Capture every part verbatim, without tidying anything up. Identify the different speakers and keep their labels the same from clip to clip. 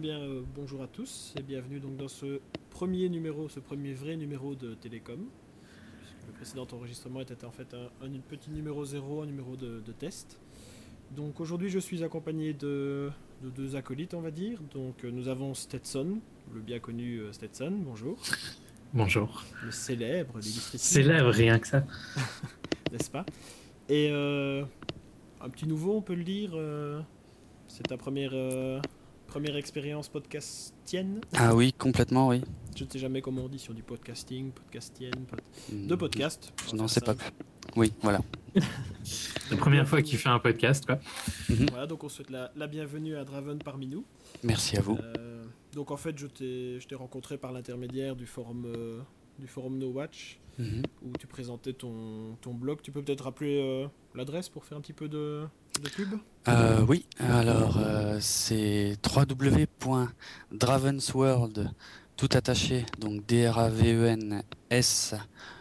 Speaker 1: bien euh, bonjour à tous et bienvenue donc dans ce premier numéro, ce premier vrai numéro de Télécom. Le précédent enregistrement était en fait un, un petit numéro zéro, un numéro de, de test. Donc aujourd'hui je suis accompagné de, de deux acolytes on va dire. Donc euh, nous avons Stetson, le bien connu euh, Stetson, bonjour.
Speaker 2: Bonjour.
Speaker 1: Le célèbre, l'illustrissime.
Speaker 2: Célèbre, rien que ça.
Speaker 1: N'est-ce pas? Et euh, un petit nouveau on peut le dire, euh, c'est ta première... Euh, Première expérience podcastienne.
Speaker 3: Ah oui, complètement, oui.
Speaker 1: Je ne sais jamais comment on dit sur du podcasting, podcastienne, pod...
Speaker 3: Mm.
Speaker 1: de podcast.
Speaker 3: Je n'en sais pas plus. Oui, voilà.
Speaker 2: La première fois qu'il fait un podcast, quoi.
Speaker 1: Mm-hmm. Voilà, donc on souhaite la, la bienvenue à Draven parmi nous.
Speaker 3: Merci à vous.
Speaker 1: Euh, donc en fait, je t'ai, je t'ai rencontré par l'intermédiaire du forum, euh, du forum No Watch, mm-hmm. où tu présentais ton, ton blog. Tu peux peut-être rappeler euh, l'adresse pour faire un petit peu de, de pub?
Speaker 3: euh, Oui, alors euh, c'est w w w point dravensworld, tout attaché, donc D R A V E N S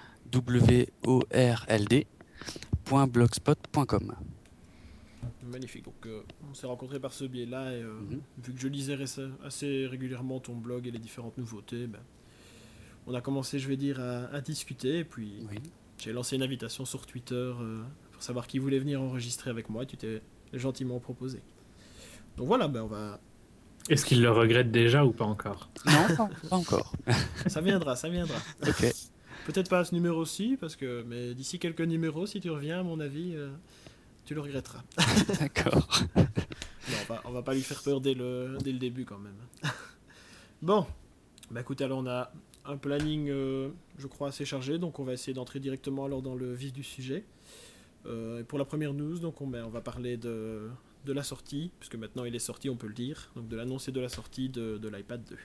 Speaker 3: W O R L D, point blogspot point com.
Speaker 1: Magnifique, donc euh, on s'est rencontrés par ce biais-là et euh, mm-hmm. vu que je lisais assez régulièrement ton blog et les différentes nouveautés, ben, on a commencé, je vais dire, à, à discuter et puis oui. J'ai lancé une invitation sur Twitter euh, pour savoir qui voulait venir enregistrer avec moi et tu t'es gentiment proposé. Donc voilà, ben on va...
Speaker 2: Est-ce qu'il le regrette déjà ou pas encore?
Speaker 3: Non, pas, pas encore.
Speaker 1: Ça viendra, ça viendra.
Speaker 3: Ok.
Speaker 1: Peut-être pas à ce numéro-ci, parce que, mais d'ici quelques numéros, si tu reviens, à mon avis, euh, tu le regretteras.
Speaker 3: D'accord.
Speaker 1: Non, on va, on va pas lui faire peur dès le, dès le début quand même. Bon, bah écoute, alors on a un planning, euh, je crois, assez chargé, donc on va essayer d'entrer directement alors dans le vif du sujet. Euh, et pour la première news, donc on, bah, on va parler de, de la sortie, puisque maintenant il est sorti, on peut le dire, donc de l'annonce et de la sortie de, de l'iPad deux.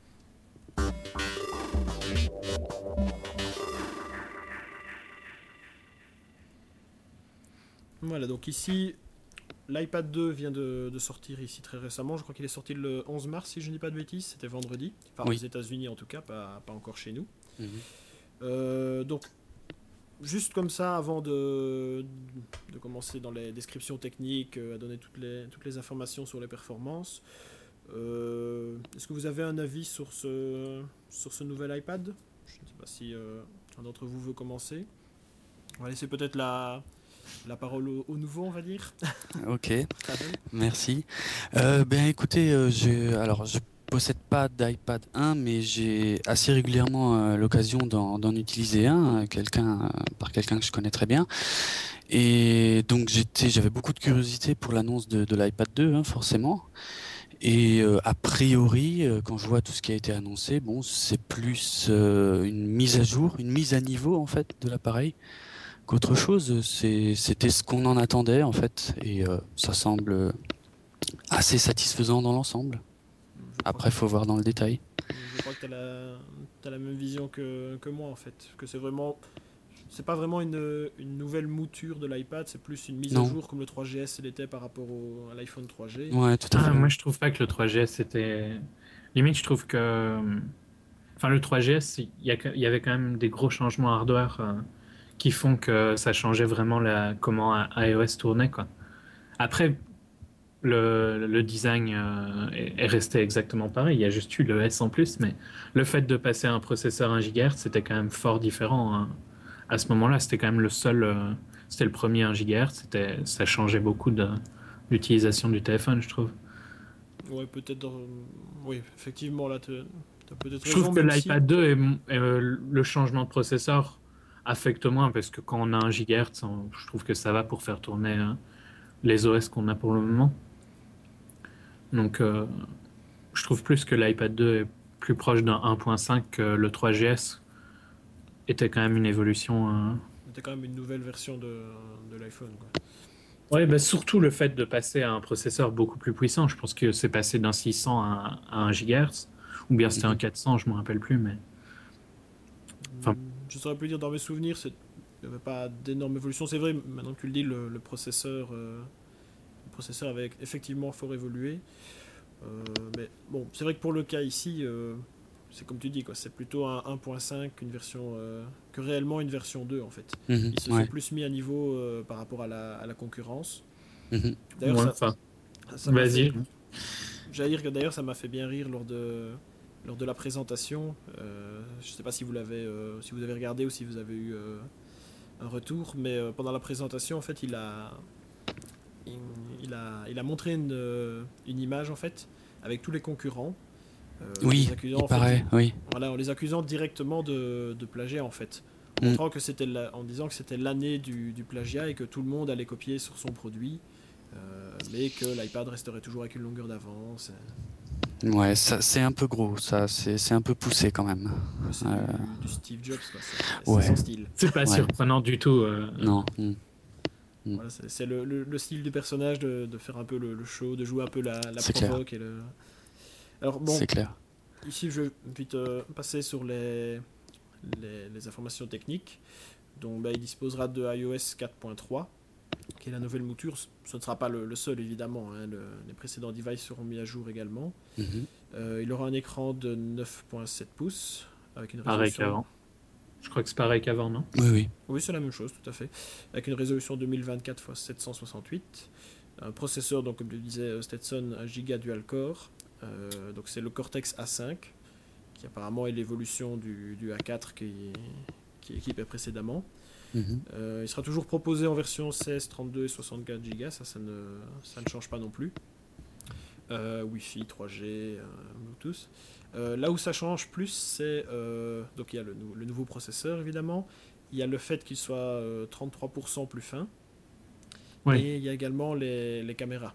Speaker 1: Voilà, donc ici, l'iPad deux vient de, de sortir ici très récemment. Je crois qu'il est sorti le onze mars, si je ne dis pas de bêtises. C'était vendredi. Enfin, oui. Aux États-Unis en tout cas, pas, pas encore chez nous. Mm-hmm. Euh, donc, juste comme ça, avant de, de commencer dans les descriptions techniques, à donner toutes les, toutes les informations sur les performances, euh, est-ce que vous avez un avis sur ce, sur ce nouvel iPad? Je ne sais pas si euh, un d'entre vous veut commencer. On va laisser peut-être la... La parole au, au nouveau, on va dire.
Speaker 3: Ok, merci. Euh, ben écoutez, euh, je, alors je possède pas d'iPad un, mais j'ai assez régulièrement euh, l'occasion d'en, d'en utiliser un, quelqu'un, euh, par quelqu'un que je connais très bien. Et donc j'étais, j'avais beaucoup de curiosité pour l'annonce de, de l'iPad deux, hein, forcément. Et euh, a priori, euh, quand je vois tout ce qui a été annoncé, bon, c'est plus euh, une mise à jour, une mise à niveau en fait de l'appareil. Qu'autre chose, c'est, c'était ce qu'on en attendait en fait, et euh, ça semble assez satisfaisant dans l'ensemble. Après, il faut voir dans le détail.
Speaker 1: Je crois que tu as la, la même vision que, que moi en fait, que c'est vraiment, c'est pas vraiment une, une nouvelle mouture de l'iPad, c'est plus une mise non. à jour comme le trois G S l'était par rapport au, à l'iPhone trois G.
Speaker 3: Ouais, tout à fait.
Speaker 2: Ah, moi, je trouve pas que le trois G S c'était, limite, je trouve que, enfin, le trois G S, il y, y, y avait quand même des gros changements hardware. Euh... qui font que ça changeait vraiment la, comment iOS tournait, quoi. Après, le, le design euh, est, est resté exactement pareil. Il y a juste eu le S en plus, mais le fait de passer à un processeur un gigahertz, c'était quand même fort différent. Hein. À ce moment-là, c'était quand même le seul... Euh, c'était le premier un gigahertz. C'était, ça changeait beaucoup de l'utilisation du téléphone, je trouve.
Speaker 1: Ouais, peut-être... Dans... Oui, effectivement, là, t'as peut-être
Speaker 2: je
Speaker 1: raison.
Speaker 2: trouve que l'iPad si... deux, est, est, euh, le changement de processeur affecte moins, parce que quand on a un gigahertz, on, je trouve que ça va pour faire tourner euh, les O S qu'on a pour le moment. Donc, euh, je trouve plus que l'iPad deux est plus proche d'un un point cinq que le trois G S était quand même une évolution. Euh...
Speaker 1: C'était quand même une nouvelle version de, de l'iPhone, quoi.
Speaker 2: Oui, bah surtout le fait de passer à un processeur beaucoup plus puissant. Je pense que c'est passé d'un six cents à, à un gigahertz, ou bien c'était un quatre cents, je ne me rappelle plus, mais...
Speaker 1: Enfin... Je ne saurais plus dire dans mes souvenirs, il n'y avait pas d'énorme évolution. C'est vrai, maintenant que tu le dis, le, le, processeur, euh, le processeur avait effectivement fort évolué. Euh, mais bon, c'est vrai que pour le cas ici, euh, c'est comme tu dis, quoi, c'est plutôt un un point cinq une version, euh, que réellement une version deux en fait.
Speaker 3: Mmh,
Speaker 1: Ils se
Speaker 3: ouais.
Speaker 1: sont plus mis à niveau euh, par rapport à la, à la concurrence.
Speaker 3: Mmh.
Speaker 1: D'ailleurs,
Speaker 2: ouais,
Speaker 1: ça,
Speaker 2: enfin,
Speaker 1: ça
Speaker 2: vas-y.
Speaker 1: Fait... j'allais dire que d'ailleurs ça m'a fait bien rire lors de, lors de la présentation. Euh, je ne sais pas si vous l'avez, euh, si vous avez regardé ou si vous avez eu euh, un retour, mais euh, pendant la présentation, en fait, il a, il, il a, il a montré une, euh, une image en fait avec tous les concurrents.
Speaker 3: Euh, oui, les accusant, il paraît, fait, oui.
Speaker 1: Voilà, en les accusant directement de, de plagiat en fait. En, montrant que c'était la, en disant que c'était l'année du, du plagiat et que tout le monde allait copier sur son produit, euh, mais que l'iPad resterait toujours avec une longueur d'avance.
Speaker 3: Ouais, ça, c'est un peu gros, ça, c'est, c'est un peu poussé quand même.
Speaker 1: C'est euh... du, du Steve Jobs, quoi. C'est,
Speaker 3: ouais.
Speaker 1: c'est son style.
Speaker 2: C'est pas ouais. surprenant du tout. Euh...
Speaker 3: Non. Mm.
Speaker 1: Voilà, c'est, c'est le, le, le style du personnage de, de faire un peu le, le show, de jouer un peu la, la provoque. Et le... Alors, bon,
Speaker 3: c'est clair.
Speaker 1: Ici, je vais vite euh, passer sur les, les, les informations techniques. Donc, bah, il disposera de iOS quatre point trois, qui est la nouvelle mouture. Ce ne sera pas le, le seul, évidemment. Hein. Le, les précédents devices seront mis à jour également. Mm-hmm. Euh, il aura un écran de neuf virgule sept pouces. Avec une
Speaker 2: pareil
Speaker 1: résolution...
Speaker 2: qu'avant. Je crois que c'est pareil qu'avant, non ?
Speaker 3: Oui, oui.
Speaker 1: Oui, c'est la même chose, tout à fait. Avec une résolution deux mille vingt-quatre par sept cent soixante-huit. Un processeur, donc, comme je le disais, Stetson, un giga dual-core. Euh, donc c'est le Cortex A cinq, qui apparemment est l'évolution du, du A quatre qui, qui équipait précédemment. Mm-hmm. Euh, il sera toujours proposé en version seize, trente-deux et soixante-quatre gigas, ça, ça, ne, ça ne change pas non plus. Euh, Wi-Fi, trois G, euh, Bluetooth. Euh, là où ça change plus, c'est euh, donc il y a le, le nouveau processeur évidemment, il y a le fait qu'il soit euh, trente-trois pour cent plus fin, oui. Et il y a également les, les caméras.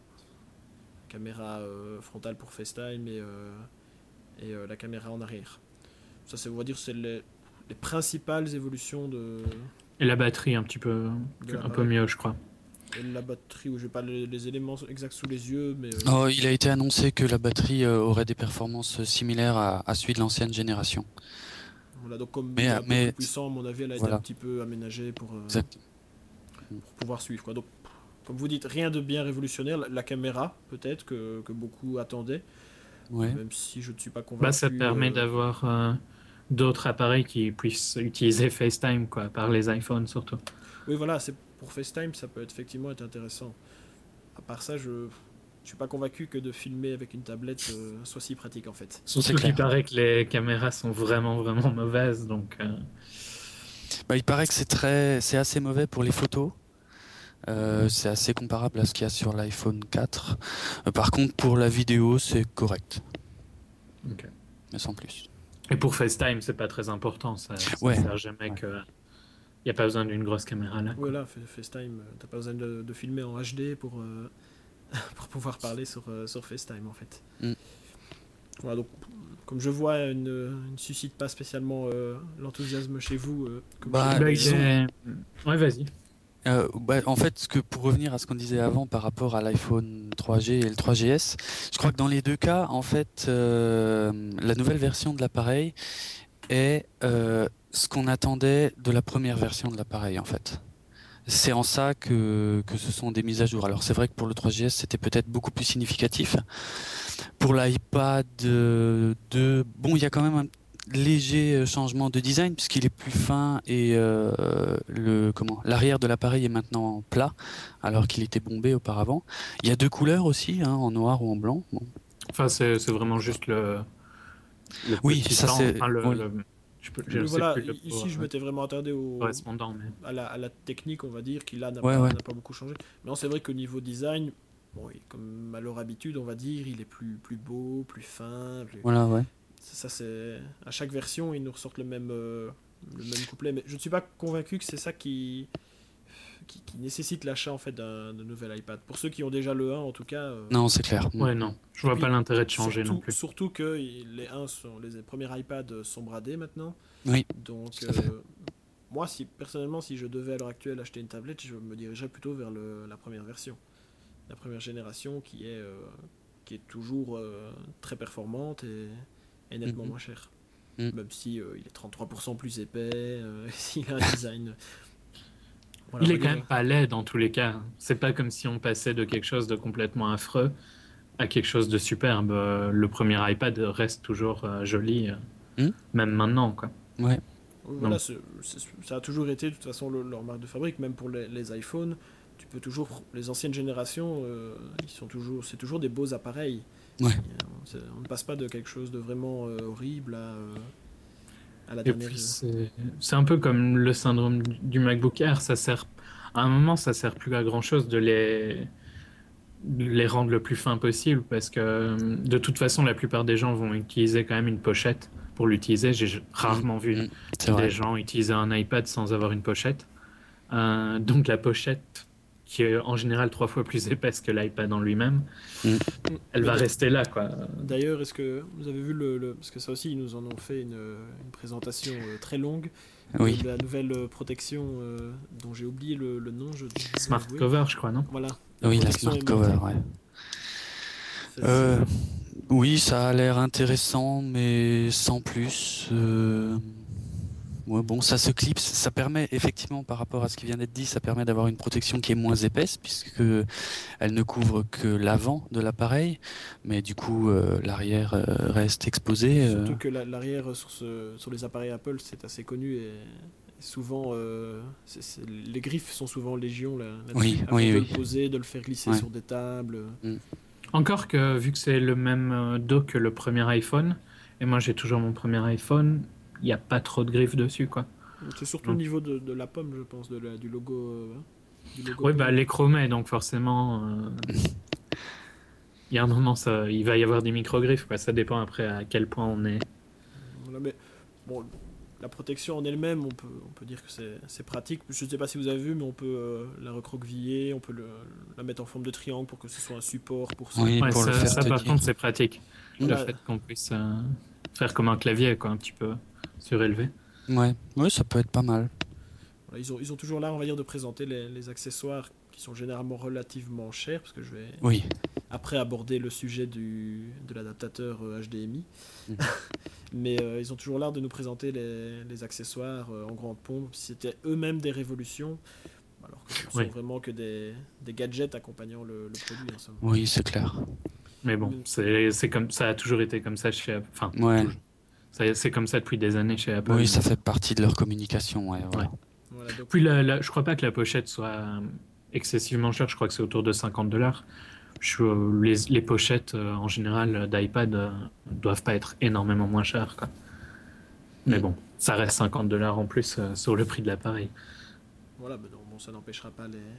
Speaker 1: Caméra euh, frontale pour FaceTime et, euh, et euh, la caméra en arrière. Ça, c'est, on va dire, c'est les, les principales évolutions de...
Speaker 2: Et la batterie, un petit peu, un peu mieux, je crois.
Speaker 1: Et la batterie, où je n'ai pas les, les éléments exacts sous les yeux, mais... Euh...
Speaker 3: Oh, il a été annoncé que la batterie euh, aurait des performances similaires à, à celui de l'ancienne génération.
Speaker 1: Voilà, donc comme
Speaker 3: mais,
Speaker 1: elle est un
Speaker 3: mais,
Speaker 1: peu plus puissant, à mon avis, elle a
Speaker 3: voilà.
Speaker 1: été un petit peu aménagée pour, euh, pour pouvoir suivre, quoi. Donc, comme vous dites, rien de bien révolutionnaire. La, la caméra, peut-être, que, que beaucoup attendaient.
Speaker 3: Ouais.
Speaker 1: Même si je ne suis pas convaincu.
Speaker 2: Bah, ça permet euh... d'avoir euh, d'autres appareils qui puissent utiliser FaceTime, quoi, par les iPhones surtout.
Speaker 1: Oui, voilà, c'est, pour FaceTime, ça peut être, effectivement être intéressant. À part ça, je ne suis pas convaincu que de filmer avec une tablette euh, soit si pratique, en fait.
Speaker 2: Surtout qu'il paraît que les caméras sont vraiment, vraiment mauvaises. Donc, euh...
Speaker 3: bah, il paraît que c'est, très, c'est assez mauvais pour les photos. Euh, c'est assez comparable à ce qu'il y a sur l'iPhone quatre. Euh, par contre, pour la vidéo, c'est correct.
Speaker 2: Okay.
Speaker 3: Mais sans plus.
Speaker 2: Et pour FaceTime, c'est pas très important. Ça, ça
Speaker 3: ouais.
Speaker 2: sert jamais
Speaker 3: ouais.
Speaker 2: que... Il n'y a pas besoin d'une grosse caméra là.
Speaker 1: Voilà, FaceTime, t'as pas besoin de, de filmer en H D pour, euh, pour pouvoir parler sur, euh, sur FaceTime en fait. Mm. Voilà, donc, comme je vois, elle ne, ne suscite pas spécialement euh, l'enthousiasme chez vous. Euh, comme
Speaker 3: bah,
Speaker 2: bah, il est... Ouais, vas-y.
Speaker 3: Euh, bah, en fait, ce que, pour revenir à ce qu'on disait avant par rapport à l'iPhone trois G et le trois G S, je crois que dans les deux cas, en fait, euh, la nouvelle version de l'appareil est euh, ce qu'on attendait de la première version de l'appareil, en fait. C'est en ça que, que ce sont des mises à jour. Alors c'est vrai que pour le trois G S, c'était peut-être beaucoup plus significatif. Pour l'iPad euh, deux, bon, il y a quand même un léger changement de design puisqu'il est plus fin et euh, le comment l'arrière de l'appareil est maintenant plat alors qu'il était bombé auparavant. Il y a deux couleurs aussi, hein, en noir ou en blanc. Bon.
Speaker 2: Enfin, c'est, c'est vraiment juste le. le
Speaker 3: oui, ça
Speaker 2: temps,
Speaker 3: c'est.
Speaker 2: Enfin, le,
Speaker 3: oui.
Speaker 2: le... Je peux, je
Speaker 1: voilà,
Speaker 2: plus le
Speaker 1: ici
Speaker 2: pour,
Speaker 1: je m'étais vraiment attardé au,
Speaker 2: correspondant, mais...
Speaker 1: à, la, à la technique, on va dire, qui là n'a,
Speaker 3: ouais,
Speaker 1: pas,
Speaker 3: ouais.
Speaker 1: n'a pas beaucoup changé. Mais non, c'est vrai qu'au niveau design, bon, comme à leur habitude, on va dire, il est plus, plus beau, plus fin. Plus...
Speaker 3: Voilà, ouais.
Speaker 1: Ça, c'est... À chaque version, ils nous ressortent le même, euh, le même couplet. Mais je ne suis pas convaincu que c'est ça qui, qui, qui nécessite l'achat en fait, d'un, d'un nouvel iPad. Pour ceux qui ont déjà le un, en tout cas... Euh...
Speaker 3: Non, c'est clair.
Speaker 2: Ouais, non. Je vois
Speaker 1: puis,
Speaker 2: pas l'intérêt de changer
Speaker 1: surtout,
Speaker 2: non plus.
Speaker 1: Surtout que les un sont, les premiers iPads sont bradés maintenant.
Speaker 3: Oui.
Speaker 1: Donc, euh, moi, si, personnellement, si je devais à l'heure actuelle acheter une tablette, je me dirigerais plutôt vers le, la première version. La première génération qui est, euh, qui est toujours euh, très performante et, et nettement mm-hmm. moins chère. Mm. Même si euh, il est trente-trois pour cent plus épais, euh, s'il a un design...
Speaker 2: Voilà, il est quand même pas laid dans tous les cas. C'est pas comme si on passait de quelque chose de complètement affreux à quelque chose de superbe. Le premier iPad reste toujours euh, joli, euh, mm. même maintenant, quoi.
Speaker 3: Ouais.
Speaker 1: Voilà, c'est, c'est, ça a toujours été de toute façon le, leur marque de fabrique, même pour les, les iPhones. tu peux toujours, les anciennes générations, euh, ils sont toujours, c'est toujours des beaux appareils.
Speaker 3: Ouais.
Speaker 1: On, on ne passe pas de quelque chose de vraiment euh, horrible à, euh, à la
Speaker 2: Et
Speaker 1: dernière.
Speaker 2: puis c'est, c'est un peu comme le syndrome du, du MacBook Air. Ça sert, à un moment, ça sert plus à grand chose de les, de les rendre le plus fin possible parce que de toute façon, la plupart des gens vont utiliser quand même une pochette pour l'utiliser. J'ai rarement
Speaker 3: Mmh,
Speaker 2: vu
Speaker 3: mmh, c'est
Speaker 2: des
Speaker 3: vrai.
Speaker 2: gens utiliser un iPad sans avoir une pochette. Euh, donc la pochette, qui est en général trois fois plus épaisse que l'iPad en lui-même,
Speaker 3: Mmh.
Speaker 2: elle
Speaker 1: Mais
Speaker 2: va
Speaker 1: de-
Speaker 2: rester là, quoi.
Speaker 1: D'ailleurs, est-ce que vous avez vu le, le- parce que ça aussi, ils nous en ont fait une, une présentation euh, très longue
Speaker 3: Oui.
Speaker 1: de la nouvelle euh, protection euh, dont j'ai oublié le, le nom. Je, je
Speaker 2: Smart
Speaker 1: dois avouer.
Speaker 2: cover, je crois, non?
Speaker 1: Voilà.
Speaker 3: Oui, la
Speaker 1: protection
Speaker 3: smart
Speaker 1: aimantée.
Speaker 3: cover, ouais.
Speaker 1: C'est-
Speaker 3: Euh, oui, ça a l'air intéressant, mais sans plus. Euh, ouais, bon, ça se clipse, ça permet effectivement, par rapport à ce qui vient d'être dit, ça permet d'avoir une protection qui est moins épaisse, puisque elle ne couvre que l'avant de l'appareil, mais du coup, euh, l'arrière euh, reste exposé. euh.
Speaker 1: Surtout que la- l'arrière sur, ce, sur les appareils Apple, c'est assez connu et, et souvent, euh, c'est- c'est- les griffes sont souvent légion là, là-dessus.
Speaker 3: Oui,
Speaker 1: Avant
Speaker 3: oui,
Speaker 1: de
Speaker 3: oui.
Speaker 1: le poser, de le faire glisser
Speaker 3: Ouais.
Speaker 1: sur des tables.
Speaker 2: Encore que, vu que c'est le même euh, dos que le premier iPhone, et moi j'ai toujours mon premier iPhone, il n'y a pas trop de griffes dessus, quoi.
Speaker 1: C'est surtout
Speaker 2: Donc-
Speaker 1: au niveau de, de la pomme, je pense, de la- du logo. euh, du logo
Speaker 2: Oui,
Speaker 1: pomme.
Speaker 2: bah, les chromés, donc forcément, euh, il y a un moment, ça, il va y avoir des micro-griffes, quoi. Ça dépend après à quel point on est.
Speaker 1: Voilà, mais bon, la protection en elle-même, on peut, on peut dire que c'est c'est pratique. Je ne sais pas si vous avez vu, mais on peut euh, la recroqueviller, on peut le- la mettre en forme de triangle pour que ce soit un support pour ça.
Speaker 3: Oui,
Speaker 2: Ouais,
Speaker 3: pour
Speaker 2: ça,
Speaker 3: le faire
Speaker 2: ça, par
Speaker 3: tenir.
Speaker 2: contre, c'est pratique.
Speaker 1: Voilà.
Speaker 2: Le fait qu'on puisse euh, faire comme un clavier, quoi, un petit peu surélevé.
Speaker 3: Ouais, ouais, ça peut être pas mal.
Speaker 1: Voilà, ils, ont, ils ont toujours l'air, on va dire, de présenter les, les accessoires qui sont généralement relativement chers, parce que je vais
Speaker 3: Oui.
Speaker 1: après aborder le sujet du, de l'adaptateur euh, H D M I.
Speaker 3: Mhm.
Speaker 1: Mais euh, ils ont toujours l'air de nous présenter les, les accessoires euh, en grande pompe. C'était eux-mêmes des révolutions, alors que ce ne sont
Speaker 2: Oui.
Speaker 1: vraiment que des, des gadgets accompagnant le, le produit. En somme.
Speaker 3: Oui, c'est clair.
Speaker 2: Mais bon, c'est c'est comme ça a toujours été comme ça chez Apple. Enfin,
Speaker 3: Ouais.
Speaker 2: toujours. Ça- c'est comme ça depuis des années chez Apple.
Speaker 3: Oui, ça fait partie de leur communication, ouais. Voilà.
Speaker 2: Ouais.
Speaker 1: Voilà, donc,
Speaker 2: Puis la, la- je crois pas que la pochette soit euh, excessivement chère. Je crois que c'est autour de cinquante dollars. Je, euh, les, les pochettes euh, en général euh, d'iPad euh, doivent pas être énormément moins chères, quoi. Mais
Speaker 3: Mm.
Speaker 2: bon, ça reste cinquante dollars en plus euh, sur le prix de l'appareil.
Speaker 1: voilà, mais non, bon, ça n'empêchera pas les,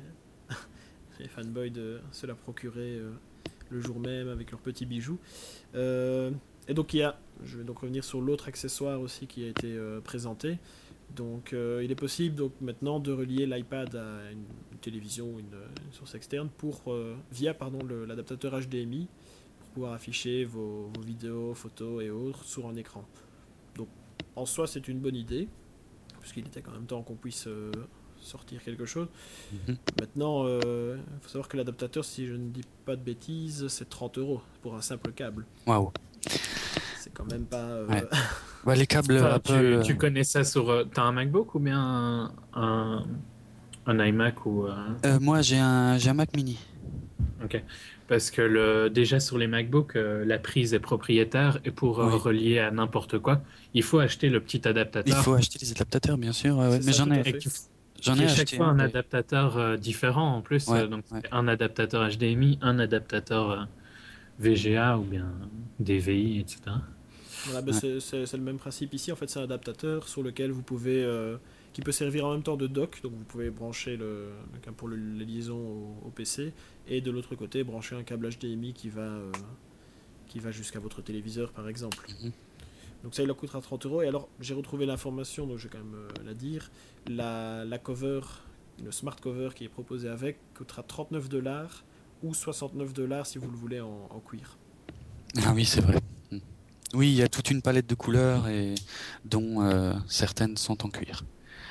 Speaker 1: les fanboys de se la procurer euh, le jour même avec leurs petits bijoux. Euh, et donc il y a, je vais donc revenir sur l'autre accessoire aussi qui a été euh, présenté. Donc euh, il est possible donc maintenant de relier l'iPad à une, une télévision ou une, une source externe pour euh, via pardon le- l'adaptateur H D M I pour pouvoir afficher vos, vos vidéos, photos et autres sur un écran. Donc en soi c'est une bonne idée puisqu'il était quand même temps qu'on puisse euh, sortir quelque chose.
Speaker 3: Mhm.
Speaker 1: Maintenant, il euh, faut savoir que l'adaptateur, si je ne dis pas de bêtises, c'est trente euros pour un simple câble.
Speaker 3: Waouh.
Speaker 1: C'est quand même pas. euh,
Speaker 3: Ouais. Ouais, les câbles
Speaker 2: Enfin,
Speaker 3: Apple.
Speaker 2: tu,
Speaker 3: euh,
Speaker 2: tu connais ça sur. euh, T'as un MacBook ou bien un, un, un iMac ou. euh,
Speaker 3: euh, moi, j'ai un, j'ai un Mac Mini.
Speaker 2: Ok. Parce que le, déjà sur les MacBooks, euh, la prise est propriétaire et pour euh,
Speaker 3: Oui.
Speaker 2: relier à n'importe quoi, il faut acheter le petit adaptateur.
Speaker 3: Il faut acheter des adaptateurs, bien sûr. ouais, ouais.
Speaker 1: C'est
Speaker 3: Mais
Speaker 1: ça,
Speaker 3: j'en
Speaker 1: tout à
Speaker 3: ai,
Speaker 1: fait.
Speaker 2: Et qu'il f-
Speaker 3: j'en
Speaker 2: qu'il y
Speaker 3: ai
Speaker 2: ait chaque
Speaker 3: acheté.
Speaker 2: fois
Speaker 3: un,
Speaker 2: un
Speaker 3: ouais.
Speaker 2: adaptateur euh, différent en plus.
Speaker 3: Ouais,
Speaker 2: euh, donc
Speaker 3: ouais.
Speaker 2: c'est un adaptateur H D M I, un adaptateur euh, V G A ou bien D V I, et cetera.
Speaker 1: Voilà, ben
Speaker 3: Ouais.
Speaker 1: c'est, c'est- c'est le même principe ici. En fait, c'est un adaptateur sur lequel vous pouvez, euh, qui peut servir en même temps de dock. Donc, vous pouvez brancher le, le câble pour le- les liaisons au, au P C et de l'autre côté brancher un câble H D M I qui va, euh, qui va jusqu'à votre téléviseur, par exemple.
Speaker 3: Mhm.
Speaker 1: Donc ça, il leur coûtera trente euros. Et alors, j'ai retrouvé l'information, donc je vais quand même euh, la dire. La, la cover, le smart cover qui est proposé avec, coûtera trente-neuf dollars ou soixante-neuf dollars si vous le voulez en, en cuir.
Speaker 3: Ah oui, c'est vrai. Mm. Oui, il y a toute une palette de couleurs et dont euh, certaines sont en cuir.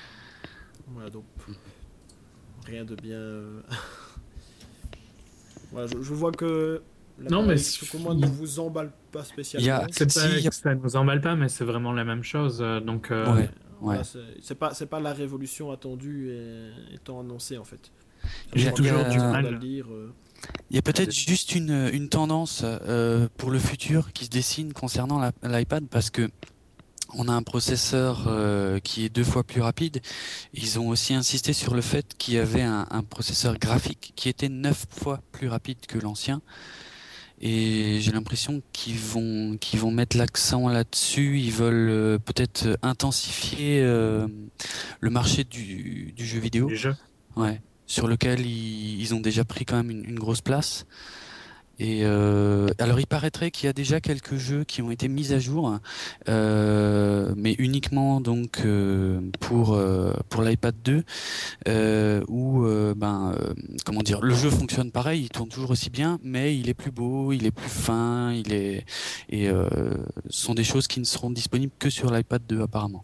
Speaker 1: Voilà, donc rien de bien. euh, voilà, je, je vois que. la
Speaker 2: Non, mais
Speaker 1: palette
Speaker 2: c'est-
Speaker 1: sur commande ne vous emballe pas spécialement.
Speaker 3: Il y a-
Speaker 2: C'est pas
Speaker 3: Si, y a-
Speaker 2: que ça nous emballe pas, mais c'est vraiment la même chose. euh, donc, euh,
Speaker 3: Ouais.
Speaker 1: Voilà,
Speaker 3: Ouais.
Speaker 1: c'est, c'est pas c'est pas la révolution attendue et étant annoncée en fait.
Speaker 2: J'ai
Speaker 1: Je crois
Speaker 2: toujours
Speaker 1: que
Speaker 3: du
Speaker 1: je
Speaker 2: mal.
Speaker 1: dois le dire, euh,
Speaker 3: Il y a peut-être
Speaker 2: Ah,
Speaker 3: juste une, une tendance euh, pour le futur qui se dessine concernant la- l'iPad parce que on a un processeur euh, qui est deux fois plus rapide. Ils ont aussi insisté sur le fait qu'il y avait un, un processeur graphique qui était neuf fois plus rapide que l'ancien. Et j'ai l'impression qu'ils vont qu'ils vont mettre l'accent là-dessus. Ils veulent euh, peut-être intensifier euh, le marché du, du jeu vidéo.
Speaker 2: Du jeu.
Speaker 3: Ouais. Sur lequel ils, ils ont déjà pris quand même une, une grosse place. Et euh, alors il paraîtrait qu'il y a déjà quelques jeux qui ont été mis à jour, euh, mais uniquement donc euh, pour euh, pour l'iPad deux, euh, où euh, ben euh, comment dire, le jeu fonctionne pareil, il tourne toujours aussi bien, mais il est plus beau, il est plus fin, il est et euh, ce sont des choses qui ne seront disponibles que sur l'iPad deux apparemment.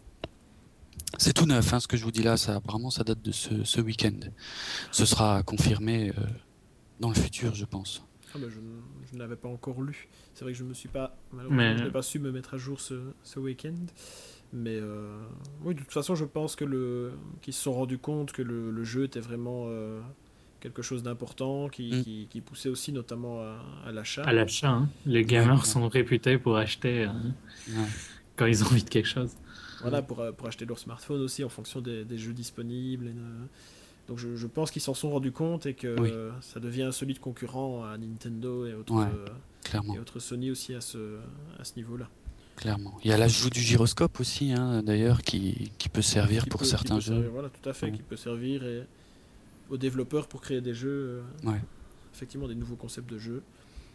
Speaker 3: C'est tout neuf, hein, ce que je vous dis là, ça apparemment ça date de ce, ce week-end. Ce sera confirmé euh, dans le futur, je pense.
Speaker 1: Ah bah je, je ne l'avais pas encore lu. C'est vrai que je me suis pas malheureusement mais... je n'ai pas su me mettre à jour ce, ce week-end. Mais euh, oui, de toute façon, je pense que le qu'ils se sont rendus compte que le, le jeu était vraiment euh, quelque chose d'important, qui, mm. qui, qui poussait aussi notamment à, à l'achat.
Speaker 2: À l'achat, hein. Les gamers ouais, sont ouais. réputés pour acheter hein, ouais. quand ils ont envie de quelque chose.
Speaker 1: Voilà, pour, pour acheter leur smartphone aussi en fonction des, des jeux disponibles. Et de... Donc je, je pense qu'ils s'en sont rendus compte et que oui. euh, ça devient un solide concurrent à Nintendo et autres,
Speaker 3: ouais,
Speaker 1: euh, et autres Sony aussi à ce, à ce niveau-là.
Speaker 3: Clairement. Il y a l'ajout du gyroscope aussi, hein, d'ailleurs, qui, qui peut servir qui pour
Speaker 1: peut,
Speaker 3: certains jeux.
Speaker 1: Servir, voilà, tout à fait, ouais. qui peut servir et aux développeurs pour créer des jeux, euh,
Speaker 3: ouais.
Speaker 1: effectivement des nouveaux concepts de jeux.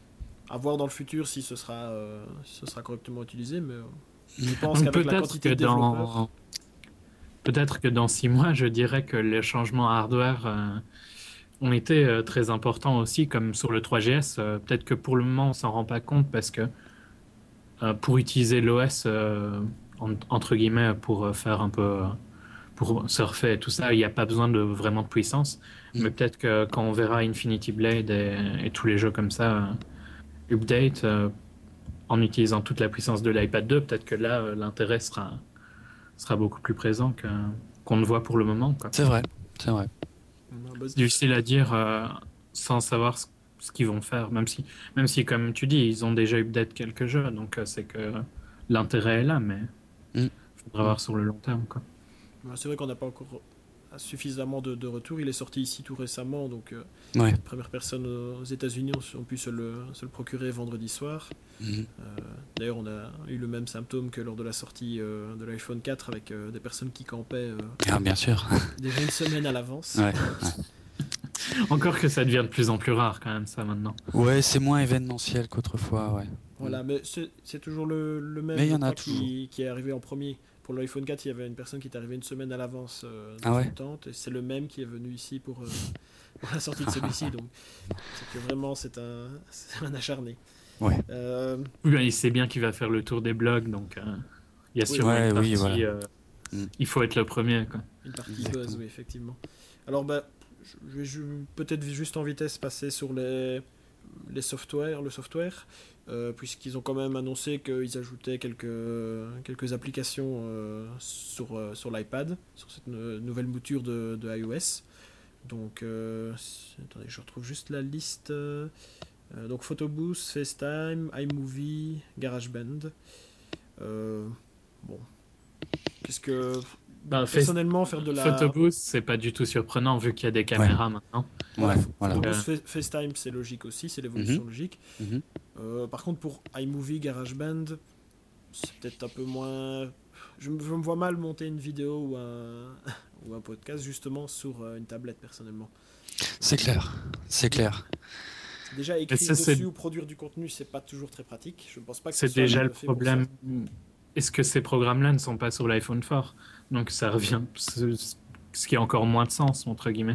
Speaker 1: À voir dans le futur si ce sera, euh, si ce sera correctement utilisé, mais euh, je pense
Speaker 2: Donc
Speaker 1: qu'avec la quantité
Speaker 2: que
Speaker 1: de développeurs...
Speaker 2: Dans... Peut-être que dans six mois, je dirais que les changements hardware euh, ont été euh, très importants aussi, comme sur le trois G S. Euh, peut-être que pour le moment, on s'en rend pas compte parce que euh, pour utiliser l'O S, euh, en, entre guillemets, pour faire un peu, euh, pour surfer et tout ça, il n'y a pas besoin de vraiment de puissance. Mm. Mais peut-être que quand on verra Infinity Blade et, et tous les jeux comme ça, euh, update, euh, en utilisant toute la puissance de l'iPad deux, peut-être que là, euh, l'intérêt sera... sera beaucoup plus présent que, qu'on ne voit pour le moment. Quoi.
Speaker 3: C'est vrai, c'est vrai.
Speaker 2: C'est difficile à dire euh, sans savoir ce, ce qu'ils vont faire, même si, même si, comme tu dis, ils ont déjà update quelques jeux, donc euh, c'est que l'intérêt est là, mais il mm. faudra mm. voir sur le long terme. Quoi.
Speaker 1: C'est vrai qu'on n'a pas encore suffisamment de, de retours. Il est sorti ici tout récemment, donc euh,
Speaker 3: ouais.
Speaker 1: les premières personnes aux États-Unis ont, ont pu se le, se le procurer vendredi soir.
Speaker 3: Mm.
Speaker 1: Euh, d'ailleurs, on a eu le même symptôme que lors de la sortie euh, de l'iPhone quatre avec euh, des personnes qui campaient euh,
Speaker 3: ah, bien sûr.
Speaker 1: déjà une semaine à l'avance.
Speaker 3: Ouais, ouais.
Speaker 2: Encore que ça devient de plus en plus rare quand même, ça maintenant.
Speaker 3: Ouais, c'est moins événementiel qu'autrefois, ouais.
Speaker 1: Voilà, mm. mais c'est, c'est toujours le, le même
Speaker 3: mais y en a
Speaker 1: qui, qui est arrivé en premier. Pour l'iPhone quatre, il y avait une personne qui est arrivée une semaine à l'avance euh, dans
Speaker 3: ah ouais.
Speaker 1: une tente, et c'est le même qui est venu ici pour, euh, pour la sortie de celui-ci. Donc, c'est que vraiment, c'est un, c'est un acharné.
Speaker 3: Ouais.
Speaker 1: Euh...
Speaker 2: Oui, ben, il sait bien qu'il va faire le tour des blogs, donc euh, il y a sûrement
Speaker 3: ouais,
Speaker 2: une partie.
Speaker 3: Oui, voilà.
Speaker 2: euh, mm. Il faut être le premier. Quoi.
Speaker 1: Une partie buzz, oui, effectivement. Alors, bah, je vais je, peut-être juste en vitesse passer sur les, les softwares, le software. Euh, puisqu'ils ont quand même annoncé qu'ils ajoutaient quelques, quelques applications euh, sur, euh, sur l'iPad, sur cette n- nouvelle mouture de, de iOS. Donc, euh, attendez, je retrouve juste la liste. Euh, donc, Photoboost, FaceTime, iMovie, GarageBand. Euh, bon. Qu'est-ce que...
Speaker 2: Bah,
Speaker 1: personnellement, faire de la...
Speaker 2: Photoboost, c'est pas du tout surprenant vu qu'il y a des caméras
Speaker 3: ouais.
Speaker 2: maintenant.
Speaker 3: Ouais, voilà.
Speaker 1: Photoboost, voilà. FaceTime, c'est logique aussi, c'est l'évolution
Speaker 3: mm-hmm.
Speaker 1: logique.
Speaker 3: Mm-hmm.
Speaker 1: Euh, par contre, pour iMovie, GarageBand, c'est peut-être un peu moins... Je me, je me vois mal monter une vidéo ou un, ou un podcast justement sur une tablette, personnellement.
Speaker 3: C'est clair, c'est clair.
Speaker 1: Déjà, écrire
Speaker 2: ça,
Speaker 1: dessus
Speaker 2: c'est...
Speaker 1: ou produire du contenu, c'est pas toujours très pratique. Je ne pense pas que
Speaker 2: c'est
Speaker 1: ce soit
Speaker 2: déjà le problème. Est-ce que ces programmes-là ne sont pas sur l'iPhone quatre ? Donc ça revient, ce qui a encore moins de sens, entre guillemets.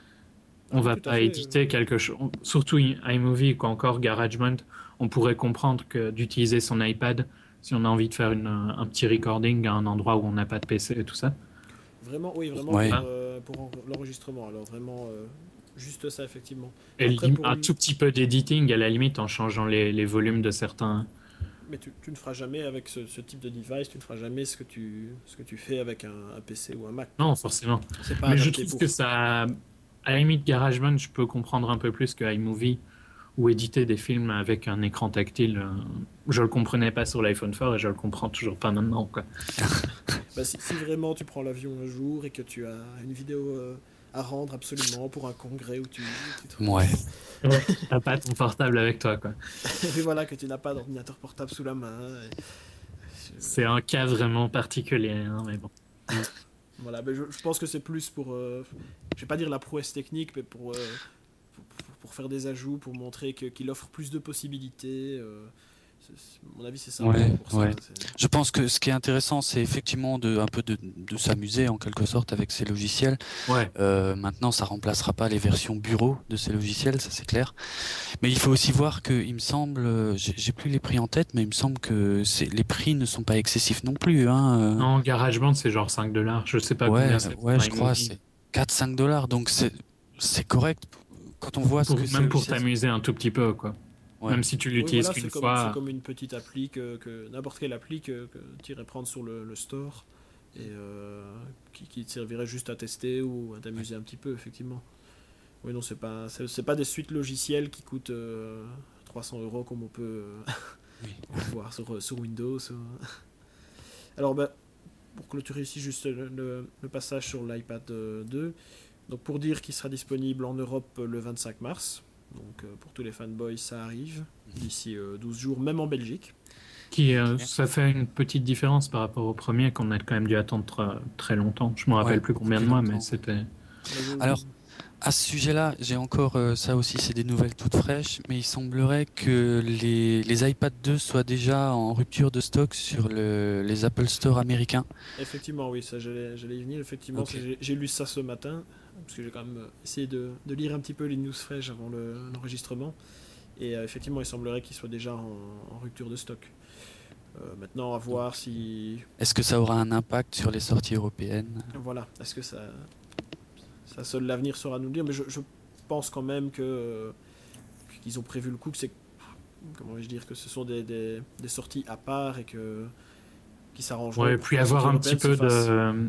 Speaker 2: On ne va pas fait, éditer euh... quelque chose, surtout iMovie ou encore GarageBand, on pourrait comprendre que d'utiliser son iPad si on a envie de faire une, un petit recording à un endroit où on n'a pas de P C et tout ça.
Speaker 1: Vraiment, oui, vraiment
Speaker 3: ouais.
Speaker 1: pour, euh, pour l'enregistrement, alors vraiment euh, juste ça, effectivement.
Speaker 2: Et Après, pour... un tout petit peu d'editing, à la limite, en changeant les, les volumes de certains...
Speaker 1: Mais tu, tu ne feras jamais avec ce, ce type de device, tu ne feras jamais ce que tu, ce que tu fais avec un, un P C ou un Mac.
Speaker 2: Non, forcément.
Speaker 1: C'est pas
Speaker 2: Mais je trouve
Speaker 1: pour...
Speaker 2: que ça... À la limite, GarageBand, je peux comprendre un peu plus que iMovie, ou éditer des films avec un écran tactile. Euh, je le comprenais pas sur l'iPhone quatre et je le comprends toujours pas maintenant, quoi.
Speaker 1: Bah, si, si vraiment tu prends l'avion un jour et que tu as une vidéo euh, à rendre absolument pour un congrès où tu, tu te
Speaker 3: Ouais.
Speaker 2: Ouais, t'as pas ton portable avec toi, quoi.
Speaker 1: et voilà, que tu n'as pas d'ordinateur portable sous la main. Et...
Speaker 2: C'est un cas vraiment particulier, hein, mais bon.
Speaker 1: Voilà, mais je, je pense que c'est plus pour, euh, je vais pas dire la prouesse technique, mais pour, euh, pour, pour, pour faire des ajouts, pour montrer que, qu'il offre plus de possibilités. Euh, c'est, c'est, à mon avis, c'est ça.
Speaker 3: Ouais,
Speaker 1: pour ça
Speaker 3: ouais.
Speaker 1: c'est...
Speaker 3: Je pense que ce qui est intéressant, c'est effectivement de un peu de, de s'amuser en quelque sorte avec ces logiciels.
Speaker 2: Ouais.
Speaker 3: Euh, maintenant, ça remplacera pas les versions bureau de ces logiciels, ça c'est clair. Mais il faut aussi voir que, il me semble, j'ai, j'ai plus les prix en tête, mais il me semble que c'est, les prix ne sont pas excessifs non plus. Hein.
Speaker 2: Non, GarageBand, c'est genre cinq dollars. Je sais pas
Speaker 3: ouais,
Speaker 2: combien c'est.
Speaker 3: ouais, je crois, c'est quatre cinq dollars, donc c'est, c'est correct quand on voit
Speaker 2: pour,
Speaker 3: ce que c'est.
Speaker 2: Même pour t'amuser un tout petit peu, quoi. Ouais. Même si tu l'utilises
Speaker 1: oui, voilà,
Speaker 2: qu'une
Speaker 1: c'est
Speaker 2: fois.
Speaker 1: Comme, c'est comme une petite appli, que, que n'importe quelle appli que, que tu irais prendre sur le, le store et euh, qui, qui te servirait juste à tester ou à t'amuser un petit peu, effectivement. Oui, non, c'est pas, c'est, c'est pas des suites logicielles qui coûtent euh, trois cents euros comme on peut euh, oui. voir sur, sur Windows. Alors, bah, pour clôturer ici juste le, le, le passage sur l'iPad deux, donc pour dire qu'il sera disponible en Europe le vingt-cinq mars. Donc euh, pour tous les fanboys, ça arrive d'ici euh, douze jours, même en Belgique.
Speaker 2: Qui, euh, ça fait une petite différence par rapport au premier qu'on a quand même dû attendre très, très longtemps. Je me rappelle ouais, plus combien de mois, mais c'était...
Speaker 3: Alors, à ce sujet-là, j'ai encore, euh, ça aussi c'est des nouvelles toutes fraîches, mais il semblerait que les, les iPad deux soient déjà en rupture de stock sur le, les Apple Store américains.
Speaker 1: Effectivement, oui, ça j'allais, j'allais y venir. Effectivement, okay. j'ai, j'ai lu ça ce matin, parce que j'ai quand même essayé de, de lire un petit peu les news fraîches avant le, l'enregistrement. Et euh, effectivement, il semblerait qu'ils soient déjà en, en rupture de stock. Euh, maintenant, à voir si...
Speaker 3: Est-ce que ça aura un impact sur les sorties européennes ?
Speaker 1: Voilà, est-ce que ça... Ça, seul l'avenir saura nous le dire, mais je, je pense quand même que euh, qu'ils ont prévu le coup, que c'est... Comment vais-je dire ? Que ce sont des, des, des sorties à part et que... qui s'arrangeront.
Speaker 2: Ouais, puis avoir un petit peu de... Euh,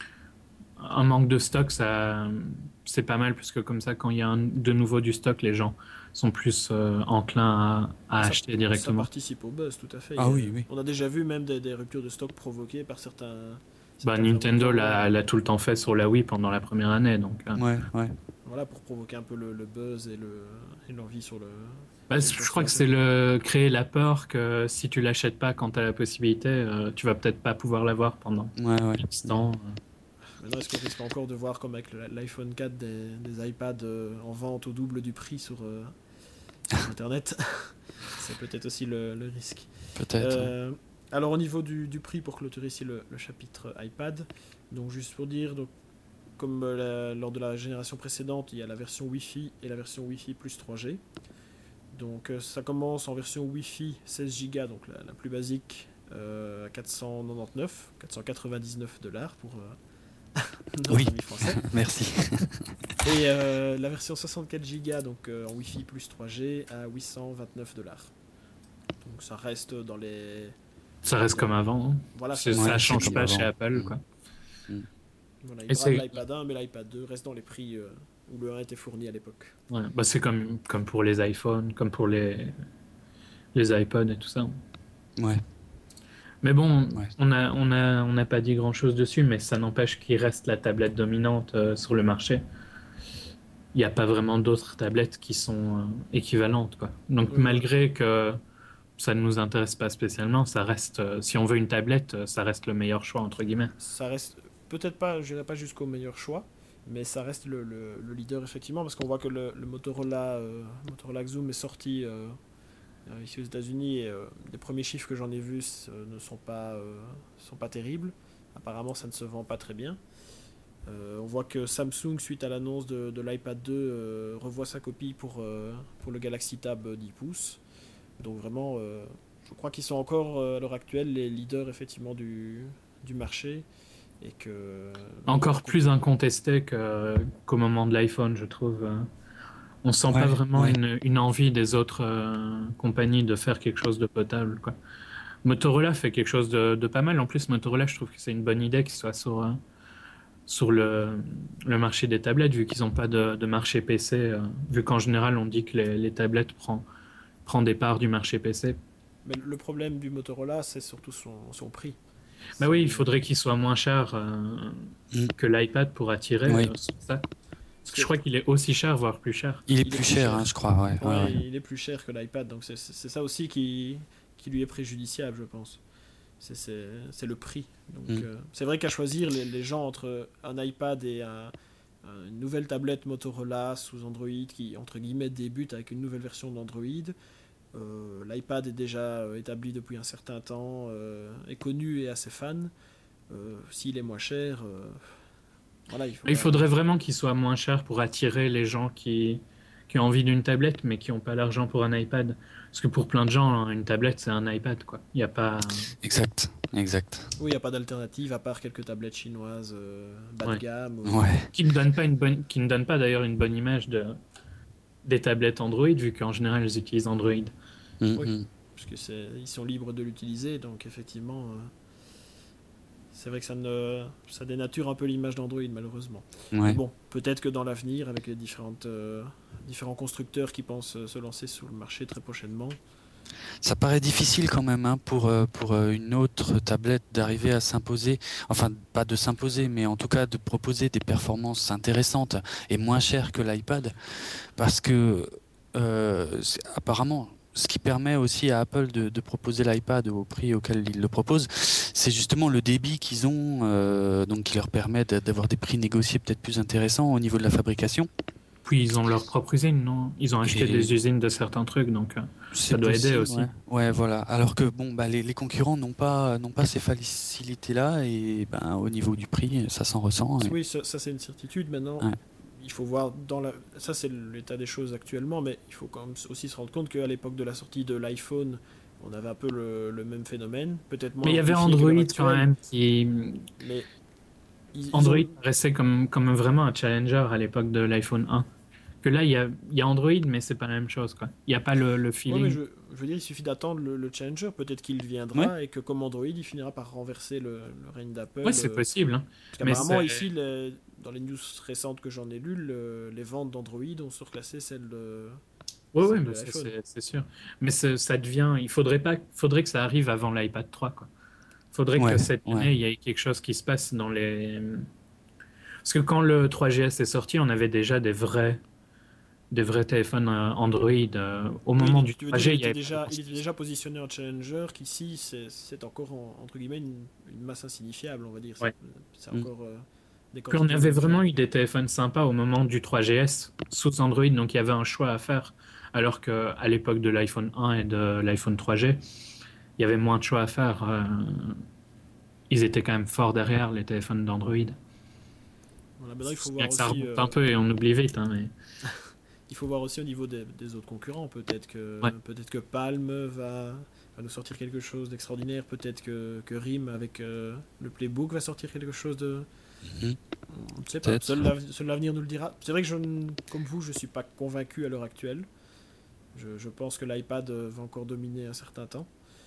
Speaker 2: un manque de stock, ça... c'est pas mal, puisque comme ça, quand il y a un, de nouveau du stock, les gens sont plus euh, enclins à, à
Speaker 1: ça,
Speaker 2: acheter directement.
Speaker 1: Ça participe au buzz, tout à fait.
Speaker 3: Ah oui, oui.
Speaker 1: On a déjà vu même des, des ruptures de stock provoquées par certains...
Speaker 2: Bah, Nintendo l'a, l'a tout le temps fait sur la Wii pendant la première année, donc. Euh...
Speaker 3: Ouais, ouais.
Speaker 1: Voilà, pour provoquer un peu le, le buzz et, le, et l'envie sur le.
Speaker 2: Bah, je crois que c'est le créer la peur que si tu l'achètes pas quand t'as la possibilité, euh, tu vas peut-être pas pouvoir l'avoir pendant
Speaker 3: ouais, ouais.
Speaker 2: l'instant.
Speaker 1: Maintenant, est-ce qu'on risque pas encore de voir comme avec l'iPhone quatre des, des iPads euh, en vente au double du prix sur, euh, sur Internet? C'est peut-être aussi le, le risque.
Speaker 3: Peut-être.
Speaker 1: Euh, Alors au niveau du, du prix, pour clôturer ici le, le chapitre iPad, donc juste pour dire, donc, comme la, lors de la génération précédente, il y a la version Wi-Fi et la version Wi-Fi plus trois G. Donc euh, ça commence en version Wi-Fi seize giga, donc la, la plus basique, euh, à quatre cent quatre-vingt-dix-neuf, quatre cent quatre-vingt-dix-neuf dollars pour euh, nos
Speaker 3: oui.
Speaker 1: amis français.
Speaker 3: Merci.
Speaker 1: Et euh, la version soixante-quatre giga, donc euh, en Wi-Fi plus trois G, à huit cent vingt-neuf dollars. Donc ça reste dans les...
Speaker 2: Ça reste comme avant. Hein.
Speaker 1: Voilà,
Speaker 2: c'est, ça ne change pas avant. Chez Apple. Mmh. Quoi.
Speaker 1: Mmh. Voilà, il y aura de l'iPad un, mais l'iPad deux reste dans les prix euh, où le un était fourni à l'époque.
Speaker 2: Ouais, bah c'est comme, comme pour les iPhones, comme pour les, les iPods et tout ça.
Speaker 3: Ouais.
Speaker 2: Mais bon, ouais. on n'a on a, on a pas dit grand-chose dessus, mais ça n'empêche qu'il reste la tablette dominante euh, sur le marché. Il n'y a pas vraiment d'autres tablettes qui sont euh, équivalentes. Quoi. Donc mmh. malgré que... ça ne nous intéresse pas spécialement, ça reste, euh, si on veut une tablette, ça reste le meilleur choix, entre guillemets.
Speaker 1: Ça reste, peut-être pas, je n'irai pas jusqu'au meilleur choix, mais ça reste le, le, le leader, effectivement, parce qu'on voit que le, le Motorola, euh, Motorola Xoom est sorti euh, ici aux États-Unis, et euh, les premiers chiffres que j'en ai vus euh, ne sont pas, euh, sont pas terribles. Apparemment, ça ne se vend pas très bien. Euh, on voit que Samsung, suite à l'annonce de, de l'iPad deux, euh, revoit sa copie pour, euh, pour le Galaxy Tab dix pouces. Donc vraiment, euh, je crois qu'ils sont encore euh, à l'heure actuelle les leaders effectivement du, du marché. Et que,
Speaker 2: encore plus incontesté que, qu'au moment de l'iPhone, je trouve. On sent ouais, pas vraiment ouais. une, une envie des autres euh, compagnies de faire quelque chose de potable. Quoi. Motorola fait quelque chose de, de pas mal. En plus, Motorola, je trouve que c'est une bonne idée qu'il soit sur, euh, sur le, le marché des tablettes, vu qu'ils n'ont pas de, de marché P C, euh, vu qu'en général on dit que les, les tablettes prennent prend des parts du marché P C.
Speaker 1: Mais le problème du Motorola, c'est surtout son, son prix.
Speaker 2: Bah oui, il faudrait qu'il soit moins cher euh, mm. que l'iPad pour attirer oui. euh, ça. Parce que je crois qu'il est aussi cher, voire plus cher.
Speaker 3: Il est
Speaker 1: il
Speaker 3: plus,
Speaker 1: est plus
Speaker 3: cher,
Speaker 1: cher.
Speaker 3: Hein, je crois. Ouais,
Speaker 1: ouais,
Speaker 3: ouais.
Speaker 1: Il est plus cher que l'iPad, donc c'est, c'est ça aussi qui, qui lui est préjudiciable, je pense. C'est, c'est, c'est le prix. Donc, mm. euh, c'est vrai qu'à choisir les, les gens entre un iPad et un, une nouvelle tablette Motorola sous Android qui, entre guillemets, débute avec une nouvelle version d'Android. Euh, L'iPad est déjà euh, établi depuis un certain temps, euh, est connu et assez fan. Euh, s'il est moins cher, euh, voilà, il, faut
Speaker 2: il faudrait vraiment qu'il soit moins cher pour attirer les gens qui, qui ont envie d'une tablette mais qui n'ont pas l'argent pour un iPad. Parce que pour plein de gens, une tablette c'est un iPad, quoi. Il y a pas.
Speaker 3: Exact, exact.
Speaker 1: Oui, il n'y a pas d'alternative à part quelques tablettes chinoises euh, bas de
Speaker 3: ouais.
Speaker 1: gamme.
Speaker 3: Ou... Ouais.
Speaker 2: Qui ne donnent pas une bonne, qui ne donnent pas d'ailleurs une bonne image de des tablettes Android, vu qu'en général ils utilisent Android.
Speaker 3: Mm-hmm.
Speaker 1: Oui, parce que c'est, ils sont libres de l'utiliser, donc effectivement, euh, c'est vrai que ça, ne, ça dénature un peu l'image d'Android, malheureusement.
Speaker 3: Ouais.
Speaker 1: Mais bon, peut-être que dans l'avenir, avec les différentes, euh, différents constructeurs qui pensent se lancer sur le marché très prochainement...
Speaker 3: Ça paraît difficile quand même hein, pour, pour une autre tablette d'arriver à s'imposer, enfin pas de s'imposer, mais en tout cas de proposer des performances intéressantes et moins chères que l'iPad, parce que euh, apparemment, ce qui permet aussi à Apple de, de proposer l'iPad au prix auquel ils le proposent, c'est justement le débit qu'ils ont, euh, donc qui leur permet d'avoir des prix négociés peut-être plus intéressants au niveau de la fabrication.
Speaker 2: Puis ils ont leur propre usine, non ? Ils ont acheté et... des usines de certains trucs, donc euh, ça doit possible, aider aussi.
Speaker 3: Ouais. ouais, voilà. Alors que bon, bah, les, les concurrents n'ont pas, n'ont pas ces facilités-là, et ben, au niveau du prix, ça s'en ressent. Et...
Speaker 1: Oui, ça, ça c'est une certitude. Maintenant, ouais. il faut voir dans la... Ça c'est l'état des choses actuellement, mais il faut quand même aussi se rendre compte qu'à l'époque de la sortie de l'iPhone, on avait un peu le, le même phénomène. Peut-être moins.
Speaker 2: Mais il y avait Android quand même qui...
Speaker 1: Mais... Ils,
Speaker 2: Android
Speaker 1: ils ont...
Speaker 2: restait comme, comme vraiment un challenger à l'époque de l'iPhone un. Que là, il y a, il y a Android, mais c'est pas la même chose, quoi. Il n'y a pas le, le feeling.
Speaker 1: Ouais, mais je, je veux dire, il suffit d'attendre le, le challenger. Peut-être qu'il viendra ouais. et que comme Android, il finira par renverser le, le règne d'Apple.
Speaker 2: Ouais, c'est euh... possible. Hein.
Speaker 1: Parce qu'apparemment, ici, les, dans les news récentes que j'en ai lues, le, les ventes d'Android ont surclassé celles de...
Speaker 2: Ouais, ouais, mais c'est, c'est sûr. Mais ça devient... Il faudrait, pas, faudrait que ça arrive avant l'iPad trois, quoi. Il faudrait ouais, que cette année, ouais. il y ait quelque chose qui se passe dans les... Parce que quand le trois G S est sorti, on avait déjà des vrais, des vrais téléphones Android. Euh, au oui, moment du
Speaker 1: trois G, il, il, était déjà, il était déjà positionné en challenger, qu'ici, c'est, c'est encore, en, entre guillemets, une, une masse insignifiable, on va dire.
Speaker 2: Ouais.
Speaker 1: C'est, c'est encore... Euh,
Speaker 2: des Puis on avait vraiment eu des téléphones sympas au moment du trois G S, sous Android, donc il y avait un choix à faire. Alors qu'à l'époque de l'iPhone un et de l'iPhone trois G, il y avait moins de choix à faire. Euh, ils étaient quand même forts derrière, les téléphones d'Android.
Speaker 1: Voilà, ben là, il faut voir
Speaker 2: que ça
Speaker 1: aussi,
Speaker 2: remonte
Speaker 1: euh...
Speaker 2: un peu et on oublie vite. Hein, mais...
Speaker 1: il faut voir aussi au niveau des, des autres concurrents. Peut-être que,
Speaker 2: ouais.
Speaker 1: peut-être que Palm va, va nous sortir quelque chose d'extraordinaire. Peut-être que, que R I M avec euh, le Playbook va sortir quelque chose de...
Speaker 3: Mm-hmm.
Speaker 1: On ne sait pas. Seul, l'avenir, seul l'avenir nous le dira. C'est vrai que, je, comme vous, je ne suis pas convaincu à l'heure actuelle. Je, je pense que l'iPad va encore dominer un certain temps.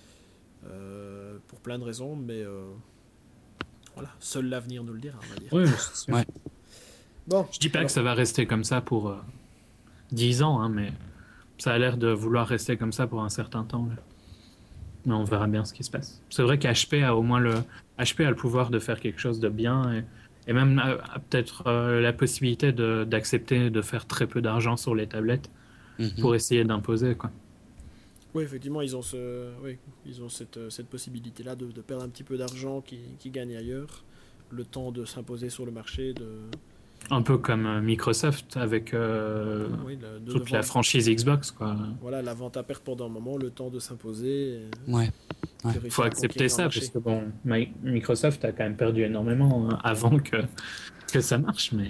Speaker 1: Euh, pour plein de raisons, mais... Euh... Voilà, seul l'avenir nous le dira, on va dire.
Speaker 2: Oui, c'est
Speaker 3: ouais.
Speaker 1: Bon,
Speaker 2: je dis pas
Speaker 1: alors...
Speaker 2: que ça va rester comme ça pour euh, dix ans, hein, mais ça a l'air de vouloir rester comme ça pour un certain temps. Là. Mais on verra bien ce qui se passe. C'est vrai qu'H P a au moins le H P a le pouvoir de faire quelque chose de bien et, et même a, a peut-être euh, la possibilité de, d'accepter de faire très peu d'argent sur les tablettes mm-hmm. pour essayer d'imposer, quoi.
Speaker 1: Oui, effectivement, ils ont, ce, oui, ils ont cette, cette possibilité-là de, de perdre un petit peu d'argent qui, qui gagne ailleurs, le temps de s'imposer sur le marché. De...
Speaker 2: Un peu comme Microsoft avec euh,
Speaker 1: oui, de, de
Speaker 2: toute
Speaker 1: vente...
Speaker 2: la franchise Xbox, quoi.
Speaker 1: Voilà, la vente à perte pendant un moment, le temps de s'imposer.
Speaker 3: Il ouais.
Speaker 2: ouais. faut accepter ça, parce que bon, Microsoft a quand même perdu énormément hein, avant que, que ça marche, mais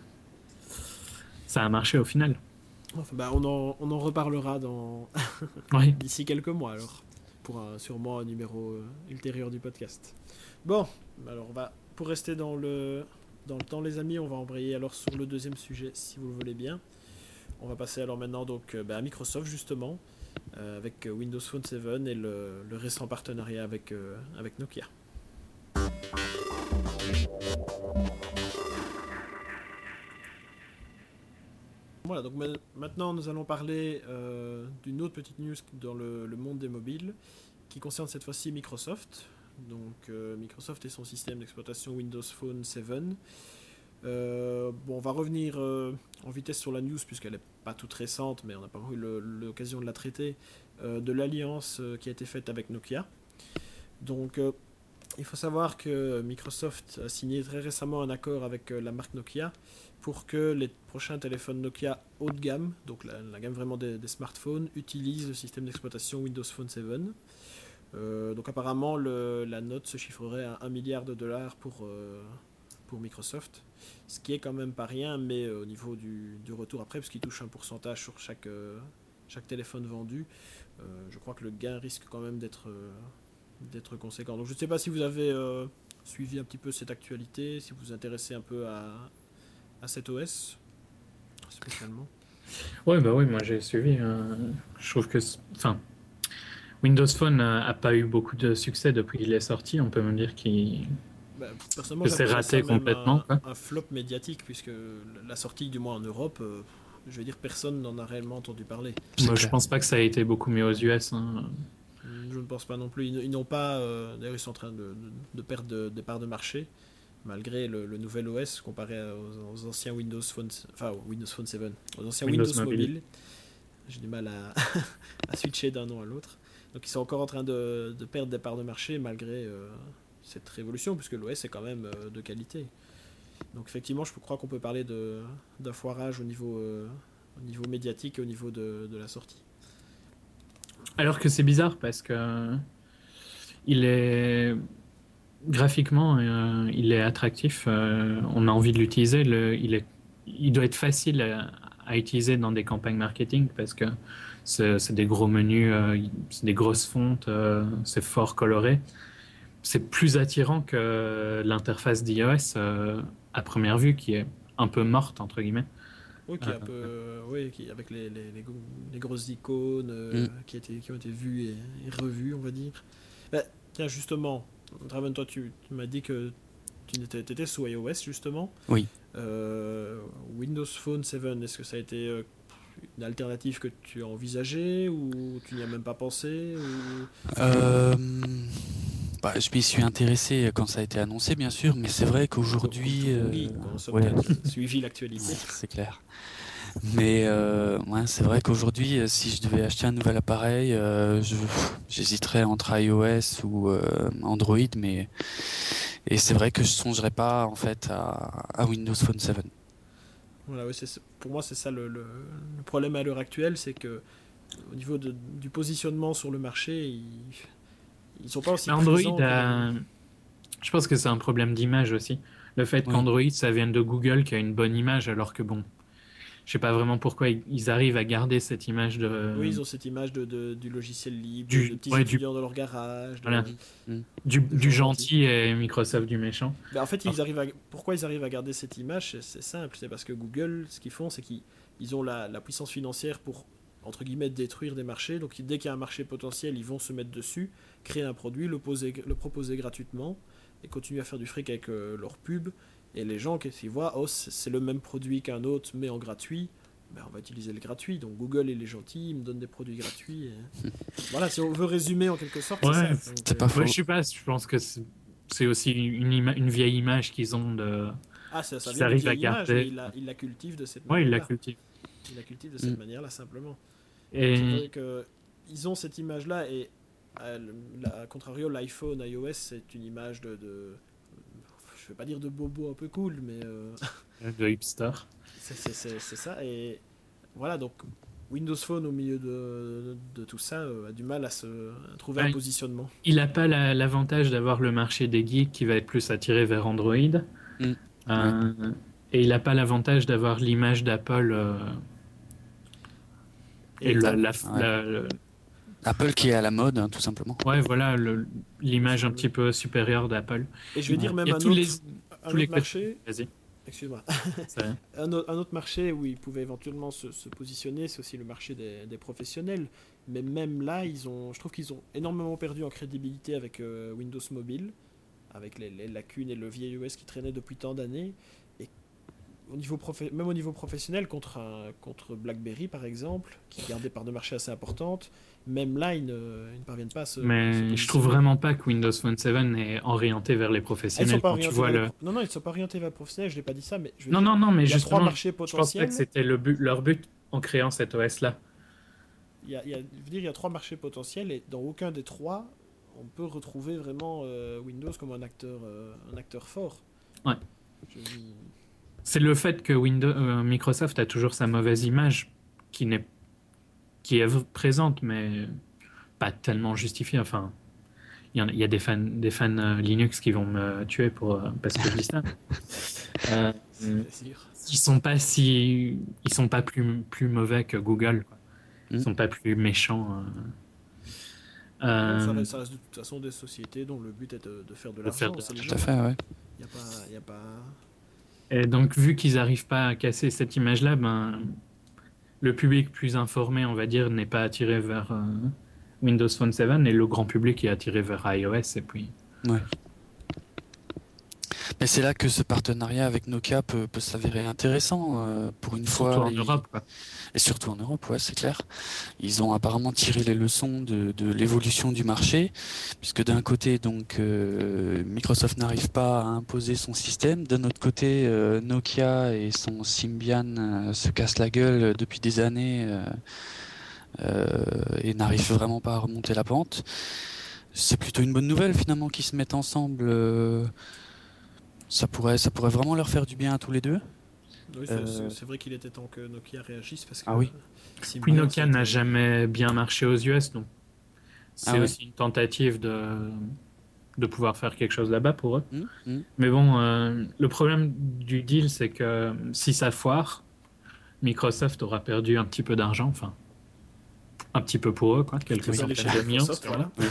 Speaker 2: ça a marché au final.
Speaker 1: Enfin, bah, on, en, on en reparlera dans...
Speaker 2: oui.
Speaker 1: d'ici quelques mois, alors, pour un, sûrement un numéro euh, ultérieur du podcast. Bon, alors, on va, pour rester dans le, dans le temps, les amis, on va embrayer alors sur le deuxième sujet, si vous le voulez bien. On va passer alors maintenant donc, euh, bah, à Microsoft, justement, euh, avec Windows Phone sept et le, le récent partenariat avec, euh, avec Nokia. Voilà, donc maintenant nous allons parler euh, d'une autre petite news dans le, le monde des mobiles qui concerne cette fois-ci Microsoft. Donc euh, Microsoft et son système d'exploitation Windows Phone sept. Euh, bon, on va revenir euh, en vitesse sur la news puisqu'elle n'est pas toute récente, mais on n'a pas eu le, l'occasion de la traiter, euh, de l'alliance euh, qui a été faite avec Nokia. Donc euh, il faut savoir que Microsoft a signé très récemment un accord avec euh, la marque Nokia pour que les prochains téléphones Nokia haut de gamme, donc la, la gamme vraiment des, des smartphones, utilisent le système d'exploitation Windows Phone sept. Euh, donc apparemment le, la note se chiffrerait à un milliard de dollars pour, euh, pour Microsoft, ce qui est quand même pas rien, mais euh, au niveau du, du retour après, parce qu'il touche un pourcentage sur chaque, euh, chaque téléphone vendu, euh, je crois que le gain risque quand même d'être, euh, d'être conséquent. Donc je ne sais pas si vous avez euh, suivi un petit peu cette actualité, si vous vous intéressez un peu à, à cet O S spécialement.
Speaker 2: Ouais, bah oui, moi j'ai suivi. Euh, je trouve que, enfin, Windows Phone n'a pas eu beaucoup de succès depuis qu'il est sorti. On peut me dire qu'il
Speaker 1: bah, personnellement,
Speaker 2: que c'est raté complètement.
Speaker 1: Un, un flop médiatique, puisque la sortie, du moins en Europe, euh, je veux dire, personne n'en a réellement entendu parler.
Speaker 2: Moi, je pense pas que ça a été beaucoup mieux aux U S. Hein.
Speaker 1: Je ne pense pas non plus. Ils, ils n'ont pas. Euh, d'ailleurs, ils sont en train de, de, de perdre de, des parts de marché, malgré le, le nouvel O S comparé aux, aux anciens Windows Phone, enfin Windows Phone sept, aux anciens Windows, Windows Mobile. Mobile. J'ai du mal à, à switcher d'un nom à l'autre. Donc ils sont encore en train de, de perdre des parts de marché malgré euh, cette révolution, puisque l'O S est quand même euh, de qualité. Donc effectivement, je crois qu'on peut parler de, d'un foirage au niveau, euh, au niveau médiatique et au niveau de, de la sortie.
Speaker 2: Alors que c'est bizarre parce que il est graphiquement, euh, il est attractif. Euh, on a envie de l'utiliser. Le, il est, il doit être facile à, à utiliser dans des campagnes marketing parce que c'est, c'est des gros menus, euh, c'est des grosses fontes, euh, c'est fort coloré. C'est plus attirant que l'interface d'iOS euh, à première vue qui est un peu morte entre guillemets.
Speaker 1: Oui, qui est un peu, euh, oui, qui, avec les, les, les, les grosses icônes euh, mm. qui, étaient, qui ont été vues et, et revues, on va dire. Bah, tiens, justement, Draven, toi, tu, tu m'as dit que tu étais, étais sous iOS, justement.
Speaker 3: Oui.
Speaker 1: Euh, Windows Phone sept, est-ce que ça a été euh, une alternative que tu as envisagée ou tu n'y as même pas pensé ou...
Speaker 3: euh... Bah, je m'y suis intéressé quand ça a été annoncé, bien sûr, mais c'est vrai qu'aujourd'hui...
Speaker 1: Euh, oui, on a ouais. suivi l'actualité.
Speaker 3: C'est clair. Mais euh, ouais, c'est vrai qu'aujourd'hui, si je devais acheter un nouvel appareil, euh, je, j'hésiterais entre iOS ou euh, Android, mais et c'est vrai que je songerais pas en fait à, à Windows Phone sept.
Speaker 1: Voilà, oui, c'est, pour moi, c'est ça le, le, le problème à l'heure actuelle, c'est que au niveau de, du positionnement sur le marché, ils, ils sont pas aussi
Speaker 2: Android
Speaker 1: présents.
Speaker 2: A... Que... Je pense que c'est un problème d'image aussi. Le fait oui. qu'Android, ça vienne de Google, qui a une bonne image, alors que bon, je sais pas vraiment pourquoi ils arrivent à garder cette image de...
Speaker 1: Oui, ils ont cette image de, de, du logiciel libre,
Speaker 2: du,
Speaker 1: de petits
Speaker 2: ouais,
Speaker 1: étudiants
Speaker 2: du...
Speaker 1: dans leur garage. De,
Speaker 2: voilà.
Speaker 1: de,
Speaker 2: du, de du gentil et Microsoft du méchant.
Speaker 1: Ben en fait, ils arrivent à... pourquoi ils arrivent à garder cette image, c'est, c'est simple. C'est parce que Google, ce qu'ils font, c'est qu'ils ils ont la, la puissance financière pour, entre guillemets, détruire des marchés. Donc dès qu'il y a un marché potentiel, ils vont se mettre dessus, créer un produit, le, poser, le proposer gratuitement et continuer à faire du fric avec euh, leur pub. Et les gens, qu'est-ce qu'ils voient? Oh, c'est, c'est le même produit qu'un autre, mais en gratuit. Ben, on va utiliser le gratuit. Donc Google, il est gentil, il me donne des produits gratuits. Et... voilà, si on veut résumer en quelque sorte,
Speaker 2: ouais,
Speaker 1: c'est
Speaker 2: ça. Donc, c'est pas euh... faux. Ouais, je sais pas, je pense que c'est, c'est aussi une, ima- une vieille image qu'ils ont de...
Speaker 1: Ah, ça, ça vient d'une vieille image, mais il la, il la cultive de cette
Speaker 2: ouais,
Speaker 1: manière-là.
Speaker 2: il la cultive.
Speaker 1: Il la cultive de cette mmh. manière-là, simplement.
Speaker 2: Et...
Speaker 1: C'est vrai qu'ils ont cette image-là, et à, à contrario, l'iPhone, iOS, c'est une image de... de je vais pas dire de bobo un peu cool, mais... Euh...
Speaker 2: de hipster.
Speaker 1: C'est, c'est, c'est, c'est ça, et voilà, donc Windows Phone au milieu de, de, de tout ça euh, a du mal à se à trouver ouais, un positionnement.
Speaker 2: Il n'a pas la, l'avantage d'avoir le marché des geeks qui va être plus attiré vers Android. Mmh. Euh, ouais. Et il n'a pas l'avantage d'avoir l'image d'Apple euh, et, et la, la,
Speaker 3: ouais.
Speaker 2: la, la,
Speaker 3: Apple qui est à la mode, hein, tout simplement.
Speaker 2: Ouais, voilà, le, l'image un petit peu supérieure d'Apple.
Speaker 1: Et je vais ouais. dire même un autre, les, un autre les marché...
Speaker 2: Vas-y.
Speaker 1: Excuse-moi. un, autre, un autre marché où ils pouvaient éventuellement se, se positionner, c'est aussi le marché des, des professionnels. Mais même là, ils ont, je trouve qu'ils ont énormément perdu en crédibilité avec euh, Windows Mobile, avec les, les lacunes et le vieil O S qui traînait depuis tant d'années. Et au niveau profe- même au niveau professionnel, contre, un, contre BlackBerry par exemple, qui gardait part de marché assez importante, même là, ils ne, ils ne parviennent pas à se.
Speaker 2: Mais je trouve vraiment pas que Windows Phone sept est orienté vers les professionnels.
Speaker 1: Ah, ils sont pas
Speaker 2: quand tu vois
Speaker 1: le...
Speaker 2: le...
Speaker 1: Non, non, ils ne sont pas orientés vers les professionnels, je ne l'ai pas dit ça, mais je veux
Speaker 2: non,
Speaker 1: dire,
Speaker 2: non, non, mais
Speaker 1: il y a
Speaker 2: justement,
Speaker 1: trois marchés potentiels.
Speaker 2: Je pense pas que c'était le but, leur but en créant cet O S-là.
Speaker 1: Il y a, il y a, je veux dire, il y a trois marchés potentiels et dans aucun des trois, on peut retrouver vraiment euh, Windows comme un acteur, euh, un acteur fort.
Speaker 2: Ouais. Je... C'est le fait que Windows, euh, Microsoft a toujours sa mauvaise image qui, n'est, qui est présente, mais pas tellement justifiée. Enfin, il y, y a des fans, des fans euh, Linux qui vont me tuer pour, euh, parce que je dis ça. euh, ils sont pas si, ils sont pas plus, plus mauvais que Google, quoi. Ils sont pas plus méchants.
Speaker 1: Euh... Euh... Ça, reste, ça reste de toute façon des sociétés dont le but est de, de faire de l'argent.
Speaker 3: De... Tout à fait, ouais.
Speaker 1: Il y a pas, y a pas...
Speaker 2: Et donc, vu qu'ils n'arrivent pas à casser cette image-là, ben, le public plus informé, on va dire, n'est pas attiré vers euh, Windows Phone sept et le grand public est attiré vers iOS. Et puis...
Speaker 3: Ouais. Mais c'est là que ce partenariat avec Nokia peut, peut s'avérer intéressant euh, pour une
Speaker 2: surtout
Speaker 3: fois.
Speaker 2: Surtout en
Speaker 3: ils...
Speaker 2: Europe, quoi.
Speaker 3: Et surtout en Europe, ouais, c'est clair. Ils ont apparemment tiré les leçons de, de l'évolution du marché, puisque d'un côté, donc, euh, Microsoft n'arrive pas à imposer son système. D'un autre côté, euh, Nokia et son Symbian euh, se cassent la gueule depuis des années euh, euh, et n'arrivent vraiment pas à remonter la pente. C'est plutôt une bonne nouvelle, finalement, qu'ils se mettent ensemble. Euh, ça pourrait, ça pourrait vraiment leur faire du bien à tous les deux.
Speaker 1: Oui, c'est, euh... c'est vrai qu'il était temps que Nokia réagisse parce que.
Speaker 3: Ah oui.
Speaker 2: Si Puis Nokia n'a jamais bien marché aux U S, donc c'est ah ouais. aussi une tentative de de pouvoir faire quelque chose là-bas pour eux.
Speaker 3: Mmh, mmh.
Speaker 2: Mais bon, euh, le problème du deal, c'est que si ça foire, Microsoft aura perdu un petit peu d'argent, enfin un petit peu pour eux, quoi, quelques oui, centaines de millions. Voilà. Oui.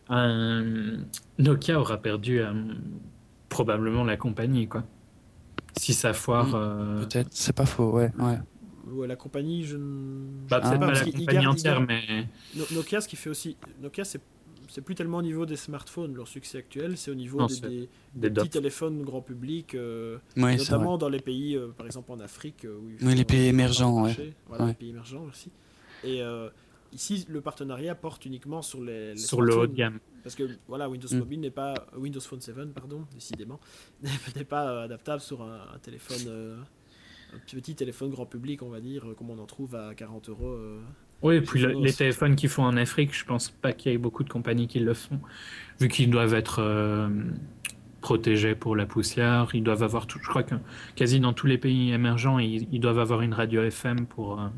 Speaker 2: Euh, Nokia aura perdu euh, probablement la compagnie, quoi. Si ça foire. Mmh,
Speaker 3: euh... Peut-être, c'est pas faux, ouais. ouais.
Speaker 1: Ouais, la compagnie, je ne.
Speaker 2: Bah, peut-être ah, pas la compagnie garde, entière, mais.
Speaker 1: Nokia, ce qui fait aussi. Nokia, c'est, c'est plus tellement au niveau des smartphones, leur succès actuel, c'est au niveau
Speaker 2: non,
Speaker 1: des,
Speaker 2: c'est...
Speaker 1: des,
Speaker 2: des,
Speaker 1: des petits téléphones grand public, euh,
Speaker 3: oui,
Speaker 1: notamment dans les pays, euh, par exemple en Afrique. Euh, où
Speaker 3: oui, les pays émergents, ouais.
Speaker 1: Voilà,
Speaker 3: ouais.
Speaker 1: les pays émergents, merci. Et euh, ici, le partenariat porte uniquement sur les. les
Speaker 2: sur le haut de gamme.
Speaker 1: Parce que voilà, Windows mm. Mobile n'est pas. Windows Phone sept, pardon, décidément, n'est pas euh, adaptable sur un, un téléphone. Euh, un petit téléphone grand public, on va dire, comme on en trouve à quarante euros. Euh,
Speaker 2: oui, et puis le, les téléphones qu'ils font en Afrique, je pense pas qu'il y ait beaucoup de compagnies qui le font, vu qu'ils doivent être euh, protégés pour la poussière, ils doivent avoir tout, je crois que quasi dans tous les pays émergents, ils, ils doivent avoir une radio F M pour euh,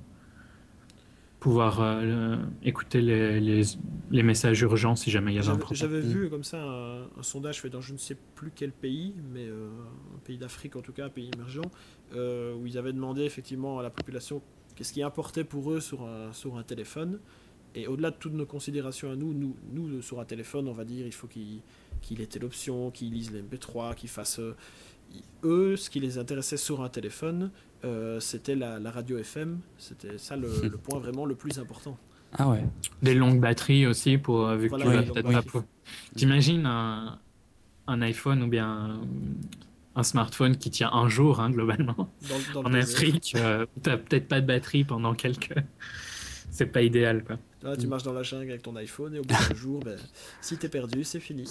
Speaker 2: pouvoir euh, écouter les, les, les messages urgents si jamais il y avait
Speaker 1: j'avais,
Speaker 2: un problème.
Speaker 1: J'avais mmh. vu comme ça un, un sondage fait dans je ne sais plus quel pays, mais euh, un pays d'Afrique en tout cas, un pays émergent, euh, où ils avaient demandé effectivement à la population qu'est-ce qui importait pour eux sur un, sur un téléphone. Et au-delà de toutes nos considérations à nous, nous, nous sur un téléphone, on va dire il faut qu'il, qu'il ait telle option, qu'il lise les M P trois, qu'il fasse... Euh, eux, ce qui les intéressait sur un téléphone, euh, c'était la, la radio F M. C'était ça le, le point vraiment le plus important.
Speaker 3: Ah ouais.
Speaker 2: Des longues batteries aussi, pour, vu
Speaker 1: voilà,
Speaker 2: que tu
Speaker 1: oui,
Speaker 2: vas peut-être pas pour... T'imagines un, un iPhone ou bien un, un smartphone qui tient un jour, hein, globalement.
Speaker 1: Dans, dans
Speaker 2: en Afrique, euh, t'as peut-être pas de batterie pendant quelques... C'est pas idéal, quoi.
Speaker 1: Là, tu marches dans la jungle avec ton iPhone et au bout d'un jour, ben, si t'es perdu, c'est fini.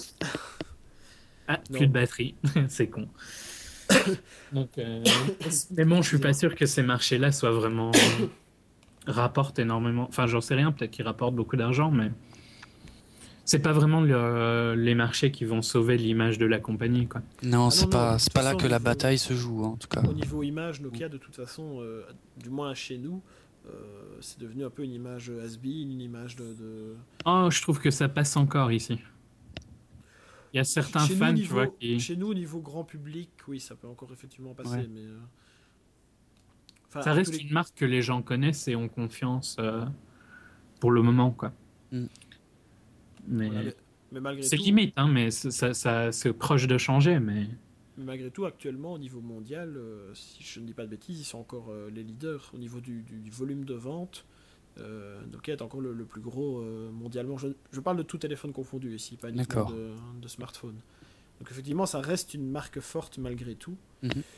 Speaker 2: Ah, non. Plus de batterie, c'est con. Donc, euh... mais bon, je suis pas sûr que ces marchés-là soient vraiment rapportent énormément. Enfin, j'en sais rien. Peut-être qu'ils rapportent beaucoup d'argent, mais c'est pas vraiment le... les marchés qui vont sauver l'image de la compagnie, quoi.
Speaker 3: Non,
Speaker 1: ah
Speaker 3: c'est
Speaker 1: non,
Speaker 3: pas,
Speaker 1: non,
Speaker 3: c'est pas là que
Speaker 1: niveau,
Speaker 3: la bataille se joue, en tout cas.
Speaker 1: Au niveau image, Nokia, de toute façon, euh, du moins chez nous, euh, c'est devenu un peu une image has-been, une image de, de.
Speaker 2: Oh, je trouve que ça passe encore ici. Il y a certains
Speaker 1: chez
Speaker 2: fans,
Speaker 1: nous,
Speaker 2: tu
Speaker 1: niveau,
Speaker 2: vois, qui...
Speaker 1: Chez nous, au niveau grand public, oui, ça peut encore effectivement passer,
Speaker 3: ouais.
Speaker 1: mais... Euh... Enfin,
Speaker 2: ça reste
Speaker 1: les...
Speaker 2: une marque que les gens connaissent et ont confiance euh, pour le moment, quoi.
Speaker 3: Mm.
Speaker 2: Mais...
Speaker 1: Voilà, mais, mais malgré
Speaker 2: c'est
Speaker 1: tout...
Speaker 2: limite, hein, mais ça, ça, ça, c'est proche de changer, mais...
Speaker 1: mais malgré tout, actuellement, au niveau mondial, euh, si je ne dis pas de bêtises, ils sont encore euh, les leaders au niveau du, du, du volume de vente. Euh, Nokia est encore le, le plus gros euh, mondialement. Je, je parle de tout téléphone confondu ici, pas uniquement de, de smartphone. Donc effectivement, ça reste une marque forte malgré tout.
Speaker 3: Mm-hmm.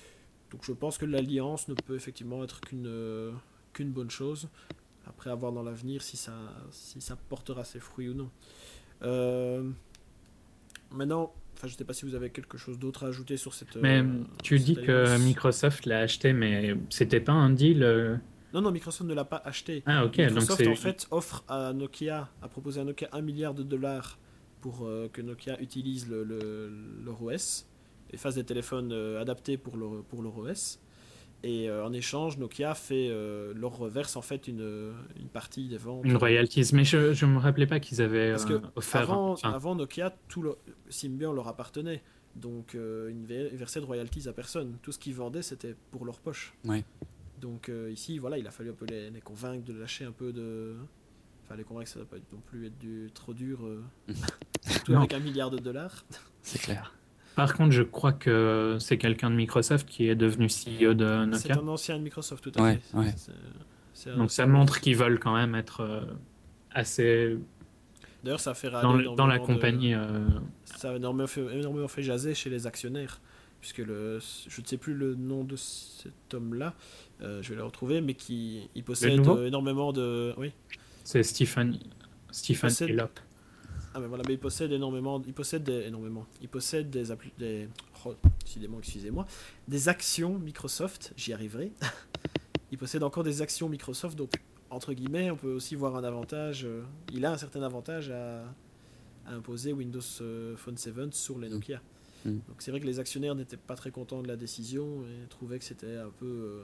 Speaker 1: Donc je pense que l'alliance ne peut effectivement être qu'une, euh, qu'une bonne chose. Après, à voir dans l'avenir si ça, si ça portera ses fruits ou non. Euh, maintenant, enfin, je ne sais pas si vous avez quelque chose d'autre à ajouter sur cette.
Speaker 2: Mais
Speaker 1: euh,
Speaker 2: tu
Speaker 1: cette
Speaker 2: dis
Speaker 1: alliance.
Speaker 2: que Microsoft l'a acheté, mais c'était pas un deal. euh,
Speaker 1: Non, non, Microsoft ne l'a pas acheté.
Speaker 2: Ah, ok.
Speaker 1: Microsoft,
Speaker 2: Donc
Speaker 1: en
Speaker 2: c'est.
Speaker 1: fait, offre à Nokia, a proposé à Nokia un milliard de dollars pour euh, que Nokia utilise le, le, leur O S et fasse des téléphones euh, adaptés pour leur, pour leur O S. Et euh, en échange, Nokia fait, euh, leur reverse en fait une, une partie des ventes.
Speaker 2: Une royalties. Mais je, je me rappelais pas qu'ils avaient
Speaker 1: Parce
Speaker 2: euh,
Speaker 1: que
Speaker 2: offert.
Speaker 1: avant,
Speaker 2: Enfin,
Speaker 1: avant Nokia, tout le, Symbian leur appartenait. Donc euh, ils ne versaient de royalties à personne. Tout ce qu'ils vendaient, c'était pour leur poche.
Speaker 3: Ouais.
Speaker 1: Donc euh, ici, voilà, il a fallu un peu les, les convaincre de lâcher un peu de... Enfin, les convaincre, ça ne va pas non plus être du, trop dur. Euh... Surtout
Speaker 2: Non.
Speaker 1: avec un milliard de dollars.
Speaker 3: C'est clair.
Speaker 2: Par contre, je crois que c'est quelqu'un de Microsoft qui est devenu C E O de
Speaker 1: C'est
Speaker 2: Nokia.
Speaker 1: un ancien de Microsoft, tout à
Speaker 3: Ouais,
Speaker 1: fait.
Speaker 3: ouais.
Speaker 1: C'est- c'est un
Speaker 2: Donc
Speaker 1: ancien
Speaker 2: ça montre qu'ils veulent quand même être euh, assez
Speaker 1: D'ailleurs, ça a fait râler
Speaker 2: dans, le- dans la
Speaker 1: énormément de-
Speaker 2: compagnie. euh,
Speaker 1: Ça a énormément fait, énormément fait jaser chez les actionnaires. Puisque le, je ne sais plus le nom de cet homme-là, euh, je vais le retrouver, mais qui il possède
Speaker 2: nouveau
Speaker 1: euh, énormément de... Oui.
Speaker 2: C'est Stephen, Stephen
Speaker 1: possède-
Speaker 2: Elop.
Speaker 1: Ah mais voilà, mais il possède énormément, il possède des, énormément, il possède des, appli- des oh, décidément, excusez-moi, des actions Microsoft, j'y arriverai. Il possède encore des actions Microsoft, donc entre guillemets, on peut aussi voir un avantage. euh, il a un certain avantage à, à imposer Windows euh, Phone sept sur les Nokia.
Speaker 3: Mm.
Speaker 1: Donc c'est vrai que les actionnaires n'étaient pas très contents de la décision et trouvaient que c'était un peu, euh,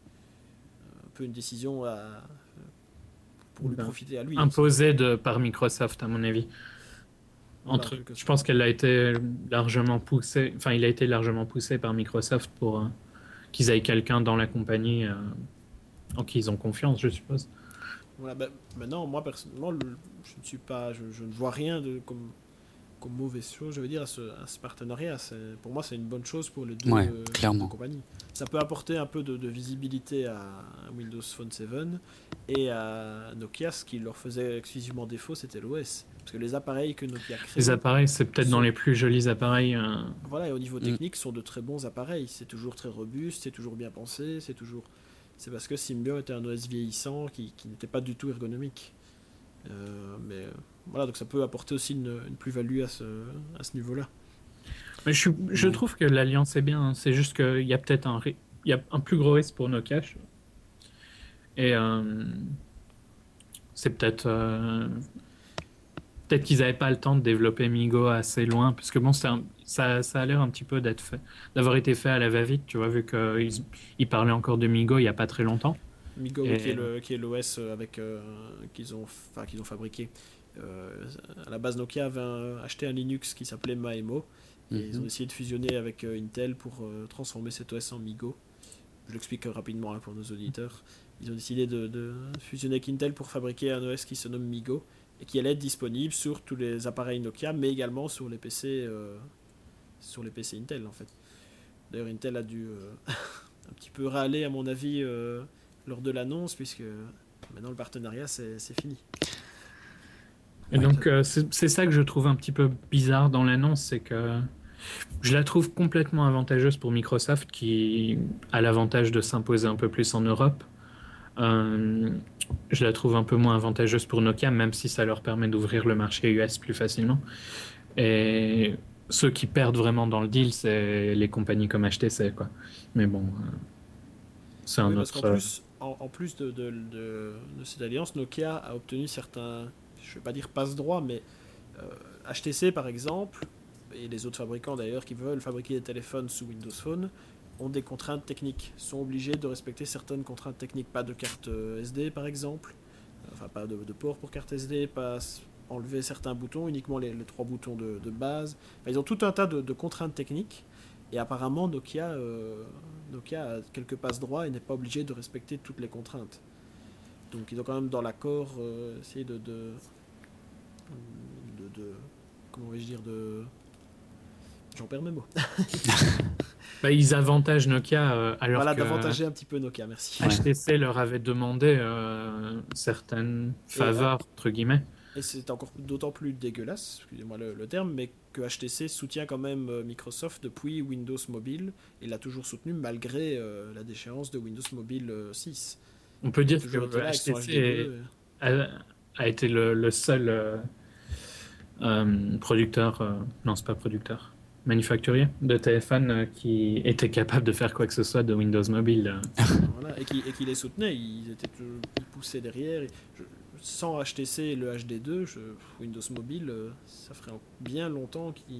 Speaker 1: un peu une décision à, pour lui
Speaker 2: Ben,
Speaker 1: profiter à lui.
Speaker 2: Imposée de, par Microsoft, à mon avis.
Speaker 1: Voilà,
Speaker 2: Entre,
Speaker 1: en quelque
Speaker 2: je
Speaker 1: sorte.
Speaker 2: pense qu'elle a été largement poussée, enfin, il a été largement poussé par Microsoft pour euh, qu'ils aient quelqu'un dans la compagnie euh, en qui ils ont confiance, je suppose.
Speaker 1: Voilà, ben, maintenant, moi personnellement, le- je ne suis pas, je, je ne vois rien de comme, comme mauvaise chose, je veux dire, à ce, à ce partenariat. C'est, pour moi, c'est une bonne chose pour les deux,
Speaker 3: Ouais,
Speaker 1: euh,
Speaker 3: clairement.
Speaker 1: deux compagnies. Ça peut apporter un peu de, de visibilité à, à Windows Phone sept et à Nokia. Ce qui leur faisait exclusivement défaut, c'était l'O S. Parce que les appareils que Nokia crée,
Speaker 2: Les appareils, c'est peut-être dans les plus jolis appareils. euh,
Speaker 1: voilà, et au niveau
Speaker 3: Mm.
Speaker 1: technique, sont de très bons appareils. C'est toujours très robuste, c'est toujours bien pensé, c'est toujours. C'est parce que Symbian était un O S vieillissant qui, qui n'était pas du tout ergonomique. Euh, mais euh, voilà, donc ça peut apporter aussi une, une plus-value à ce, à ce niveau-là.
Speaker 2: Mais je, suis- je
Speaker 3: Ouais.
Speaker 2: trouve que l'alliance est bien. hein. C'est juste qu'il y a peut-être un, ri- il y a un plus gros risque pour Nokia. je- Et euh, c'est peut-être. euh, Peut-être qu'ils n'avaient pas le temps de développer Migo assez loin. Parce que bon, c'est un- ça, ça a l'air un petit peu d'être fait, d'avoir été fait à la va-vite, tu vois, vu qu'ils ils parlaient encore de Migo il n'y a pas très longtemps.
Speaker 1: Migo,
Speaker 2: Et-
Speaker 1: qui est le, qui est l'O S avec euh, qu'ils ont, enfin, qu'ils ont fabriqué. Euh, à la base, Nokia avait un- acheté un Linux qui s'appelait Maemo. Et ils ont
Speaker 3: Mhm.
Speaker 1: essayé de fusionner avec euh, Intel pour euh, transformer cet O S en Migo. Je l'explique rapidement hein, pour nos auditeurs. Ils ont décidé de, de fusionner avec Intel pour fabriquer un O S qui se nomme Migo et qui allait être disponible sur tous les appareils Nokia, mais également sur les P C, euh, sur les P C Intel en fait. D'ailleurs, Intel a dû euh, un petit peu râler à mon avis euh, lors de l'annonce, puisque maintenant le partenariat c'est, c'est fini.
Speaker 2: Et donc, euh, c'est c'est ça que je trouve un petit peu bizarre dans l'annonce, c'est que je la trouve complètement avantageuse pour Microsoft qui a l'avantage de s'imposer un peu plus en Europe. Euh, je la trouve un peu moins avantageuse pour Nokia, même si ça leur permet d'ouvrir le marché U S plus facilement. Et ceux qui perdent vraiment dans le deal, c'est les compagnies comme H T C, quoi. Mais bon, euh, c'est un
Speaker 1: Oui, parce
Speaker 2: autre.
Speaker 1: qu'en plus, en, en plus de, de, de, de cette alliance, Nokia a obtenu certains, je ne vais pas dire passe-droit, mais euh, H T C par exemple, et les autres fabricants d'ailleurs qui veulent fabriquer des téléphones sous Windows Phone, ont des contraintes techniques, sont obligés de respecter certaines contraintes techniques, pas de carte euh, S D par exemple, enfin pas de, de port pour carte S D, pas s- enlever certains boutons, uniquement les, les trois boutons de, de base. Enfin, ils ont tout un tas de, de contraintes techniques, et apparemment Nokia, euh, Nokia a quelques passes droits et n'est pas obligé de respecter toutes les contraintes. Donc ils ont quand même dans l'accord euh, essayé de, de, de, de comment vais-je dire de j'en perds mes mots.
Speaker 2: Bah, ils avantagent Nokia euh, alors
Speaker 1: Voilà,
Speaker 2: que
Speaker 1: d'avantager un petit peu Nokia, merci.
Speaker 3: Ouais.
Speaker 2: H T C leur avait demandé euh, certaines faveurs, entre guillemets.
Speaker 1: Et c'est encore d'autant plus dégueulasse, excusez-moi le, le terme, mais que H T C soutient quand même euh, Microsoft depuis Windows Mobile, et l'a toujours soutenu malgré euh, la déchéance de Windows Mobile euh, six.
Speaker 2: On peut dire que H T C est, a, a été le, le seul euh, euh, producteur, euh, non c'est pas producteur, manufacturier de téléphone euh, qui était capable de faire quoi que ce soit de Windows Mobile.
Speaker 1: Voilà, et, qui, et qui les soutenait, ils, étaient, ils poussaient derrière. Et je, sans H T C et le H D deux, je, Windows Mobile, ça ferait bien longtemps qu'il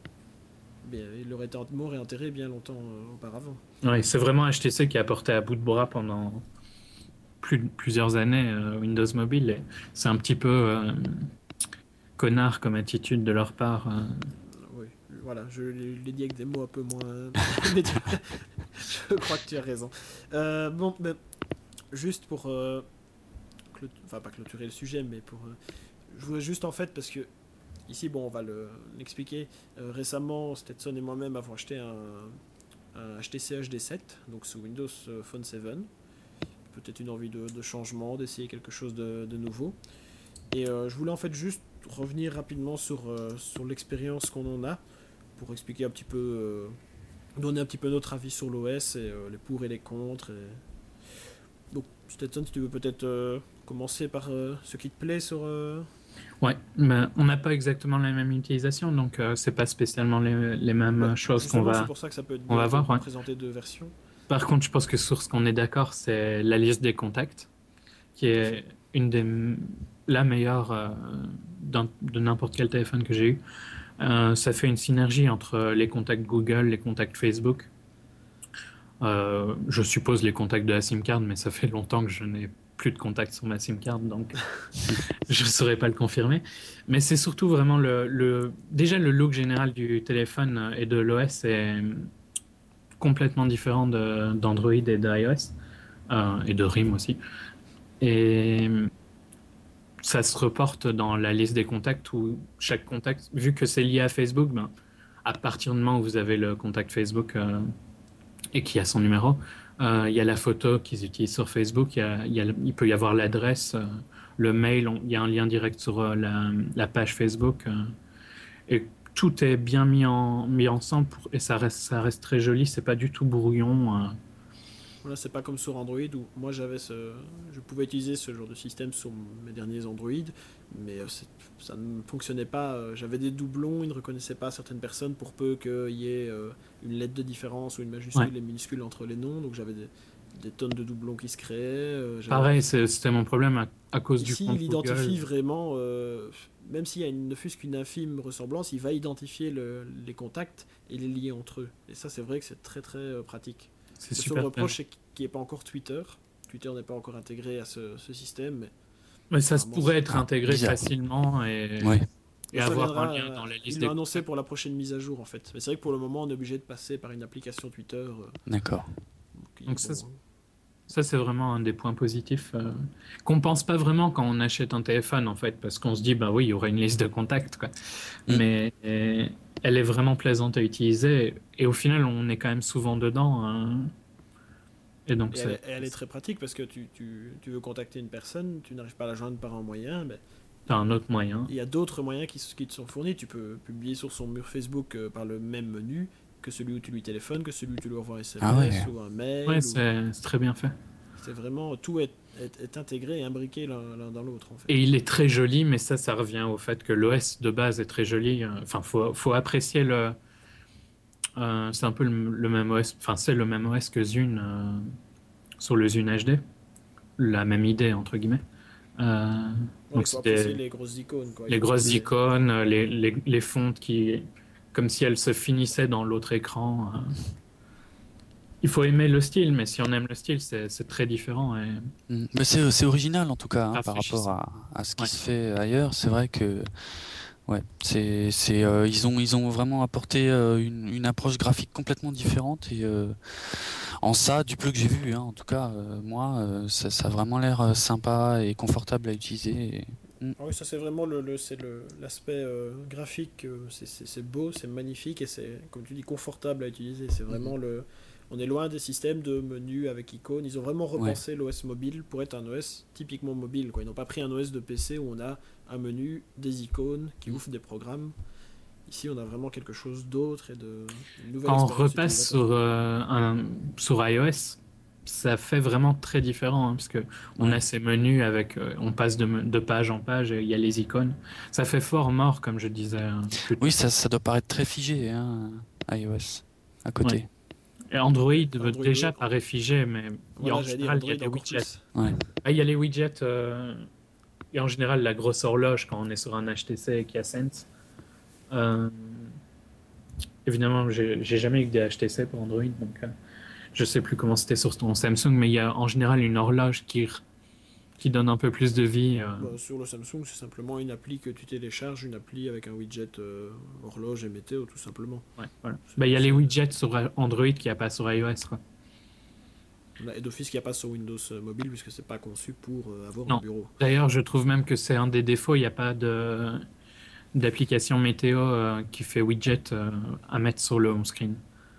Speaker 1: il aurait été mort et enterré bien longtemps euh, auparavant.
Speaker 2: Oui, c'est vraiment H T C qui a porté à bout de bras pendant plus, plusieurs années euh, Windows Mobile. Et c'est un petit peu euh, connard comme attitude de leur part. Euh.
Speaker 1: Oui, voilà, je l'ai dit avec des mots un peu moins... Mais tu... je crois que tu as raison. Euh, bon, ben, juste pour... Euh... Clôt... Enfin, pas clôturer le sujet, mais pour... Euh... Je voulais juste en fait, parce que ici, bon, on va le, l'expliquer. Euh, récemment, Stetson et moi-même avons acheté un, un H T C H D sept, donc sous Windows Phone sept. Peut-être une envie de, de changement, d'essayer quelque chose de, de nouveau. Et euh, je voulais en fait juste revenir rapidement sur, euh, sur l'expérience qu'on en a, pour expliquer un petit peu, euh, donner un petit peu notre avis sur l'O S, et euh, les pour et les contre. Et... Donc, Stetson, si tu veux peut-être euh, commencer par euh, ce qui te plaît sur... Euh...
Speaker 2: Ouais, mais on n'a pas exactement la même utilisation, donc euh, c'est pas spécialement les, les mêmes
Speaker 1: bah,
Speaker 2: choses qu'on va.
Speaker 1: C'est pour ça que ça peut être
Speaker 2: on va voir, ouais.
Speaker 1: Présenter deux versions.
Speaker 2: Par contre, je pense que sur ce qu'on est d'accord, c'est la liste des contacts, qui est une des la meilleure euh, de n'importe quel téléphone que j'ai eu. Euh, ça fait une synergie entre les contacts Google, les contacts Facebook. Euh, je suppose les contacts de la SIM card, mais ça fait longtemps que je n'ai plus de contacts sur ma SIM card, donc je ne saurais pas le confirmer. Mais c'est surtout vraiment le, le... Déjà, le look général du téléphone et de l'O S est complètement différent de, d'Android et d'iOS, euh, et de R I M aussi. Et ça se reporte dans la liste des contacts où chaque contact, vu que c'est lié à Facebook, ben, à partir du moment où vous avez le contact Facebook euh, et qui a son numéro, il euh, y a la photo qu'ils utilisent sur Facebook, y a, y a, il peut y avoir l'adresse, euh, le mail, il y a un lien direct sur euh, la, la page Facebook. Euh, et tout est bien mis, en, mis ensemble pour, et ça reste, ça reste très joli, c'est pas du tout brouillon. Euh.
Speaker 1: Voilà, c'est pas comme sur Android où moi j'avais ce, je pouvais utiliser ce genre de système sur mes derniers Android, mais ça ne fonctionnait pas. J'avais des doublons, il ne reconnaissait pas certaines personnes pour peu qu'il y ait une lettre de différence ou une majuscule ouais. et minuscule entre les noms, donc j'avais des, des tonnes de doublons qui se créaient.
Speaker 2: Pareil, c'est, c'était mon problème à, à cause
Speaker 1: Ici,
Speaker 2: du compte
Speaker 1: il identifie
Speaker 2: Google.
Speaker 1: Vraiment, euh, même s'il y a une, ne fût-ce qu'une infime ressemblance, il va identifier le, les contacts et les lier entre eux. Et ça, c'est vrai que c'est très très euh, pratique.
Speaker 2: C'est
Speaker 1: le
Speaker 2: super
Speaker 1: seul reproche, c'est qu'il n'y ait pas encore Twitter. Twitter n'est pas encore intégré à ce, ce système. Mais,
Speaker 2: mais ça pourrait être intégré ah, facilement et,
Speaker 3: ouais.
Speaker 2: et avoir viendra, un lien dans la liste.
Speaker 1: Il l'a annoncé pour la prochaine mise à jour en fait. Mais c'est vrai que pour le moment, on est obligé de passer par une application Twitter. Euh,
Speaker 3: D'accord.
Speaker 2: Donc, Donc ça, bon, ça, c'est vraiment un des points positifs euh, qu'on pense pas vraiment quand on achète un téléphone en fait, parce qu'on se dit bah oui, il y aura une liste de contacts quoi. Mm. Mais et, elle est vraiment plaisante à utiliser et au final, on est quand même souvent dedans. Hein.
Speaker 1: Et donc, et elle, elle est très pratique parce que tu, tu, tu veux contacter une personne, tu n'arrives pas à la joindre par un moyen, mais
Speaker 2: tu as un autre moyen.
Speaker 1: Il y a d'autres moyens qui, qui te sont fournis. Tu peux publier sur son mur Facebook euh, par le même menu que celui où tu lui téléphones, que celui où tu lui envoies un S M S ah ouais. ou un mail.
Speaker 2: Ouais,
Speaker 1: ou...
Speaker 2: c'est, c'est très bien fait.
Speaker 1: C'est vraiment, tout est, est, est intégré et imbriqué l'un, l'un dans l'autre. En fait.
Speaker 2: Et il est très joli, mais ça, ça revient au fait que l'O S de base est très joli. Enfin, faut, faut apprécier le. Euh, c'est un peu le, le même O S. Enfin, c'est le même O S que Zune euh, sur le Zune H D. La même idée entre guillemets. Euh,
Speaker 1: ouais, donc c'était les grosses icônes. Quoi.
Speaker 2: Les grosses icônes, les, les, les fontes qui, comme si elles se finissaient dans l'autre écran. Euh. Il faut aimer le style, mais si on aime le style, c'est, c'est très différent. Et...
Speaker 3: Mais c'est, c'est original en tout cas hein, par rapport à, à ce qui ouais. se fait ailleurs. C'est vrai que ouais, c'est, c'est, euh, ils ont, ils ont vraiment apporté euh, une, une approche graphique complètement différente et euh, en ça, du peu que j'ai vu, hein, en tout cas, euh, moi, euh, ça, ça a vraiment l'air sympa et confortable à utiliser. Et...
Speaker 1: Mm. Ah oui, ça c'est vraiment le, le, c'est le, l'aspect euh, graphique, euh, c'est, c'est, c'est beau, c'est magnifique et c'est, comme tu dis, confortable à utiliser. C'est vraiment mm. le, on est loin des systèmes de menus avec icônes. Ils ont vraiment repensé ouais. l'O S mobile pour être un O S typiquement mobile, quoi. Ils n'ont pas pris un O S de P C où on a un menu, des icônes qui ouvrent des programmes. Ici, on a vraiment quelque chose d'autre et de une nouvelle
Speaker 2: Quand on
Speaker 1: expérience
Speaker 2: repasse sur, euh, un, sur iOS, ça fait vraiment très différent, hein, parce que on a ces menus avec, euh, on passe de, de page en page et il y a les icônes. Ça fait fort mort, comme je disais. Hein,
Speaker 3: oui, ça, ça doit paraître très figé, hein, iOS, à côté.
Speaker 2: Ouais. Et Android, Android déjà ouais. paraît figé, mais
Speaker 1: voilà,
Speaker 2: en général, il y a des widgets.
Speaker 3: Ouais.
Speaker 2: Ah, il y a les widgets, euh, et en général, la grosse horloge quand on est sur un H T C et qu'il y a Sense. Euh, évidemment, j'ai, j'ai jamais eu des H T C pour Android, donc euh, je sais plus comment c'était sur ton Samsung, mais il y a en général une horloge qui, qui donne un peu plus de vie. Euh.
Speaker 1: Bah, sur le Samsung, c'est simplement une appli que tu télécharges, une appli avec un widget euh, horloge et météo, tout simplement.
Speaker 2: Ouais, voilà. Bah, il y a les widgets sur Android qu'il n'y a pas sur iOS, quoi.
Speaker 1: Et d'office qu'il n'y a pas sur Windows Mobile, puisque c'est pas conçu pour euh, avoir
Speaker 2: non.
Speaker 1: un bureau.
Speaker 2: D'ailleurs, je trouve même que c'est un des défauts, il n'y a pas de... d'application météo euh, qui fait widget euh, à mettre sur le home screen.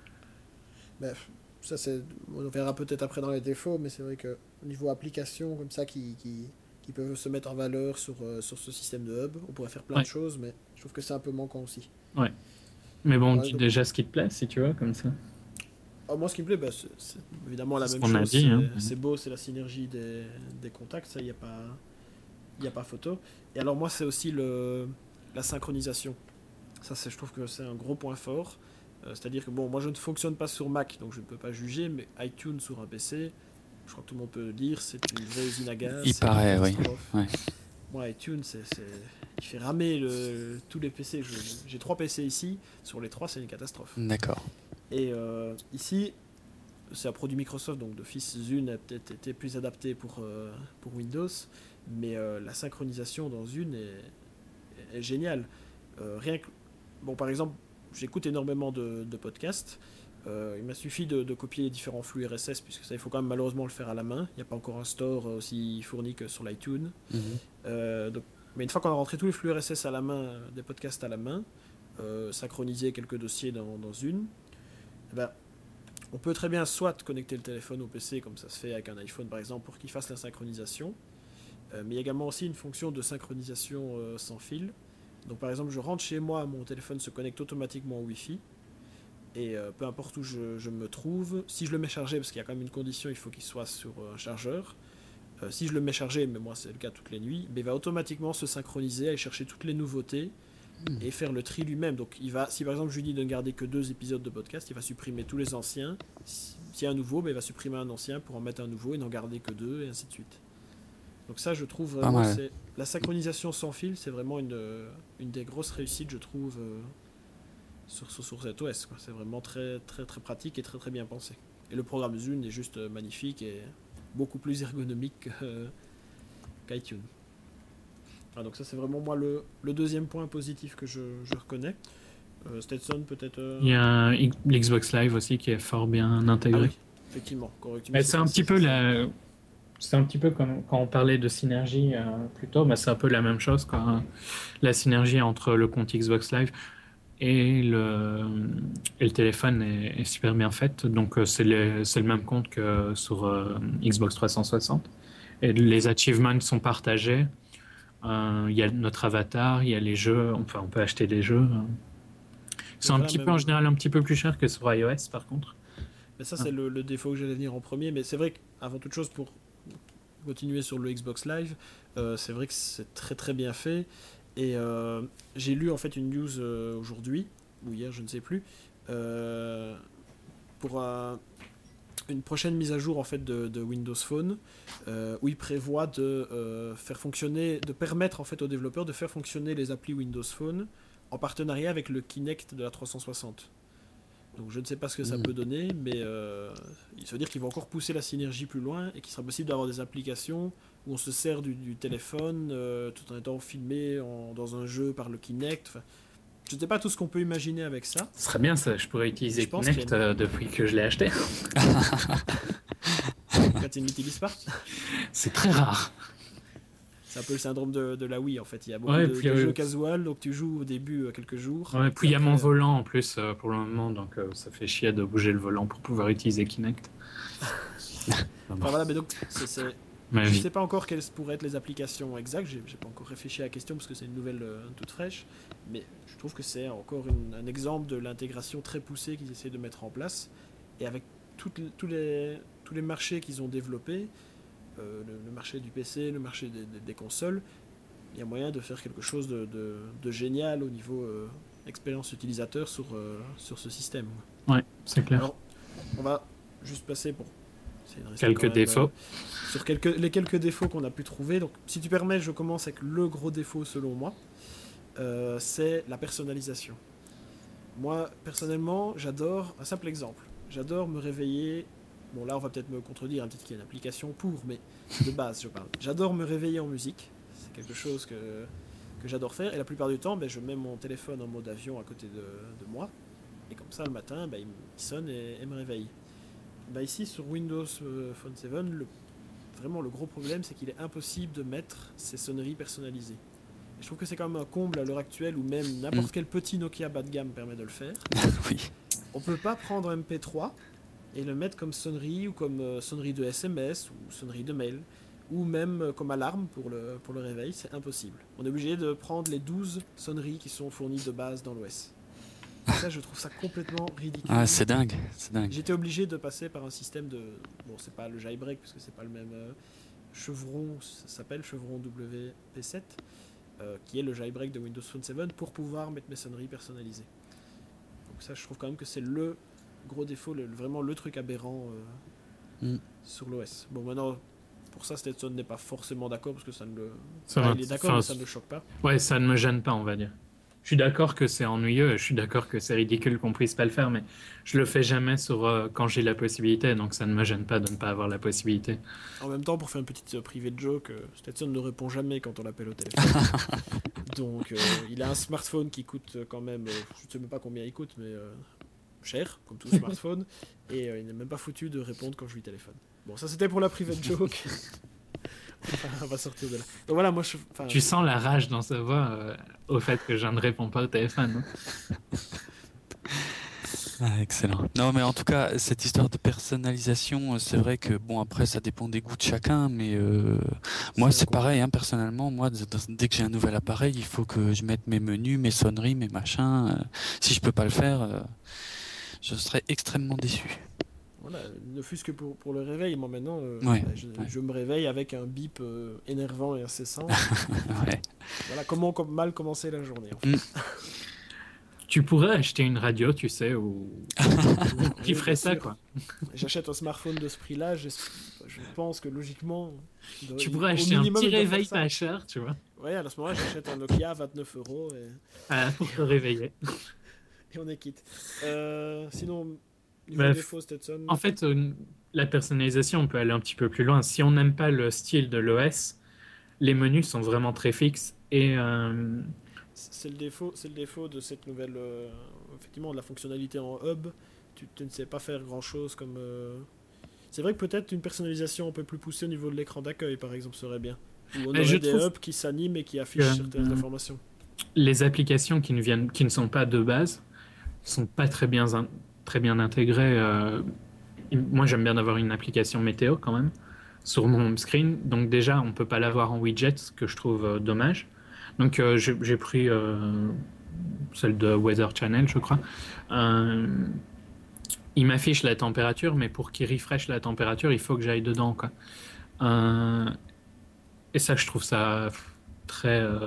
Speaker 1: Bref, ça c'est, on verra peut-être après dans les défauts, mais c'est vrai que au niveau application comme ça qui, qui, qui peuvent se mettre en valeur sur, euh, sur ce système de hub, on pourrait faire plein
Speaker 2: ouais.
Speaker 1: de choses, mais je trouve que c'est un peu manquant aussi.
Speaker 2: Ouais. Mais bon,
Speaker 1: ouais,
Speaker 2: dis
Speaker 1: donc...
Speaker 2: déjà ce qui te plaît, si tu veux, comme ça.
Speaker 1: Oh, moi, ce qui me plaît, bah, c'est, c'est évidemment la
Speaker 2: c'est
Speaker 1: même chose.
Speaker 2: A dit,
Speaker 1: c'est,
Speaker 2: hein.
Speaker 1: c'est beau, c'est la synergie des, des contacts, ça, il n'y a pas, il y a pas photo. Et alors moi, c'est aussi le la synchronisation. Ça, c'est, je trouve que c'est un gros point fort. Euh, c'est-à-dire que, bon, moi, je ne fonctionne pas sur Mac, donc je ne peux pas juger, mais iTunes sur un P C, je crois que tout le monde peut le dire, c'est une vraie usine à gaz.
Speaker 3: Il paraît, oui. Ouais.
Speaker 1: Moi, iTunes, c'est, c'est... il fait ramer le... tous les P C. Je... J'ai trois P C ici, sur les trois, c'est une catastrophe.
Speaker 3: D'accord.
Speaker 1: Et euh, ici, c'est un produit Microsoft, donc d'office, Zune a peut-être été plus adapté pour, euh, pour Windows, mais euh, la synchronisation dans Zune est, est géniale. Euh, rien que, bon, par exemple, j'écoute énormément de, de podcasts. Euh, il m'a suffi de, de copier les différents flux R S S, puisque ça, il faut quand même malheureusement le faire à la main. Il n'y a pas encore un store aussi fourni que sur l'iTunes.
Speaker 3: Mm-hmm.
Speaker 1: Euh, donc, mais une fois qu'on a rentré tous les flux R S S à la main, des podcasts à la main, euh, synchroniser quelques dossiers dans, dans Zune, eh ben, on peut très bien soit connecter le téléphone au P C, comme ça se fait avec un iPhone par exemple, pour qu'il fasse la synchronisation, euh, mais il y a également aussi une fonction de synchronisation euh, sans fil. Donc par exemple, je rentre chez moi, mon téléphone se connecte automatiquement au Wi-Fi, et euh, peu importe où je, je me trouve, si je le mets chargé, parce qu'il y a quand même une condition, il faut qu'il soit sur un chargeur, euh, si je le mets chargé, mais moi c'est le cas toutes les nuits, ben, il va automatiquement se synchroniser, aller chercher toutes les nouveautés, mmh. et faire le tri lui-même. Donc il va, si par exemple je lui dis de ne garder que deux épisodes de podcast, il va supprimer tous les anciens. S'il y a un nouveau, ben, il va supprimer un ancien pour en mettre un nouveau et n'en garder que deux, et ainsi de suite. Donc ça, je trouve vraiment, c'est, la synchronisation sans fil, c'est vraiment une, une des grosses réussites, je trouve, euh, sur, sur, sur cet O S, quoi. C'est vraiment très, très, très pratique et très, très bien pensé. Et le programme Zune est juste magnifique et beaucoup plus ergonomique euh, qu'iTunes. Ah, donc ça, c'est vraiment moi le, le deuxième point positif que je, je reconnais. Euh, Stetson, peut-être... Euh...
Speaker 2: Il y a l'Xbox Live aussi qui est fort bien intégré.
Speaker 1: Ah oui, effectivement.
Speaker 2: Mais c'est un petit peu la... C'est un petit peu comme quand on parlait de synergie euh, plus tôt, bah c'est un peu la même chose, quoi. Hein. La synergie entre le compte Xbox Live et le, et le téléphone est, est super bien faite. Donc euh, c'est, le, c'est le même compte que sur euh, Xbox trois cent soixante. Et les achievements sont partagés. Il euh, y a notre avatar, il y a les jeux. Enfin, on peut acheter des jeux. C'est un petit peu, en général un petit peu plus cher que sur iOS, par contre.
Speaker 1: Mais ça, c'est ah. le, le défaut que j'allais venir en premier. Mais c'est vrai qu'avant toute chose, pour continuer sur le Xbox Live, euh, c'est vrai que c'est très très bien fait. Et euh, j'ai lu en fait une news euh, aujourd'hui, ou hier, je ne sais plus, euh, pour un, une prochaine mise à jour en fait de, de Windows Phone, euh, où il prévoit de euh, faire fonctionner, de permettre en fait aux développeurs de faire fonctionner les applis Windows Phone en partenariat avec le Kinect de la trois cent soixante. Donc je ne sais pas ce que ça mmh. peut donner, mais euh, ça veut dire qu'ils vont encore pousser la synergie plus loin et qu'il sera possible d'avoir des applications où on se sert du, du téléphone euh, tout en étant filmé en, dans un jeu par le Kinect. Enfin, je ne sais pas tout ce qu'on peut imaginer avec ça.
Speaker 2: Ce serait bien ça, je pourrais utiliser je Kinect euh, depuis que je l'ai acheté.
Speaker 1: Quand tu ne l'utilises pas.
Speaker 2: C'est très rare.
Speaker 1: C'est un peu le syndrome de, de la Wii en fait. Il y a beaucoup
Speaker 2: ouais,
Speaker 1: de,
Speaker 2: puis,
Speaker 1: de
Speaker 2: euh,
Speaker 1: jeux casual, donc tu joues au début euh, quelques jours.
Speaker 2: Ouais, puis il y a mon
Speaker 1: après,
Speaker 2: volant en plus euh, pour le moment, donc euh, ça fait chier de bouger le volant pour pouvoir utiliser Kinect.
Speaker 1: Enfin voilà, mais donc c'est, c'est...
Speaker 2: Mais
Speaker 1: je
Speaker 2: oui.
Speaker 1: sais pas encore quelles pourraient être les applications exactes. J'ai, j'ai pas encore réfléchi à la question parce que c'est une nouvelle euh, toute fraîche. Mais je trouve que c'est encore une, un exemple de l'intégration très poussée qu'ils essaient de mettre en place. Et avec toutes, tous les tous les marchés qu'ils ont développés, euh, le, le marché du P C, le marché des, des, des consoles, il y a moyen de faire quelque chose de, de, de génial au niveau euh, expérience utilisateur sur, euh, sur ce système.
Speaker 2: Ouais, c'est clair.
Speaker 1: Alors, on va juste passer pour
Speaker 2: quelques même, défauts.
Speaker 1: Euh, sur quelques, les quelques défauts qu'on a pu trouver. Donc, si tu permets, je commence avec le gros défaut selon moi. Euh, c'est la personnalisation. Moi, personnellement, j'adore, un simple exemple, j'adore me réveiller. Bon, là, on va peut-être me contredire, hein, peut-être qu'il y a une application pour, mais de base, je parle. J'adore me réveiller en musique. C'est quelque chose que, que j'adore faire. Et la plupart du temps, ben, je mets mon téléphone en mode avion à côté de, de moi. Et comme ça, le matin, ben, il sonne et, et me réveille. Ben, ici, sur Windows Phone sept, le, vraiment le gros problème, c'est qu'il est impossible de mettre ces sonneries personnalisées. Et je trouve que c'est quand même un comble à l'heure actuelle où même n'importe mmh. quel petit Nokia bas de gamme permet de le faire.
Speaker 3: Oui.
Speaker 1: On peut pas prendre un M P trois et le mettre comme sonnerie ou comme euh, sonnerie de S M S ou sonnerie de mail ou même euh, comme alarme pour le, pour le réveil, c'est impossible. On est obligé de prendre les douze sonneries qui sont fournies de base dans l'O S. Ça, je trouve ça complètement ridicule.
Speaker 3: Ah, c'est dingue, c'est dingue.
Speaker 1: J'étais obligé de passer par un système de... Bon, c'est pas le jailbreak, parce que c'est pas le même... Euh, chevron, ça s'appelle Chevron W P sept, euh, qui est le jailbreak de Windows Phone sept, pour pouvoir mettre mes sonneries personnalisées. Donc ça, je trouve quand même que c'est le gros défaut, le, vraiment le truc aberrant euh, mm. sur l'O S. Bon, maintenant, pour ça, Stetson n'est pas forcément d'accord, parce que ça ne le...
Speaker 2: Ça
Speaker 1: enfin,
Speaker 2: va,
Speaker 1: il est d'accord, mais ça ne le choque pas.
Speaker 2: Ouais, ça ne me gêne pas, on va dire. Je suis d'accord que c'est ennuyeux, je suis d'accord que c'est ridicule qu'on puisse pas le faire, mais je le fais jamais sur euh, quand j'ai la possibilité, donc ça ne me gêne pas de ne pas avoir la possibilité.
Speaker 1: En même temps, pour faire une petite euh, privée de joke, euh, Stetson ne répond jamais quand on l'appelle au téléphone. Donc, euh, il a un smartphone qui coûte quand même, euh, je ne sais même pas combien il coûte, mais euh, cher, comme tout smartphone, et euh, il n'est même pas foutu de répondre quand je lui téléphone. Bon, ça c'était pour la privée de joke. Enfin, on va sortir de là. Donc voilà, moi je. Enfin,
Speaker 2: tu sens la rage dans sa voix euh, au fait que je ne réponds pas au téléphone. Hein.
Speaker 3: Ah, excellent. Non, mais en tout cas, cette histoire de personnalisation, c'est vrai que bon, après, ça dépend des goûts de chacun, mais euh, moi, c'est, c'est pareil, hein, personnellement. Moi, dès que j'ai un nouvel appareil, il faut que je mette mes menus, mes sonneries, mes machins. Euh, si je peux pas le faire, euh, je serais extrêmement déçu.
Speaker 1: Voilà, ne fût-ce que pour, pour le réveil, moi maintenant, euh,
Speaker 3: ouais,
Speaker 1: je,
Speaker 3: ouais.
Speaker 1: je me réveille avec un bip euh, énervant et incessant.
Speaker 3: ouais.
Speaker 1: Voilà comment com- mal commencer la journée. En fait. mm.
Speaker 2: Tu pourrais acheter une radio, tu sais, ou qui ferait ça, quoi.
Speaker 1: J'achète un smartphone de ce prix-là, je, je pense que logiquement...
Speaker 2: Doit, tu pourrais acheter un petit réveil pas cher, tu vois.
Speaker 1: Ouais, à ce moment-là, j'achète un Nokia à vingt-neuf euros. Et...
Speaker 2: Ah, pour te réveiller.
Speaker 1: Et on est quitte. Euh, sinon...
Speaker 2: Bah, défaut, Stetson. En fait, euh, la personnalisation, on peut aller un petit peu plus loin. Si on n'aime pas le style de l'O S, les menus sont vraiment très fixes. Et euh...
Speaker 1: c'est le défaut, c'est le défaut de cette nouvelle, euh, effectivement, de la fonctionnalité en hub. Tu, tu ne sais pas faire grand-chose comme. Euh... C'est vrai que peut-être une personnalisation un peu plus poussée au niveau de l'écran d'accueil, par exemple, serait bien. Où on aurait
Speaker 2: je
Speaker 1: des
Speaker 2: trouve...
Speaker 1: hubs qui s'animent et qui affichent
Speaker 2: euh,
Speaker 1: certaines informations.
Speaker 2: Les applications qui ne viennent, qui ne sont pas de base, sont pas très bien. In... très bien intégré. Euh, moi, j'aime bien avoir une application météo quand même sur mon home screen. Donc déjà, on peut pas l'avoir en widget, ce que je trouve euh, dommage. Donc euh, j'ai, j'ai pris euh, celle de Weather Channel, je crois. Euh, il m'affiche la température, mais pour qu'il refresh la température, il faut que j'aille dedans, quoi. Euh, et ça, je trouve ça très... Euh,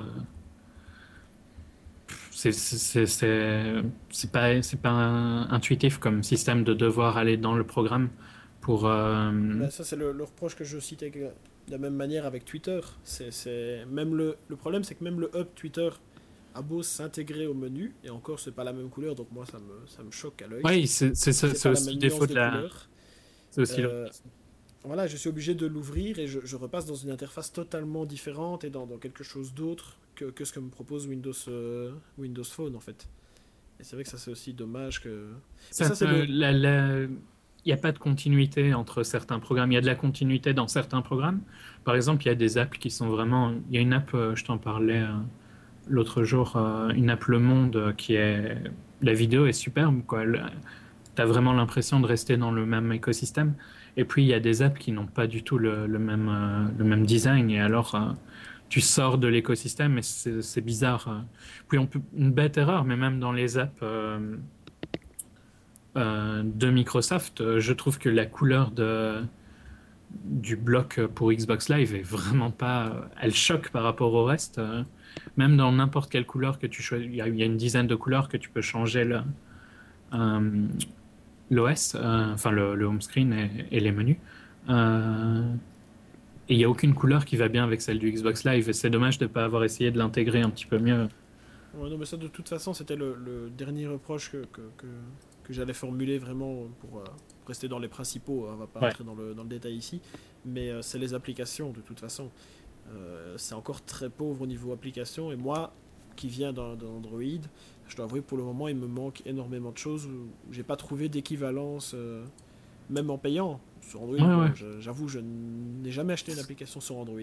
Speaker 2: C'est, c'est, c'est, c'est pas, c'est pas intuitif comme système de devoir aller dans le programme pour... Euh...
Speaker 1: Ben ça, c'est le, le reproche que je citais de la même manière avec Twitter. C'est, c'est même le, le problème, c'est que même le hub Twitter a beau s'intégrer au menu, et encore, c'est pas la même couleur, donc moi, ça me, ça me choque à l'œil.
Speaker 2: Oui, c'est, c'est, c'est, c'est aussi le défaut de la...
Speaker 1: C'est aussi euh, le... Voilà, je suis obligé de l'ouvrir, et je, je repasse dans une interface totalement différente, et dans, dans quelque chose d'autre que, que ce que me propose Windows, euh, Windows Phone, en fait. Et c'est vrai que ça, c'est aussi dommage que...
Speaker 2: Ça,
Speaker 1: ça, c'est
Speaker 2: euh,
Speaker 1: le...
Speaker 2: la, la... il n'y a pas de continuité entre certains programmes. Il y a de la continuité dans certains programmes. Par exemple, il y a des apps qui sont vraiment... Il y a une app, euh, je t'en parlais euh, l'autre jour, euh, une app Le Monde euh, qui est... La vidéo est superbe, quoi. Tu as vraiment l'impression de rester dans le même écosystème. Et puis, il y a des apps qui n'ont pas du tout le, le, même, euh, le même design. Et alors, euh, tu sors de l'écosystème et c'est, c'est bizarre. euh. Puis, on peut... une bête erreur, mais même dans les apps... Euh, Euh, de Microsoft, euh, je trouve que la couleur de, du bloc pour Xbox Live est vraiment pas... Elle choque par rapport au reste. Euh, même dans n'importe quelle couleur que tu choisis, il y, y a une dizaine de couleurs que tu peux changer le, euh, l'O S, euh, enfin le, le home screen et, et les menus. Euh, et il n'y a aucune couleur qui va bien avec celle du Xbox Live. Et c'est dommage de ne pas avoir essayé de l'intégrer un petit peu mieux.
Speaker 1: Ouais, non, mais ça, de toute façon, c'était le, le dernier reproche que, que, que, que j'allais formuler vraiment pour euh, rester dans les principaux. On va pas
Speaker 2: Ouais.
Speaker 1: rentrer dans le, dans le détail ici, mais euh, c'est les applications, de toute façon. Euh, c'est encore très pauvre au niveau application, et moi, qui viens d'un, d'un Android, je dois avouer, pour le moment, il me manque énormément de choses où j'ai pas trouvé d'équivalence, euh, même en payant. Sur Android,
Speaker 2: Ouais,
Speaker 1: bon,
Speaker 2: ouais.
Speaker 1: je- j'avoue, je n'ai jamais acheté une application sur Android.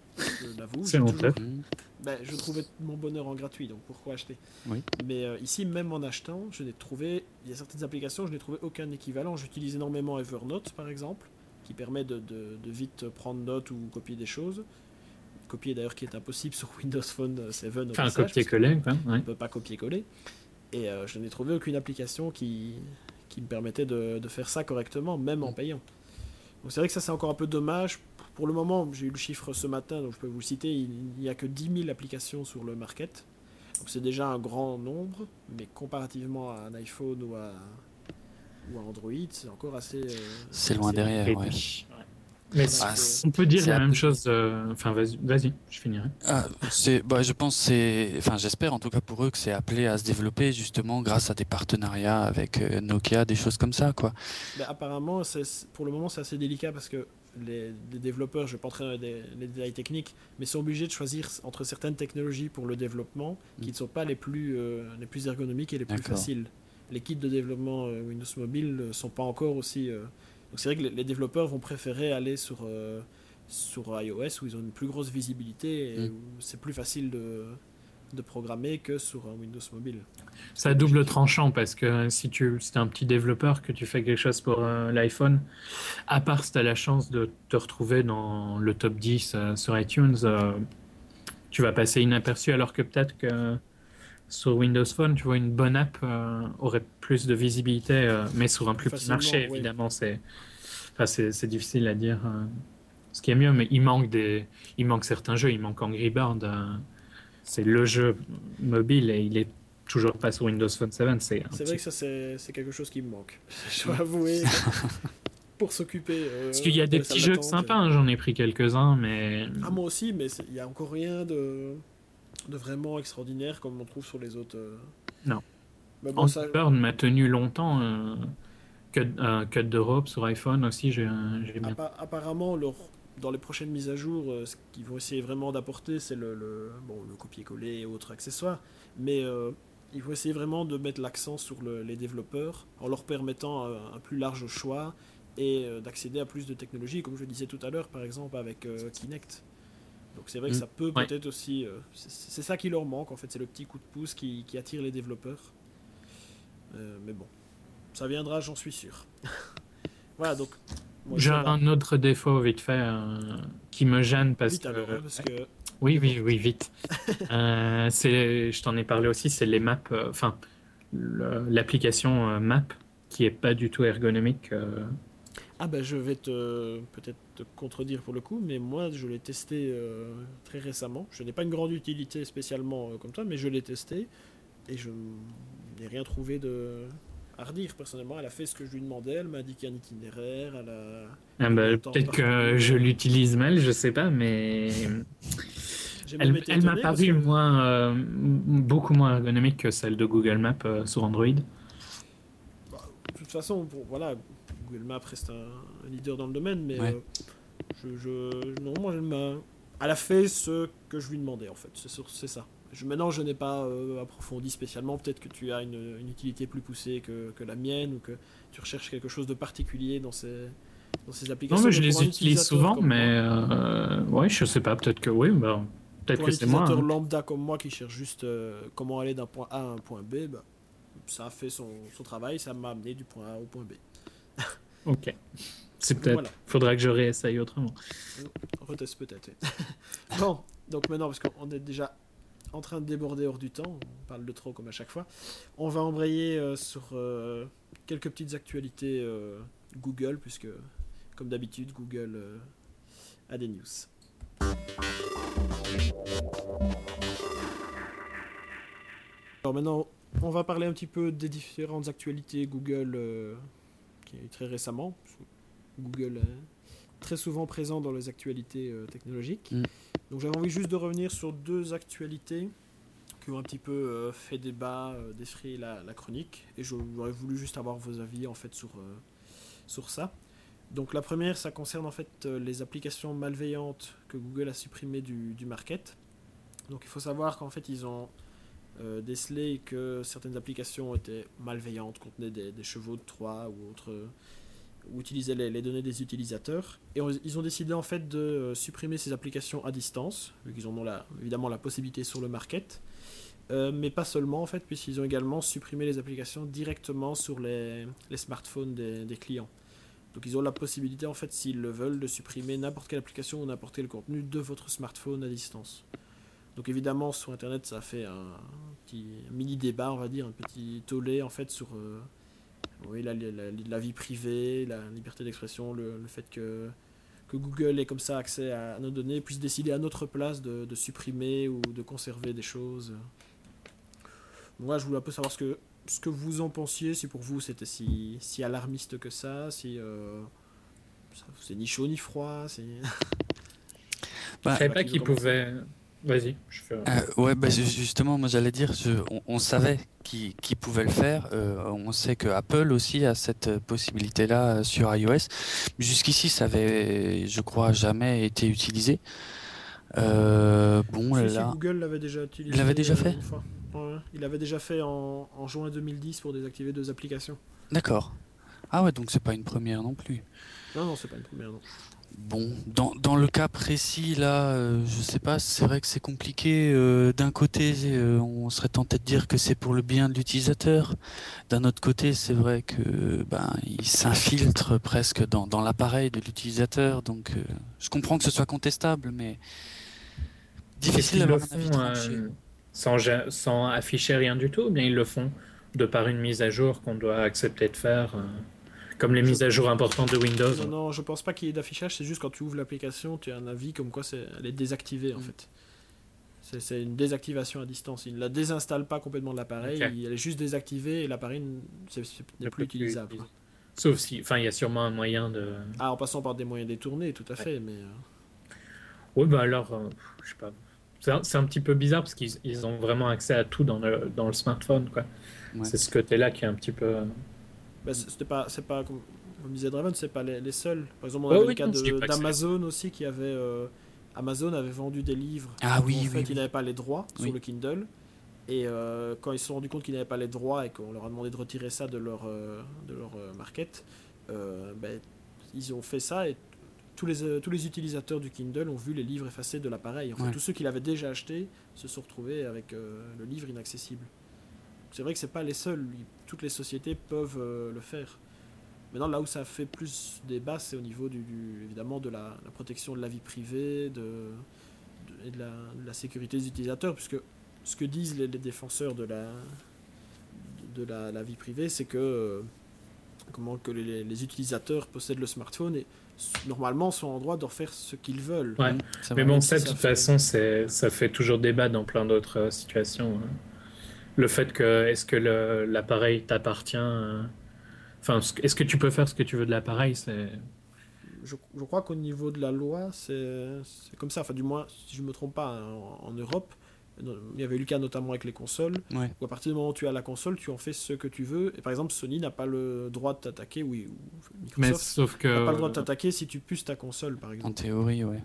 Speaker 1: Je l'avoue,
Speaker 2: C'est
Speaker 1: j'ai
Speaker 2: honteux.
Speaker 1: toujours ben, je trouvais mon bonheur en gratuit, donc pourquoi acheter?
Speaker 3: Oui.
Speaker 1: Mais euh, ici, même en achetant, je n'ai trouvé, il y a certaines applications, je n'ai trouvé aucun équivalent. J'utilise énormément Evernote, par exemple, qui permet de, de, de vite prendre note ou copier des choses. Copier d'ailleurs qui est impossible sur Windows Phone sept.
Speaker 2: Enfin, un copier-coller, quoi.
Speaker 1: On
Speaker 2: Ouais.
Speaker 1: ne peut pas copier-coller. Et euh, je n'ai trouvé aucune application qui, qui me permettait de, de faire ça correctement, même en payant. Donc c'est vrai que ça, c'est encore un peu dommage. Pour le moment, j'ai eu le chiffre ce matin, donc je peux vous le citer, il n'y a que dix mille applications sur le market. Donc c'est déjà un grand nombre, mais comparativement à un iPhone ou à, ou à Android, c'est encore assez... Euh,
Speaker 3: C'est loin
Speaker 1: assez
Speaker 3: derrière,
Speaker 2: Et
Speaker 3: ouais.
Speaker 2: puis, ouais. Mais
Speaker 1: Ah,
Speaker 2: on peut dire
Speaker 3: c'est
Speaker 2: la
Speaker 3: un
Speaker 2: même
Speaker 3: peu-
Speaker 2: chose. euh, Enfin, vas-y, vas-y, je finirai.
Speaker 3: Ah, c'est, bah, je pense, que c'est, enfin, j'espère en tout cas pour eux que c'est appelé à se développer justement grâce à des partenariats avec euh, Nokia, des choses comme ça, quoi.
Speaker 1: Mais apparemment, c'est, pour le moment, c'est assez délicat parce que les, les développeurs, je ne vais pas entrer dans les, les détails techniques, mais sont obligés de choisir entre certaines technologies pour le développement qui ne sont pas les plus, euh, les plus ergonomiques et les plus
Speaker 3: D'accord.
Speaker 1: faciles. Les kits de développement euh, Windows Mobile ne sont pas encore aussi... euh, Donc c'est vrai que les, les développeurs vont préférer aller sur, euh, sur iOS où ils ont une plus grosse visibilité et
Speaker 3: Mm.
Speaker 1: où c'est plus facile de, de programmer que sur un Windows Mobile.
Speaker 2: C'est à double tranchant parce que si tu si es un petit développeur que tu fais quelque chose pour euh, l'iPhone, à part si tu as la chance de te retrouver dans le top dix euh, sur iTunes, euh, tu vas passer inaperçu alors que peut-être que sur Windows Phone, tu vois, une bonne app euh, aurait plus de visibilité, euh, mais sur un plus petit
Speaker 1: Facilement,
Speaker 2: marché,
Speaker 1: oui.
Speaker 2: évidemment, c'est, enfin, c'est, c'est difficile à dire euh, ce qui est mieux, mais il manque, des, il manque certains jeux, il manque Angry Bird, euh, c'est le jeu mobile et il est toujours pas sur Windows Phone sept. C'est, un
Speaker 1: C'est
Speaker 2: petit-
Speaker 1: vrai que ça, c'est, c'est quelque chose qui me manque. Je dois avouer. Pour s'occuper. Euh,
Speaker 2: Parce qu'il y a des
Speaker 1: dans les
Speaker 2: petits
Speaker 1: salles
Speaker 2: jeux
Speaker 1: d'attente,
Speaker 2: sympas,
Speaker 1: et-
Speaker 2: hein, j'en ai pris quelques-uns, mais
Speaker 1: Ah, moi aussi, mais c'est- il n'y a encore rien de, de vraiment extraordinaire comme on trouve sur les autres. euh.
Speaker 2: Non.
Speaker 1: Mais bon,
Speaker 2: Angry
Speaker 1: ça,
Speaker 2: Bird m'a tenu longtemps. Euh, Cut, euh, Cut de Rope sur iPhone aussi, j'ai, j'ai bien.
Speaker 1: appa- apparemment, leur- dans les prochaines mises à jour, euh, ce qu'ils vont essayer vraiment d'apporter, c'est le, le, bon, le copier-coller et autres accessoires. Mais euh, ils vont essayer vraiment de mettre l'accent sur le- les développeurs en leur permettant un, un plus large choix et euh, d'accéder à plus de technologies, comme je le disais tout à l'heure, par exemple avec euh, Kinect. Donc c'est vrai que
Speaker 3: Mm.
Speaker 1: ça peut
Speaker 2: Ouais.
Speaker 1: peut-être aussi... euh, c'est, c'est ça qui leur manque, en fait, c'est le petit coup de pouce qui, qui attire les développeurs. Euh, mais bon, ça viendra, j'en suis sûr. Voilà, donc... moi,
Speaker 2: J'ai
Speaker 1: ça va.
Speaker 2: un autre défaut vite fait euh, qui me gêne parce
Speaker 1: Vite
Speaker 2: que
Speaker 1: alors, hein, parce que...
Speaker 2: oui oui oui vite. Euh, c'est, je t'en ai parlé aussi, c'est les maps, euh, enfin le- l'application euh, Map qui est pas du tout ergonomique. euh.
Speaker 1: Ah bah je vais te peut-être te contredire pour le coup, mais moi je l'ai testé euh, très récemment. Je n'ai pas une grande utilité spécialement euh, comme toi, mais je l'ai testé et je n'ai rien trouvé de à redire personnellement. Elle a fait ce que je lui demandais, elle m'a indiqué un itinéraire, elle a...
Speaker 2: Ah bah,
Speaker 1: le temps
Speaker 2: peut-être que
Speaker 1: parcouru.
Speaker 2: je l'utilise mal, je sais pas, mais
Speaker 1: J'ai même
Speaker 2: elle,
Speaker 1: été
Speaker 2: elle m'a
Speaker 1: étonné parce
Speaker 2: paru
Speaker 1: que-
Speaker 2: moins, euh, m- beaucoup moins ergonomique que celle de Google Maps euh, sur Android.
Speaker 1: bah, de toute façon, pour, voilà, Google Maps reste un, un leader dans le domaine, mais
Speaker 3: Ouais.
Speaker 1: euh, je, je- non, moi elle m'a... Elle a fait ce que je lui demandais en fait, c'est, sur- c'est ça. je, maintenant, je n'ai pas euh, approfondi spécialement. Peut-être que tu as une, une utilité plus poussée que, que la mienne, ou que tu recherches quelque chose de particulier dans ces, dans ces applications.
Speaker 2: Non, mais je
Speaker 1: mais
Speaker 2: les utilise souvent, mais euh, ouais, je sais pas, peut-être que oui, bah, peut-être
Speaker 1: pour
Speaker 2: que
Speaker 1: un
Speaker 2: c'est moi.
Speaker 1: utilisateur
Speaker 2: Hein.
Speaker 1: lambda comme moi qui cherche juste euh, comment aller d'un point A à un point B, bah, ça a fait son, son travail, ça m'a amené du point A au point B.
Speaker 2: Ok. C'est peut-être. Voilà. Faudra que je réessaye autrement.
Speaker 1: Reteste peut-être. Bon, donc maintenant, parce qu'on est déjà en train de déborder hors du temps, on parle de trop comme à chaque fois, on va embrayer euh, sur euh, quelques petites actualités euh, Google, puisque, comme d'habitude, Google euh, a des news. Alors maintenant, on va parler un petit peu des différentes actualités Google euh, qui a eu très récemment. Google est très souvent présent dans les actualités euh, technologiques. Mm. Donc j'avais envie juste de revenir sur deux actualités qui ont un petit peu euh, fait débat, euh, défrayé la, la chronique. Et j'aurais voulu juste avoir vos avis en fait sur, euh, sur ça. Donc la première, ça concerne en fait euh, les applications malveillantes que Google a supprimées du, du market. Donc il faut savoir qu'en fait ils ont euh, décelé que certaines applications étaient malveillantes, contenaient des, des chevaux de Troie ou autres... Euh, ou utilisaient les, les données des utilisateurs. Et on, ils ont décidé en fait de euh, supprimer ces applications à distance, vu qu'ils en ont la, évidemment la possibilité sur le market. Euh, mais pas seulement en fait, puisqu'ils ont également supprimé les applications directement sur les, les smartphones des, des clients. Donc ils ont la possibilité en fait, s'ils le veulent, de supprimer n'importe quelle application ou n'importe quel contenu de votre smartphone à distance. Donc évidemment sur internet ça a fait un petit un mini débat, on va dire, un petit tollé en fait sur... Euh, Oui, la, la, la vie privée, la liberté d'expression, le, le fait que, que Google ait comme ça accès à nos données, puisse décider à notre place de, de supprimer ou de conserver des choses. Moi, je voulais un peu savoir ce que, ce que vous en pensiez, si pour vous c'était si, si alarmiste que ça, si euh, ça, c'est ni chaud ni froid. C'est...
Speaker 2: bah, je savais pas qu'il pouvait... Vas-y, je fais...
Speaker 3: Euh, ouais, bah, justement, moi j'allais dire, je, on, on savait qui, qui pouvait le faire. Euh, on sait que Apple aussi a cette possibilité-là sur iOS. Jusqu'ici, ça avait, je crois, jamais été utilisé. Euh, bon,
Speaker 1: si,
Speaker 3: là...
Speaker 1: si, Google l'avait déjà utilisé.
Speaker 3: Il l'avait déjà fait
Speaker 1: une fois. Ouais, il l'avait déjà fait en, en juin deux mille dix pour désactiver deux applications.
Speaker 3: D'accord. Ah ouais, donc c'est pas une première non plus.
Speaker 1: Non, non, c'est pas une première, non.
Speaker 3: Bon, dans, dans le cas précis, là, euh, je sais pas, c'est vrai que c'est compliqué. Euh, d'un côté, euh, on serait tenté de dire que c'est pour le bien de l'utilisateur. D'un autre côté, c'est vrai que ben, il s'infiltre presque dans, dans l'appareil de l'utilisateur. Donc, euh, je comprends que ce soit contestable, mais difficile d'avoir un avis tranché.
Speaker 2: Euh, sans, sans afficher rien du tout, ou bien ils le font de par une mise à jour qu'on doit accepter de faire euh... Comme les je mises à jour importantes de Windows.
Speaker 1: Non, non, je pense pas qu'il y ait d'affichage, c'est juste quand tu ouvres l'application, tu as un avis comme quoi c'est, elle est désactivée en mmh. fait. C'est, c'est une désactivation à distance. Il ne la désinstalle pas complètement de l'appareil, okay. Elle est juste désactivée et l'appareil c'est, c'est, n'est plus utilisable. Plus.
Speaker 2: Sauf si, enfin, il y a sûrement un moyen de.
Speaker 1: Ah, en passant par des moyens détournés, tout à ouais. fait, mais. Euh...
Speaker 2: Oui, bah alors, euh, je sais pas. C'est un, c'est un petit peu bizarre parce qu'ils ils ont vraiment accès à tout dans le, dans le smartphone, quoi. Ouais. C'est ce côté-là qui est un petit peu.
Speaker 1: Bah, c'était pas, c'est pas comme, comme disait Draven, c'est pas les, les seuls. Par exemple, on avait oh, le oui, cas de, d'Amazon aussi qui avait. Euh, Amazon avait vendu des livres.
Speaker 3: Ah oui,
Speaker 1: où, en
Speaker 3: oui.
Speaker 1: fait,
Speaker 3: oui.
Speaker 1: ils n'avaient pas les droits
Speaker 3: oui.
Speaker 1: sur le Kindle. Et euh, quand ils se sont rendus compte qu'ils n'avaient pas les droits et qu'on leur a demandé de retirer ça de leur, euh, de leur euh, market, euh, ben, ils ont fait ça et tous les, euh, tous les utilisateurs du Kindle ont vu les livres effacés de l'appareil. En fait, ouais. Tous ceux qui l'avaient déjà acheté se sont retrouvés avec euh, le livre inaccessible. C'est vrai que c'est pas les seuls, toutes les sociétés peuvent euh, le faire. Maintenant, là où ça fait plus débat, c'est au niveau du, du évidemment de la, la protection de la vie privée, de, de, et de la, de la sécurité des utilisateurs, puisque ce que disent les, les défenseurs de la, de la, la vie privée, c'est que, euh, comment, que les, les utilisateurs possèdent le smartphone et normalement sont en droit de refaire ce qu'ils veulent.
Speaker 2: Ouais. Mais bon, ça, de toute façon, c'est, ça fait toujours débat dans plein d'autres euh, situations. Hein. Le fait que, est-ce que le, l'appareil t'appartient euh... Enfin, est-ce que tu peux faire ce que tu veux de l'appareil, c'est...
Speaker 1: Je, je crois qu'au niveau de la loi, c'est, c'est comme ça. Enfin, du moins, si je ne me trompe pas, en, en Europe, il y avait eu le cas notamment avec les consoles,
Speaker 3: ouais.
Speaker 1: où à partir du moment où tu as la console, tu en fais ce que tu veux. Et par exemple, Sony n'a pas le droit de t'attaquer, oui, ou Microsoft
Speaker 2: Mais sauf que...
Speaker 1: n'a pas le droit de t'attaquer si tu puces ta console, par exemple.
Speaker 3: En théorie, ouais.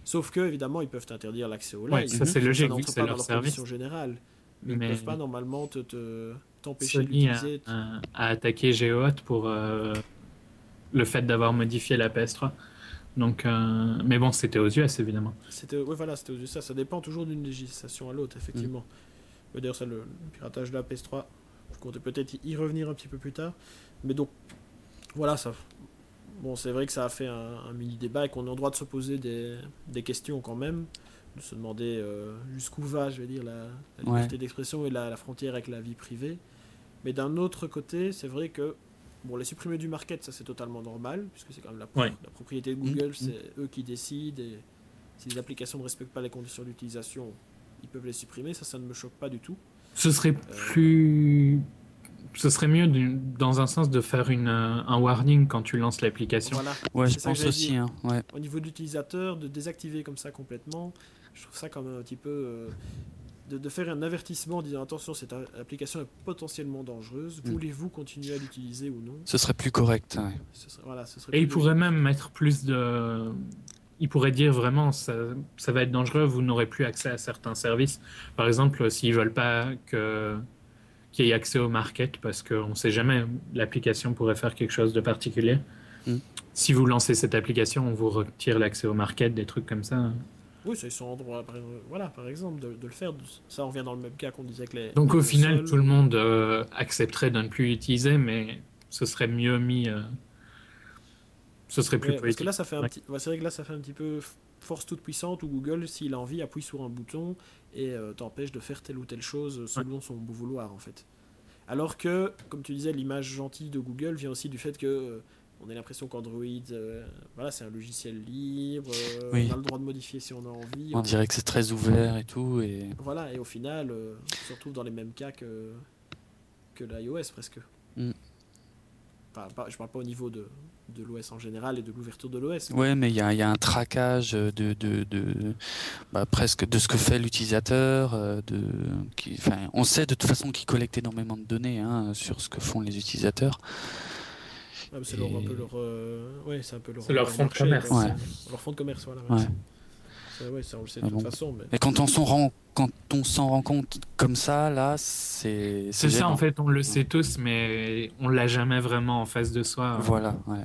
Speaker 1: Sauf que, évidemment, ils peuvent t'interdire l'accès au live.
Speaker 2: Ouais, ça c'est logique, vu que c'est
Speaker 1: pas
Speaker 2: leur
Speaker 1: dans
Speaker 2: service.
Speaker 1: Générale. Mais,
Speaker 2: mais
Speaker 1: ils ne peuvent pas normalement te, te, t'empêcher
Speaker 2: Sony
Speaker 1: d'utiliser.
Speaker 2: a, a, a attaqué GeoHot pour euh, le fait d'avoir modifié la P S trois. Donc, euh, mais bon, c'était aux U S évidemment.
Speaker 1: C'était, ouais, voilà, c'était aux U S. Ça, ça dépend toujours d'une législation à l'autre, effectivement. Mmh. D'ailleurs, ça, le, le piratage de la P S trois, je comptais peut-être y revenir un petit peu plus tard. Mais donc, voilà, ça. Bon, c'est vrai que ça a fait un, un mini débat et qu'on a le droit de se poser des, des questions quand même, de se demander euh, jusqu'où va, je vais dire, la, la liberté ouais. d'expression et la, la frontière avec la vie privée. Mais d'un autre côté, c'est vrai que bon, les supprimer du market, ça c'est totalement normal, puisque c'est quand même la,
Speaker 2: ouais.
Speaker 1: la propriété de Google, mmh. c'est eux qui décident, et si les applications ne respectent pas les conditions d'utilisation, ils peuvent les supprimer, ça, ça ne me choque pas du tout.
Speaker 2: Ce serait euh... plus... Ce serait mieux dans un sens de faire une, un warning quand tu lances l'application.
Speaker 3: Voilà. Ouais, je pense aussi. Hein, ouais.
Speaker 1: Au niveau de l'utilisateur, de désactiver comme ça complètement, je trouve ça quand même un petit peu... Euh, de, de faire un avertissement en disant attention, cette application est potentiellement dangereuse, mm. voulez-vous continuer à l'utiliser ou non?
Speaker 3: Ce serait plus correct. Ouais.
Speaker 1: Ce serait, voilà, ce serait
Speaker 2: Et il
Speaker 1: logique.
Speaker 2: pourrait même mettre plus de... Il pourrait dire vraiment ça, ça va être dangereux, vous n'aurez plus accès à certains services. Par exemple, s'ils veulent pas que... qu'il y ait accès au market, parce qu'on ne sait jamais, l'application pourrait faire quelque chose de particulier. Mm. Si vous lancez cette application, on vous retire l'accès au market, des trucs comme ça.
Speaker 1: Oui, ça, ils sont en droit, par, voilà, par exemple, de, de le faire. Ça, on revient dans le même cas qu'on disait que les...
Speaker 2: Donc
Speaker 1: les
Speaker 2: au final,
Speaker 1: seuls...
Speaker 2: tout le monde euh, accepterait de ne plus l'utiliser, mais ce serait mieux mis... Euh... Ce serait plus
Speaker 1: ouais,
Speaker 2: politique.
Speaker 1: Parce que là, ça fait un ouais. petit... ouais, c'est vrai que là, ça fait un petit peu force toute puissante où Google, s'il a envie, appuie sur un bouton et euh, t'empêche de faire telle ou telle chose selon ouais. son bon vouloir, en fait. Alors que, comme tu disais, l'image gentille de Google vient aussi du fait que euh, on a l'impression qu'Android, euh, voilà, c'est un logiciel libre, euh, oui. on a le droit de modifier si on a envie.
Speaker 3: On, on dirait que c'est très ouvert et tout. Et...
Speaker 1: Voilà, et au final, euh, on se retrouve dans les mêmes cas que, que l'iOS presque. Mm. Enfin, pas, je parle pas au niveau de, de l'O S en général et de l'ouverture de l'O S.
Speaker 3: Ouais, mais il y, y a un traquage de, de, de, de bah, presque de ce que fait l'utilisateur. De, qui, on sait de toute façon qu'ils collectent énormément de données hein, sur ce que font les utilisateurs.
Speaker 1: Ah, c'est et... leur, un peu leur, euh... ouais, c'est un peu leur,
Speaker 2: c'est leur, leur fond
Speaker 1: marché,
Speaker 2: de commerce.
Speaker 1: Ouais. Leur fond de commerce, voilà.
Speaker 3: Ouais.
Speaker 1: C'est, ouais, ça on le sait
Speaker 3: ah
Speaker 1: de toute
Speaker 3: bon.
Speaker 1: façon. Mais...
Speaker 3: Et quand on s'en rend, quand on s'en rend compte comme ça, là, c'est.
Speaker 2: C'est, c'est ça, en fait, on le sait tous, mais on l'a jamais vraiment en face de soi.
Speaker 3: Voilà, ouais.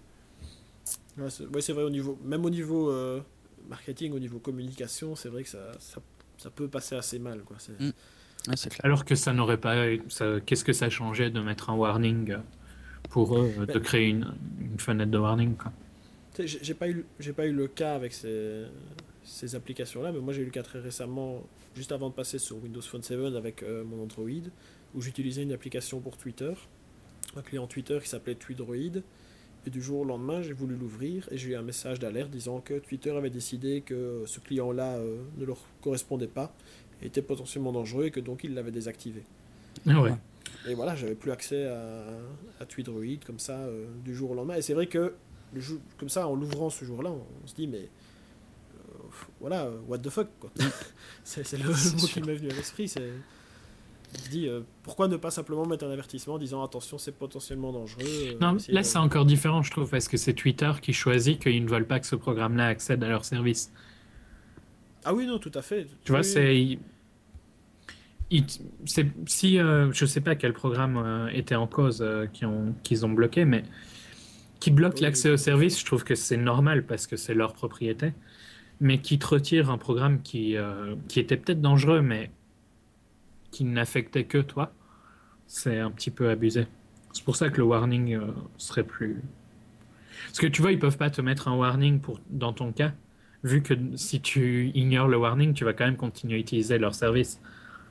Speaker 1: Ouais, c'est, ouais, c'est vrai, au niveau, même au niveau euh, marketing, au niveau communication, c'est vrai que ça, ça, ça peut passer assez mal, quoi. C'est...
Speaker 3: Mmh. Ouais, c'est clair.
Speaker 2: Alors que ça n'aurait pas. Ça, qu'est-ce que ça changeait de mettre un warning pour eux, mais... de créer une, une fenêtre de warning, quoi.
Speaker 1: J'ai, j'ai, pas eu, j'ai pas eu le cas avec ces, ces applications-là, mais moi j'ai eu le cas très récemment, juste avant de passer sur Windows Phone sept avec euh, mon Android, où j'utilisais une application pour Twitter, un client Twitter qui s'appelait Tweedroid. Et du jour au lendemain, j'ai voulu l'ouvrir et j'ai eu un message d'alerte disant que Twitter avait décidé que ce client-là euh, ne leur correspondait pas, était potentiellement dangereux et que donc il l'avait désactivé.
Speaker 2: Ah ouais.
Speaker 1: Et voilà, j'avais plus accès à, à Tweedroid comme ça euh, du jour au lendemain. Et c'est vrai que le jour, comme ça, en l'ouvrant ce jour-là, on, on se dit mais euh, voilà, euh, what the fuck quoi. c'est, c'est le c'est mot sûr. Qui m'est venu à l'esprit. C'est On se dit, euh, pourquoi ne pas simplement mettre un avertissement en disant attention, c'est potentiellement dangereux. Euh,
Speaker 2: non, là, de... c'est encore différent, je trouve, parce que c'est Twitter qui choisit qu'ils ne veulent pas que ce programme-là accède à leur service.
Speaker 1: Ah oui, non, tout à fait.
Speaker 2: Tu
Speaker 1: oui,
Speaker 2: vois,
Speaker 1: oui.
Speaker 2: c'est... Il... Il... c'est... Si, euh, je ne sais pas quel programme euh, était en cause euh, qu'ils ont... qu'ils ont bloqué, mais qui bloque oui, l'accès oui, au service, je trouve que c'est normal parce que c'est leur propriété, mais qui te retire un programme qui, euh, qui était peut-être dangereux, mais qui n'affectait que toi, c'est un petit peu abusé. C'est pour ça que le warning euh, serait plus... Parce que tu vois, ils peuvent pas te mettre un warning pour... dans ton cas, vu que si tu ignores le warning, tu vas quand même continuer à utiliser leur service.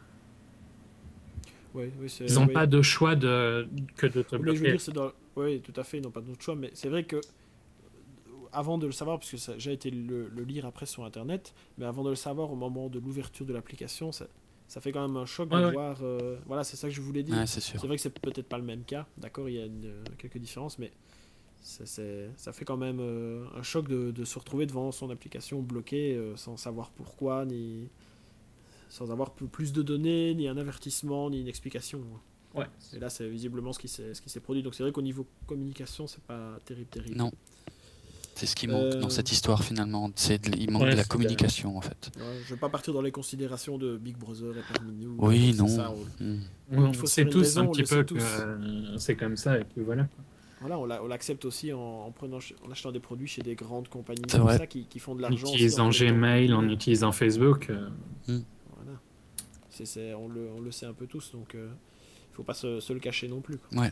Speaker 1: Oui, oui, c'est...
Speaker 2: Ils n'ont
Speaker 1: oui.
Speaker 2: pas de choix de... que de te bloquer.
Speaker 1: Mais je veux dire, c'est dans... Oui, tout à fait, ils n'ont pas d'autre choix, mais c'est vrai que avant de le savoir, parce que ça... j'ai été le... le lire après sur Internet, mais avant de le savoir, au moment de l'ouverture de l'application, ça... ça fait quand même un choc
Speaker 2: ouais,
Speaker 1: de
Speaker 2: ouais.
Speaker 1: voir... Euh... Voilà, c'est ça que je voulais dire.
Speaker 3: Ouais, c'est sûr.
Speaker 1: C'est vrai que c'est peut-être pas le même cas, d'accord, il y a une... quelques différences, mais c'est, c'est... ça fait quand même euh, un choc de... de se retrouver devant son application bloquée euh, sans savoir pourquoi, ni sans avoir plus de données, ni un avertissement, ni une explication.
Speaker 2: Ouais.
Speaker 1: Et là, c'est visiblement ce qui s'est, ce qui s'est produit. Donc c'est vrai qu'au niveau communication, c'est pas terrible, terrible.
Speaker 3: Non. C'est ce qui manque euh... dans cette histoire finalement. C'est de... Il manque ouais, de la communication bien. en fait.
Speaker 1: Ouais, je ne vais pas partir dans les considérations de Big Brother et parmi nous.
Speaker 3: Oui, non.
Speaker 1: Ça, on...
Speaker 2: Mmh. On, on sait tous raison, un petit peu que euh, c'est comme ça et puis voilà. Quoi.
Speaker 1: Voilà, on l'accepte aussi en, en, prenant, en achetant des produits chez des grandes compagnies
Speaker 3: c'est
Speaker 1: comme
Speaker 3: vrai.
Speaker 1: ça qui, qui font de l'argent.
Speaker 2: En utilisant Gmail, en utilisant Facebook. Euh...
Speaker 3: Mmh.
Speaker 1: Voilà. C'est, c'est, on, le, on le sait un peu tous, donc il euh, ne faut pas se, se le cacher non plus.
Speaker 3: Quoi. Ouais.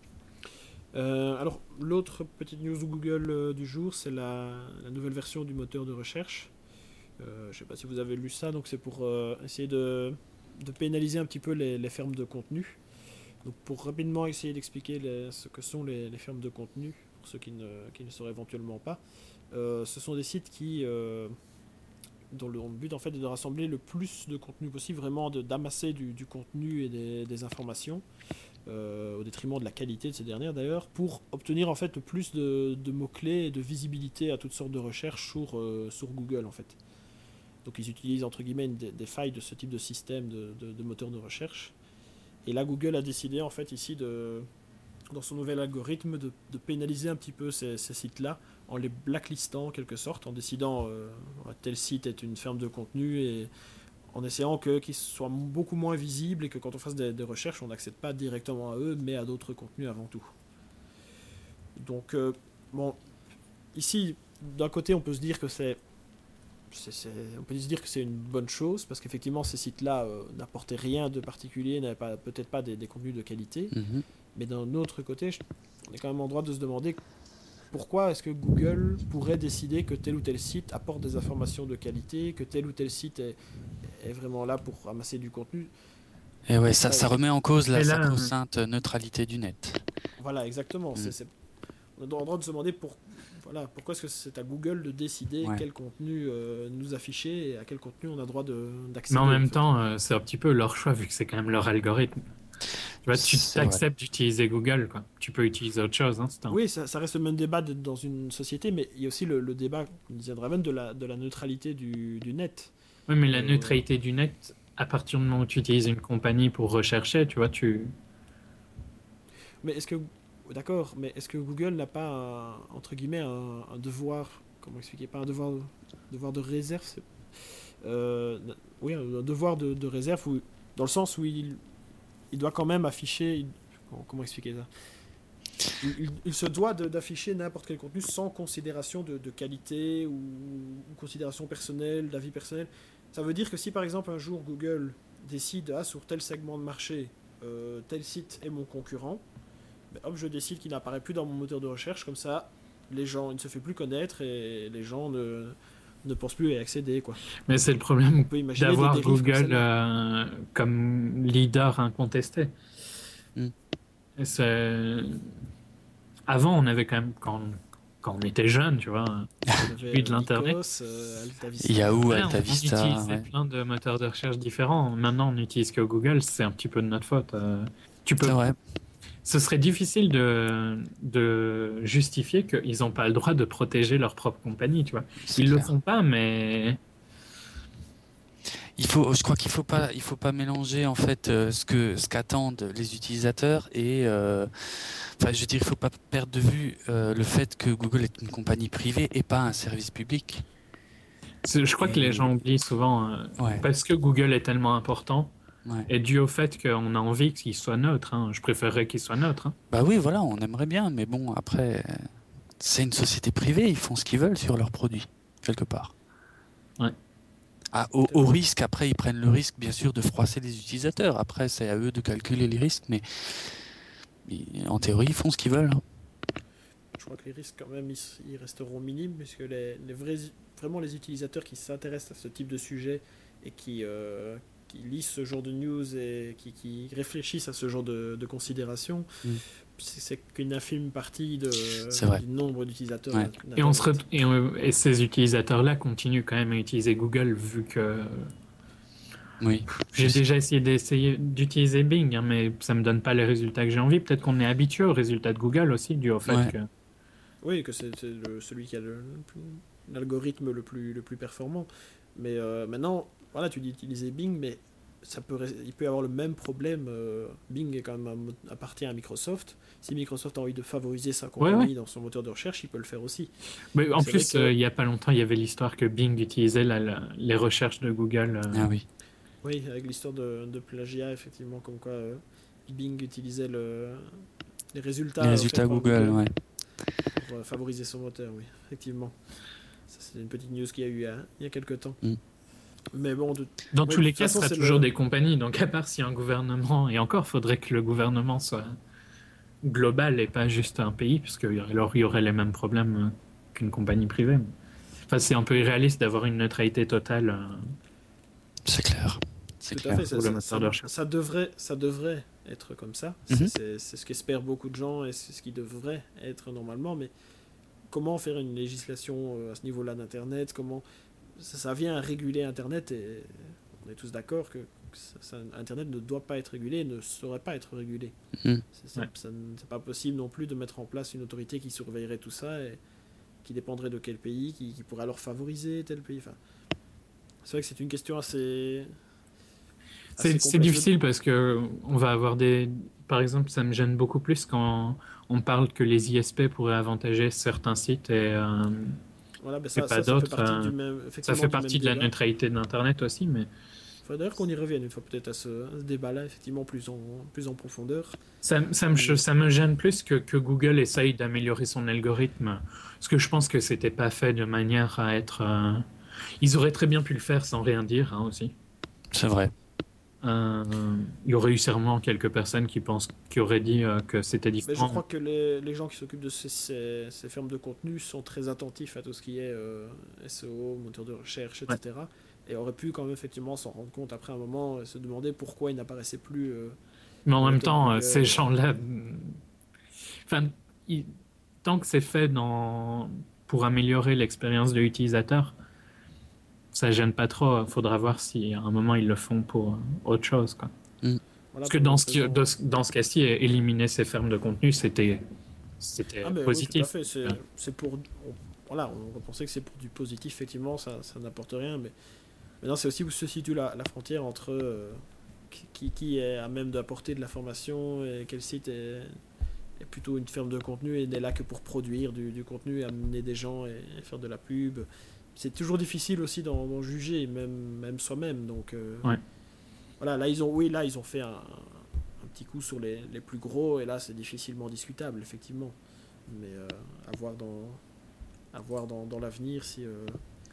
Speaker 1: Euh, alors, l'autre petite news Google euh, du jour, c'est la, la nouvelle version du moteur de recherche. Euh, je ne sais pas si vous avez lu ça, donc c'est pour euh, essayer de, de pénaliser un petit peu les, les fermes de contenu. Donc, pour rapidement essayer d'expliquer les, ce que sont les, les fermes de contenu, pour ceux qui ne, qui ne sauraient éventuellement pas, euh, ce sont des sites qui, euh, dont le but en fait est de rassembler le plus de contenu possible, vraiment de, d'amasser du, du contenu et des, des informations. Euh, au détriment de la qualité de ces dernières d'ailleurs, pour obtenir en fait le plus de, de mots-clés et de visibilité à toutes sortes de recherches sur, euh, sur Google en fait. Donc ils utilisent entre guillemets des, des failles de ce type de système de, de, de moteur de recherche. Et là Google a décidé en fait ici de, dans son nouvel algorithme de, de pénaliser un petit peu ces, ces sites-là en les blacklistant en quelque sorte, en décidant euh, tel site est une ferme de contenu et en essayant que, qu'ils soient beaucoup moins visibles et que quand on fasse des, des recherches, on n'accède pas directement à eux, mais à d'autres contenus avant tout. Donc, euh, bon, ici, d'un côté, on peut se dire que c'est, c'est, c'est, on peut se dire que c'est une bonne chose, parce qu'effectivement, ces sites-là euh, n'apportaient rien de particulier, n'avaient pas, peut-être pas des, des contenus de qualité,
Speaker 3: mm-hmm.
Speaker 1: mais d'un autre côté, on est quand même en droit de se demander pourquoi est-ce que Google pourrait décider que tel ou tel site apporte des informations de qualité, que tel ou tel site est est vraiment là pour ramasser du contenu.
Speaker 3: Et ouais, ça, ça remet en cause la sacro-sainte neutralité du net.
Speaker 1: Voilà, exactement. Mm. C'est, c'est... On est en droit de se demander pour... voilà, pourquoi est-ce que c'est à Google de décider ouais. quel contenu euh, nous afficher et à quel contenu on a droit de, d'accéder.
Speaker 2: Mais en même en fait. temps, euh, c'est un petit peu leur choix vu que c'est quand même leur algorithme. Tu vois, tu t'acceptes d'utiliser Google, quoi. Tu peux utiliser autre chose. Hein, c'est un...
Speaker 1: Oui, ça, ça reste le même débat de, dans une société, mais il y a aussi le, le débat, comme disait Draven, de la, de la neutralité du, du net.
Speaker 2: Oui, mais la neutralité du net, à partir du moment où tu utilises une compagnie pour rechercher, tu vois, tu...
Speaker 1: Mais est-ce que... D'accord, mais est-ce que Google n'a pas, un, entre guillemets, un, un devoir... Comment expliquer? Pas un devoir, devoir de réserve c'est... Euh, oui, un devoir de, de réserve, où, dans le sens où il, il doit quand même afficher... Il, comment expliquer ça? Il, il, il se doit de, d'afficher n'importe quel contenu sans considération de, de qualité ou, ou considération personnelle, d'avis personnel. Ça veut dire que si par exemple un jour Google décide ah, sur tel segment de marché, euh, tel site est mon concurrent, ben, hop, je décide qu'il n'apparaît plus dans mon moteur de recherche, comme ça les gens, il ne se fait plus connaître et les gens ne, ne pensent plus y accéder. Quoi.
Speaker 2: Mais c'est le problème d'avoir Google comme, euh, comme leader incontesté. Mm. Et c'est... Avant, on avait quand même... Quand... Quand on était jeune, tu vois, depuis de l'internet,
Speaker 1: euh,
Speaker 3: Yahoo, AltaVista,
Speaker 2: on utilisait
Speaker 3: ouais.
Speaker 2: plein de moteurs de recherche différents. Maintenant, on n'utilise que Google, c'est un petit peu de notre faute. Euh, tu peux.
Speaker 3: C'est vrai.
Speaker 2: Ce serait difficile de, de justifier qu'ils n'ont pas le droit de protéger leur propre compagnie, tu vois.
Speaker 3: C'est
Speaker 2: Ils
Speaker 3: clair.
Speaker 2: le font pas, mais
Speaker 3: il faut, je crois qu'il faut pas, il faut pas mélanger en fait euh, ce que, ce qu'attendent les utilisateurs et, euh, enfin, je veux dire, il faut pas perdre de vue euh, le fait que Google est une compagnie privée et pas un service public.
Speaker 2: C'est, je crois et... que les gens oublient souvent euh, ouais. parce que Google est tellement important.
Speaker 3: Ouais.
Speaker 2: Et dû au fait qu'on a envie qu'il soit neutre, hein. Je préférerais qu'il soit neutre. Hein.
Speaker 3: Bah oui, voilà, on aimerait bien, mais bon, après, c'est une société privée, ils font ce qu'ils veulent sur leurs produits, quelque part.
Speaker 2: Ouais.
Speaker 3: Ah, au, au risque, après, ils prennent le risque, bien sûr, de froisser les utilisateurs. Après, c'est à eux de calculer les risques, mais, mais en théorie, ils font ce qu'ils veulent. Hein.
Speaker 1: Je crois que les risques, quand même, ils, ils resteront minimes, puisque les, les vrais, vraiment les utilisateurs qui s'intéressent à ce type de sujet et qui... Euh, qui lisent ce genre de news et qui, qui réfléchissent à ce genre de, de considérations, mm. c'est, c'est qu'une infime partie de, du nombre d'utilisateurs.
Speaker 2: Ouais. Et, on se re- et, on, et ces utilisateurs-là continuent quand même à utiliser Google, vu que...
Speaker 3: Oui.
Speaker 2: J'ai déjà essayé d'essayer d'utiliser Bing, hein, mais ça ne me donne pas les résultats que j'ai envie. Peut-être qu'on est habitué aux résultats de Google aussi, dû au fait
Speaker 1: ouais.
Speaker 2: que...
Speaker 1: Oui, que c'est, c'est le, celui qui a le, l'algorithme le plus, le plus performant. Mais euh, maintenant... Voilà, tu dis utiliser Bing, mais ça peut, il peut y avoir le même problème. Euh, Bing est quand même appartient à Microsoft. Si Microsoft a envie de favoriser sa compagnie ouais, ouais. dans son moteur de recherche, il peut le faire aussi.
Speaker 2: Mais en plus, que... euh, il n'y a pas longtemps, il y avait l'histoire que Bing utilisait la, la, les recherches de Google. Euh...
Speaker 3: Ah oui.
Speaker 1: Oui, avec l'histoire de, de plagiat, effectivement, comme quoi euh, Bing utilisait le, les résultats.
Speaker 3: Les résultats Google, Google, ouais.
Speaker 1: Pour euh, favoriser son moteur, oui, effectivement. Ça, c'est une petite news qu'il y a eu il y a, il y a quelques temps. Mm. Mais bon, de...
Speaker 2: Dans
Speaker 1: ouais,
Speaker 2: tous les cas, ce
Speaker 1: façon,
Speaker 2: sera toujours
Speaker 1: le...
Speaker 2: des compagnies. Donc, à part si un gouvernement, et encore, il faudrait que le gouvernement soit global et pas juste un pays, parce que alors il y aurait les mêmes problèmes qu'une compagnie privée. Enfin, c'est un peu irréaliste d'avoir une neutralité totale.
Speaker 3: C'est clair.
Speaker 1: C'est Tout clair. À fait. Ça, ça, ça, ça, devrait, ça devrait être comme ça. Mm-hmm. C'est, c'est, c'est ce qu'espèrent beaucoup de gens et c'est ce qui devrait être normalement. Mais comment faire une législation à ce niveau-là d'Internet ? Comment ça, ça vient à réguler Internet et on est tous d'accord que ça, ça, Internet ne doit pas être régulé, ne saurait pas être régulé. Mmh. C'est, ça, ouais. ça, c'est pas possible non plus de mettre en place une autorité qui surveillerait tout ça et qui dépendrait de quel pays, qui, qui pourrait alors favoriser tel pays. Enfin, c'est vrai que c'est une question assez...
Speaker 2: assez c'est, c'est difficile parce que on va avoir des... Par exemple, ça me gêne beaucoup plus quand on parle que les I S P pourraient avantager certains sites et... Euh...
Speaker 1: Voilà, ben ça,
Speaker 2: pas
Speaker 1: ça,
Speaker 2: d'autres.
Speaker 1: Ça fait partie, du même,
Speaker 2: ça fait partie de la
Speaker 1: débat.
Speaker 2: neutralité d'Internet aussi, mais...
Speaker 1: Il faudrait d'ailleurs qu'on y revienne une fois peut-être à ce, à ce débat-là, effectivement, plus en, plus en profondeur.
Speaker 2: Ça, ça, me, mais... ça me gêne plus que, que Google essaye d'améliorer son algorithme, parce que je pense que c'était pas fait de manière à être... Euh... Ils auraient très bien pu le faire sans rien dire, hein, aussi.
Speaker 3: C'est vrai.
Speaker 2: Euh, il y aurait eu sûrement quelques personnes qui pensent, qui auraient dit euh, que c'était différent.
Speaker 1: Mais je crois que les, les gens qui s'occupent de ces, ces, ces fermes de contenu sont très attentifs à tout ce qui est euh, S E O, moteur de recherche, et cetera. Ouais. Et auraient pu quand même effectivement s'en rendre compte après un moment et se demander pourquoi ils n'apparaissaient plus. Euh,
Speaker 2: Mais en même temps, euh, ces gens-là, enfin, ils... tant que c'est fait dans... pour améliorer l'expérience de l'utilisateur, ça gêne pas trop. Il faudra voir si à un moment ils le font pour autre chose, quoi. Mm. Voilà, parce que dans ce, qui, dans, dans ce cas-ci, éliminer ces fermes de contenu, c'était, c'était
Speaker 1: ah,
Speaker 2: positif.
Speaker 1: Oui, tout à fait. C'est, ouais. c'est pour, on, voilà, on pensait que c'est pour du positif, effectivement, ça, ça n'apporte rien. Mais maintenant, c'est aussi où se situe la, la frontière entre euh, qui, qui est à même d'apporter de la formation et quel site est, est plutôt une ferme de contenu et n'est là que pour produire du, du contenu, amener des gens et, et faire de la pub. C'est toujours difficile aussi d'en, d'en juger, même, même soi-même. Donc, euh,
Speaker 2: ouais.
Speaker 1: voilà, là ils ont, oui, là ils ont fait un, un petit coup sur les, les plus gros, et là c'est difficilement discutable, effectivement. Mais euh, à voir dans, à voir dans, dans l'avenir si, euh,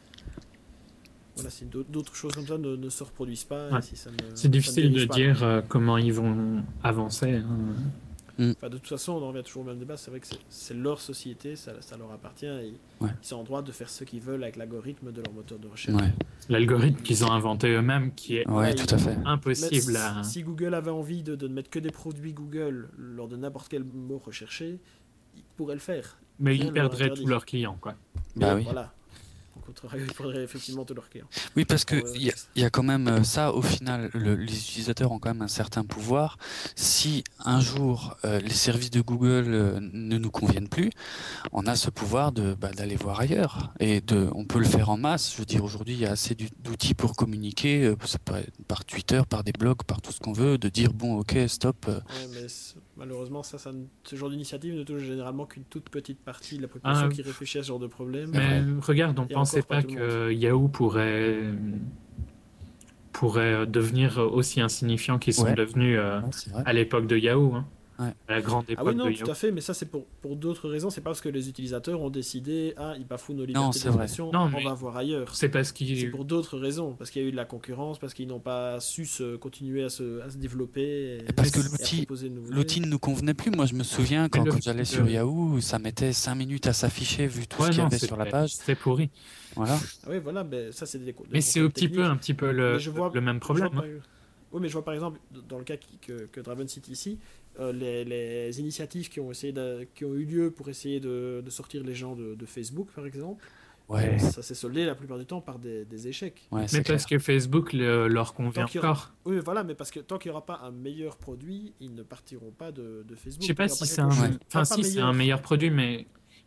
Speaker 1: voilà, si d'autres, d'autres choses comme ça ne, ne se reproduisent pas.
Speaker 2: Ouais.
Speaker 1: Et si ça ne,
Speaker 2: c'est difficile de
Speaker 1: pas.
Speaker 2: dire euh, comment ils vont avancer. Hein.
Speaker 1: Enfin, de toute façon, on en revient toujours au même débat. C'est vrai que c'est, c'est leur société, ça, ça leur appartient. Et
Speaker 3: ouais.
Speaker 1: Ils sont en droit de faire ce qu'ils veulent avec l'algorithme de leur moteur de recherche.
Speaker 3: Ouais.
Speaker 2: L'algorithme qu'ils ont inventé eux-mêmes, qui est
Speaker 3: ouais, tout à fait.
Speaker 2: impossible
Speaker 1: Mais
Speaker 2: à...
Speaker 1: Si Google avait envie de, de ne mettre que des produits Google lors de n'importe quel mot recherché, ils pourraient le faire.
Speaker 2: Mais ils perdraient tous leurs clients, quoi.
Speaker 3: Bah oui.
Speaker 1: Voilà. Il faudrait effectivement tous leurs clients.
Speaker 3: Oui, parce qu'il euh, y, y a quand même ça, au final, le, les utilisateurs ont quand même un certain pouvoir. Si un jour euh, les services de Google euh, ne nous conviennent plus, on a ce pouvoir de, bah, d'aller voir ailleurs. Et de, on peut le faire en masse. Je veux dire, aujourd'hui, il y a assez d'outils pour communiquer, euh, ça peut être par Twitter, par des blogs, par tout ce qu'on veut, de dire, bon, ok, stop. Euh.
Speaker 1: Ouais, mais malheureusement, ça, ça, ce genre d'initiative ne touche généralement qu'une toute petite partie de la population ah, qui réfléchit à ce genre de problème.
Speaker 2: Mais ouais. Regarde, on ne pensait pas, pas que Yahoo pourrait, pourrait devenir aussi insignifiants qu'ils sont ouais. devenus euh, ouais, à l'époque de Yahoo. Hein.
Speaker 3: Ouais.
Speaker 2: À la grande époque
Speaker 1: ah oui, non,
Speaker 2: de
Speaker 1: tout
Speaker 2: Yahoo.
Speaker 1: à fait, mais ça c'est pour, pour d'autres raisons. C'est pas parce que les utilisateurs ont décidé ah ils bafouent nos libertés d'expression, on va voir ailleurs.
Speaker 2: C'est parce qu'ils...
Speaker 1: c'est pour d'autres raisons, parce qu'il y a eu de la concurrence, parce qu'ils n'ont pas su se continuer à se, à se développer. Et,
Speaker 3: parce que l'outil, l'outil ne nous convenait plus. Moi je me souviens quand, quand j'allais sur Yahoo, ça mettait cinq minutes à s'afficher vu tout ouais, ce qu'il y avait sur la page.
Speaker 2: C'est pourri.
Speaker 1: Voilà. Ah oui, voilà, mais ça c'est des. des
Speaker 2: mais c'est un petit peu, un petit peu le, vois, le même problème.
Speaker 1: Hein. Oui, mais je vois par exemple dans le cas qui, que, que Draven cite ici. Euh, les, les initiatives qui ont, essayé de, qui ont eu lieu pour essayer de, de sortir les gens de, de Facebook, par exemple,
Speaker 3: ouais.
Speaker 1: euh, ça s'est soldé la plupart du temps par des, des échecs.
Speaker 3: Ouais,
Speaker 2: mais parce
Speaker 3: clair.
Speaker 2: que Facebook le, leur convient
Speaker 1: aura,
Speaker 2: encore.
Speaker 1: Oui, voilà, mais parce que tant qu'il n'y aura pas un meilleur produit, ils ne partiront pas de, de Facebook.
Speaker 2: Je ne sais pas si c'est un, enfin, si c'est un meilleur produit, mais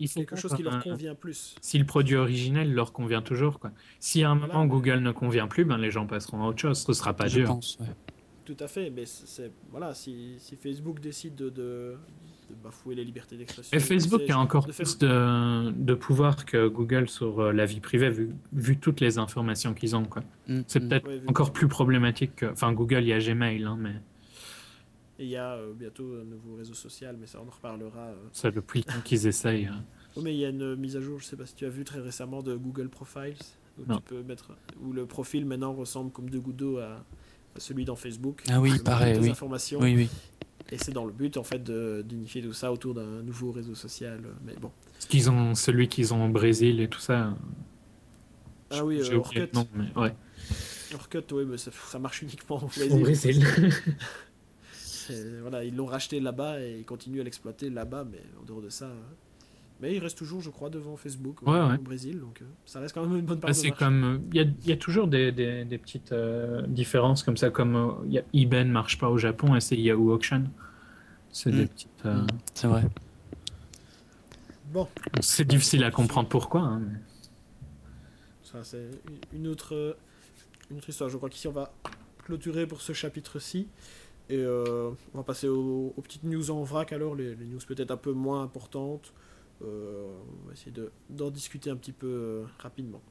Speaker 2: il faut
Speaker 1: quelque chose qui leur convient plus.
Speaker 2: Si le produit originel leur convient toujours, quoi. Si à un
Speaker 1: Voilà.
Speaker 2: moment Google ne convient plus, ben les gens passeront à autre chose. Ce sera pas
Speaker 3: Je
Speaker 2: dur.
Speaker 3: pense, ouais.
Speaker 1: Tout à fait, mais c'est voilà, si, si Facebook décide de, de, de bafouer les libertés d'expression.
Speaker 2: Et Facebook
Speaker 1: c'est-
Speaker 2: a encore
Speaker 1: de faire-
Speaker 2: plus de, de pouvoir que Google sur euh, la vie privée, vu, vu toutes les informations qu'ils ont, quoi.
Speaker 3: Mm,
Speaker 2: C'est
Speaker 3: mm.
Speaker 2: peut-être
Speaker 1: Ouais, vu-
Speaker 2: encore plus problématique que. Enfin, Google, il y a Gmail, hein, mais
Speaker 1: Et il y a euh, bientôt un nouveau réseau social, mais ça on en reparlera. euh.
Speaker 2: ça depuis le temps qu'ils essayent. euh.
Speaker 1: Oh, mais il y a une mise à jour, je sais pas si tu as vu très récemment, de Google Profiles, où
Speaker 2: Non.
Speaker 1: tu peux mettre, où le profil maintenant ressemble comme deux gouttes d'eau à, à celui dans Facebook.
Speaker 3: Ah oui,
Speaker 1: Tu peux
Speaker 3: pareil,
Speaker 1: mettre tes
Speaker 3: oui.
Speaker 1: informations,
Speaker 3: Oui, oui.
Speaker 1: et c'est dans le but en fait de- d'unifier tout ça autour d'un nouveau réseau social. euh, Mais bon.
Speaker 2: Ce qu'ils ont, celui qu'ils ont au Brésil et tout ça.
Speaker 1: Ah oui,
Speaker 2: j'ai
Speaker 1: euh,
Speaker 2: oublié le
Speaker 1: Orkut.
Speaker 2: nom, mais ouais.
Speaker 1: Orkut, oui, mais ça, ça marche uniquement au
Speaker 2: Au
Speaker 1: Brésil.
Speaker 2: Brésil.
Speaker 1: C'est- Voilà, ils l'ont racheté là-bas et ils continuent à l'exploiter là-bas, mais en dehors de ça. euh, Mais il reste toujours, je crois, devant Facebook au,
Speaker 2: Ouais, ouais.
Speaker 1: au Brésil, donc euh, ça reste quand même une bonne part
Speaker 2: Ah,
Speaker 1: de
Speaker 2: c'est
Speaker 1: marché.
Speaker 2: comme il y a, y a toujours des, des, des petites euh, différences comme ça, comme euh, y a, eBay ne marche pas au Japon et c'est Yahoo Auction. C'est des
Speaker 3: Mm.
Speaker 2: petites. euh,
Speaker 3: Mm. C'est vrai.
Speaker 1: Bon,
Speaker 2: C'est difficile à comprendre pourquoi. Hein, mais-
Speaker 1: ça c'est une autre, une autre histoire. Je crois qu'ici on va clôturer pour ce chapitre-ci. Et euh, on va passer aux, aux petites news en vrac alors, les, les news peut-être un peu moins importantes. Euh, on va essayer de, d'en discuter un petit peu euh, rapidement.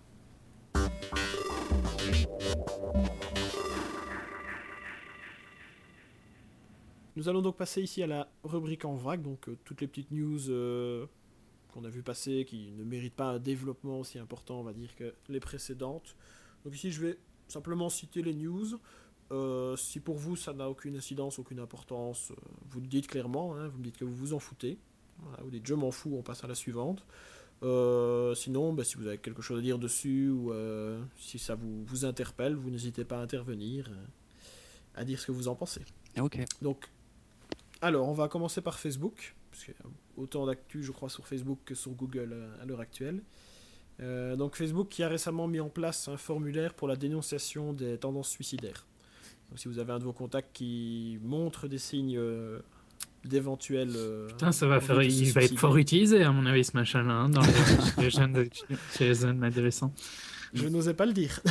Speaker 1: Nous allons donc passer ici à la rubrique en vrac, donc euh, toutes les petites news euh, qu'on a vu passer, qui ne méritent pas un développement aussi important, on va dire, que les précédentes. Donc ici, je vais simplement citer les news. Euh, si pour vous, ça n'a aucune incidence, aucune importance, euh, vous le dites clairement, hein, vous me dites que vous vous en foutez. Voilà, vous dites je m'en fous, on passe à la suivante. Euh, sinon, bah, si vous avez quelque chose à dire dessus, ou euh, si ça vous, vous interpelle, vous n'hésitez pas à intervenir, euh, à dire ce que vous en pensez.
Speaker 3: Ok.
Speaker 1: Donc, alors, on va commencer par Facebook, parce qu'il y a autant d'actu, je crois, sur Facebook que sur Google à l'heure actuelle. Euh, donc, Facebook qui a récemment mis en place un formulaire pour la dénonciation des tendances suicidaires. Donc, si vous avez un de vos contacts qui montre des signes euh, d'éventuels... Euh,
Speaker 2: Putain, ça va
Speaker 1: envie
Speaker 2: faire,
Speaker 1: de se
Speaker 2: il va être
Speaker 1: suicider.
Speaker 2: fort utilisé à mon avis ce machin-là hein, dans les, les jeunes, chez les jeunes adolescents.
Speaker 1: Je n'osais pas le dire.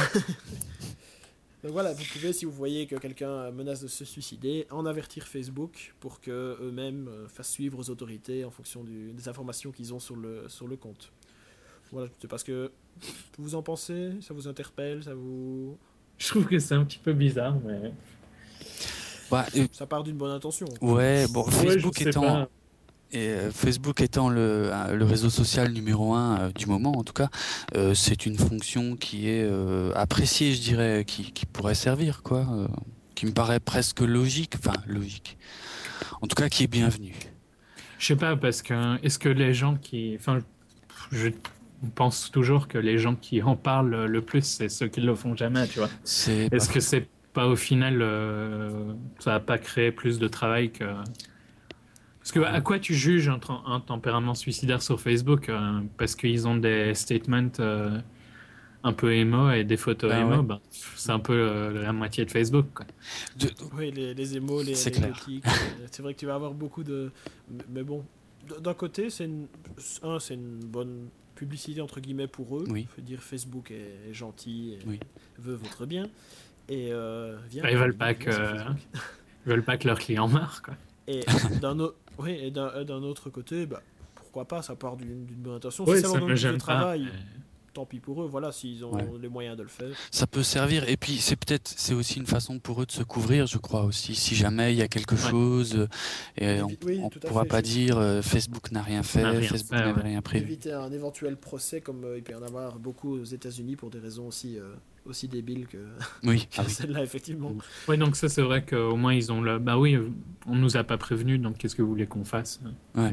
Speaker 1: Donc voilà, vous pouvez, si vous voyez que quelqu'un menace de se suicider, en avertir Facebook pour qu'eux-mêmes euh, fassent suivre aux autorités en fonction du, des informations qu'ils ont sur le, sur le compte. Voilà, c'est parce que vous en pensez, ça vous interpelle, ça vous...
Speaker 2: Je trouve que c'est un petit peu bizarre, mais.
Speaker 3: Bah, euh,
Speaker 1: Ça part d'une bonne intention.
Speaker 3: ouais, bon,
Speaker 2: Ouais,
Speaker 3: Facebook
Speaker 2: je sais
Speaker 3: étant,
Speaker 2: pas.
Speaker 3: et, euh, Facebook étant le, euh, le réseau social numéro un euh, du moment, en tout cas, euh, c'est une fonction qui est euh, appréciée, je dirais, qui, qui pourrait servir, quoi, euh, qui me paraît presque logique, enfin logique, en tout cas qui est bienvenue.
Speaker 2: Je sais pas, parce que est-ce que les gens qui. Enfin, je pense toujours que les gens qui en parlent le plus, c'est ceux qui le font jamais, tu vois.
Speaker 3: C'est
Speaker 2: Est-ce
Speaker 3: pas-
Speaker 2: que c'est pas au final, euh, ça va pas créer plus de travail que. Parce que à quoi tu juges un, tra- un tempérament suicidaire sur Facebook euh, parce qu'ils ont des statements euh, un peu émo et des photos
Speaker 3: Ah
Speaker 2: émo,
Speaker 3: ouais.
Speaker 2: ben, c'est un peu euh, la moitié de Facebook, quoi.
Speaker 3: de-
Speaker 1: Oui, les, les émos, les,
Speaker 3: C'est
Speaker 1: les
Speaker 3: clair.
Speaker 1: gothiques, euh, c'est vrai que tu vas avoir beaucoup de... Mais- Mais bon, d- d'un côté, c'est une... Un, c'est une bonne publicité, entre guillemets, pour eux.
Speaker 3: Oui.
Speaker 1: Je veux dire, Facebook est, est gentil, et
Speaker 3: Oui.
Speaker 1: veut votre bien. Et euh, viens,
Speaker 2: Ils veulent
Speaker 1: viens
Speaker 2: pas
Speaker 1: sur
Speaker 2: que-
Speaker 1: Facebook.
Speaker 2: Ils veulent pas que leurs clients meurent, quoi.
Speaker 1: Et d'un au- oui, et d'un d'un autre côté, bah, pourquoi pas, ça part d'une d'une bonne intention.
Speaker 2: Ouais,
Speaker 1: si ça
Speaker 2: ça
Speaker 1: leur donne
Speaker 2: me
Speaker 1: plus de
Speaker 2: gêne pas.
Speaker 1: travail,
Speaker 2: mais-
Speaker 1: tant pis pour eux, voilà, s'ils ont
Speaker 3: Ouais.
Speaker 1: les moyens de le faire.
Speaker 3: Ça peut servir, et puis c'est peut-être, c'est aussi une façon pour eux de se couvrir, je crois aussi. Si jamais il y a quelque
Speaker 2: Ouais.
Speaker 3: chose, euh, et on,
Speaker 1: Oui,
Speaker 3: on
Speaker 1: tout à
Speaker 3: pourra
Speaker 1: fait,
Speaker 3: pas
Speaker 1: je-
Speaker 3: dire euh, Facebook n'a rien fait,
Speaker 2: N'a rien
Speaker 3: Facebook
Speaker 2: fait,
Speaker 3: n'avait
Speaker 2: ouais.
Speaker 3: rien prévu.
Speaker 1: Éviter un éventuel procès, comme euh, il peut y en avoir beaucoup aux États-Unis pour des raisons aussi, euh, aussi débiles que,
Speaker 3: Oui,
Speaker 1: que
Speaker 3: ah oui.
Speaker 1: celle-là, effectivement.
Speaker 2: Ouais, donc ça, c'est vrai qu'au moins, ils ont le. Bah oui, on nous a pas prévenu, donc qu'est-ce que vous voulez qu'on fasse?
Speaker 3: Ouais.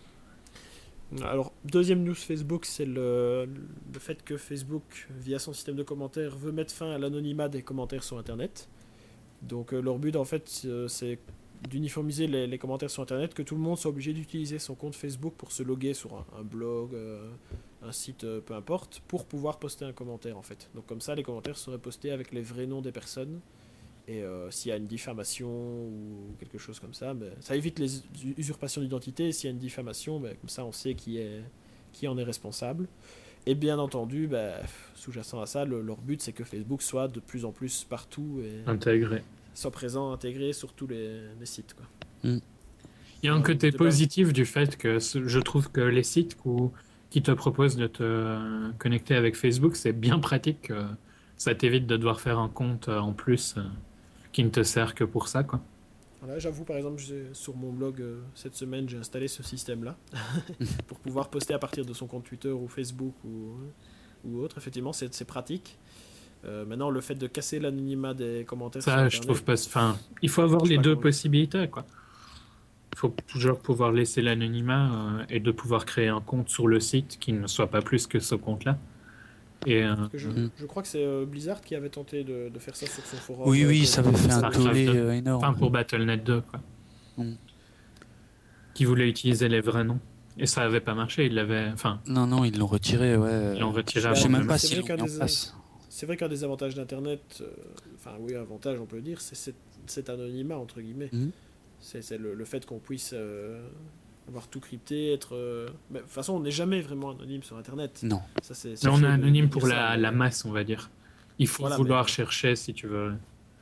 Speaker 1: Alors, deuxième news Facebook, c'est le, le fait que Facebook, via son système de commentaires, veut mettre fin à l'anonymat des commentaires sur Internet. Donc, euh, leur but, en fait, euh, c'est d'uniformiser les, les commentaires sur Internet, que tout le monde soit obligé d'utiliser son compte Facebook pour se loguer sur un, un blog, euh, un site, euh, peu importe, pour pouvoir poster un commentaire, en fait. Donc, comme ça, les commentaires seraient postés avec les vrais noms des personnes. Et euh, s'il y a une diffamation ou quelque chose comme ça, ben, ça évite les usurpations d'identité. S'il y a une diffamation, ben, comme ça on sait qui est, qui en est responsable. Et bien entendu, bah, sous-jacent à ça, le, leur but c'est que Facebook soit de plus en plus partout et
Speaker 2: intégré,
Speaker 1: soit présent, intégré sur tous les, les sites, quoi.
Speaker 2: Mm. Il y a un côté positif du fait que je trouve que les sites où, qui te proposent de te connecter avec Facebook, c'est bien pratique. Ça t'évite de devoir faire un compte en plus qui ne te sert que pour ça, quoi.
Speaker 1: Voilà, j'avoue, par exemple, sur mon blog, euh, cette semaine, j'ai installé ce système-là pour pouvoir poster à partir de son compte Twitter ou Facebook ou, ou autre. Effectivement, c'est, c'est pratique. Euh, maintenant, le fait de casser l'anonymat des commentaires
Speaker 2: ça,
Speaker 1: sur Internet,
Speaker 2: je trouve pas... Enfin, il faut avoir les deux compte. possibilités, quoi. Il faut toujours pouvoir laisser l'anonymat euh, et de pouvoir créer un compte sur le site qui ne soit pas plus que ce compte-là. Et euh...
Speaker 1: je, mm. je crois que c'est euh, Blizzard qui avait tenté de, de faire ça sur son forum.
Speaker 3: Oui, oui, ça avait fait un tollé euh, énorme.
Speaker 2: Enfin, pour Battle point net deux, quoi. Mm. Qui voulait utiliser les vrais noms. Et ça avait pas marché, ils l'avaient... Enfin...
Speaker 3: Non, non, ils l'ont retiré, ouais.
Speaker 2: Ils l'ont retiré.
Speaker 3: Je sais même pas
Speaker 1: s'ils
Speaker 3: l'ont mis en place.
Speaker 1: C'est vrai qu'un des avantages d'Internet, euh, enfin oui, avantage on peut le dire, c'est cet, cet anonymat, entre guillemets. Mm. C'est, c'est le, le fait qu'on puisse... Euh, avoir tout crypté, être... Euh... Mais, de toute façon, on n'est jamais vraiment anonyme sur Internet.
Speaker 3: Non.
Speaker 1: Ça, c'est,
Speaker 2: c'est on est anonyme pour la, ça, la masse, on va dire. Il faut voilà, vouloir
Speaker 1: mais...
Speaker 2: chercher, si tu veux.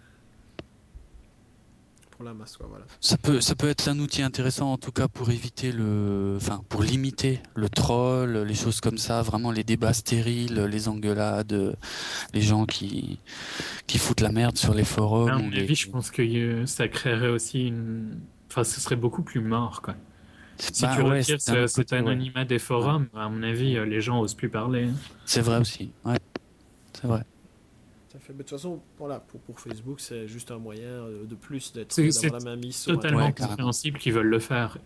Speaker 1: Pour la masse, quoi, voilà.
Speaker 3: Ça peut, ça peut être un outil intéressant, en tout cas, pour éviter le... Enfin, pour limiter le troll, les choses comme ça, vraiment les débats stériles, les engueulades, les gens qui, qui foutent la merde sur les forums.
Speaker 2: À mon avis,
Speaker 3: les...
Speaker 2: je pense que ça créerait aussi une... Enfin, ce serait beaucoup plus mort, quoi. Si bah, tu ouais, retires ce, cet anonymat ouais. des forums, ouais. à mon avis, les gens n'osent plus parler.
Speaker 3: C'est vrai aussi, ouais. C'est vrai.
Speaker 1: Ça fait... Mais de toute façon, voilà, pour, pour Facebook, c'est juste un moyen de plus d'être,
Speaker 2: c'est,
Speaker 1: d'avoir
Speaker 2: c'est
Speaker 1: la main mise
Speaker 2: sur Internet. C'est totalement compréhensible qu'ils veulent le faire.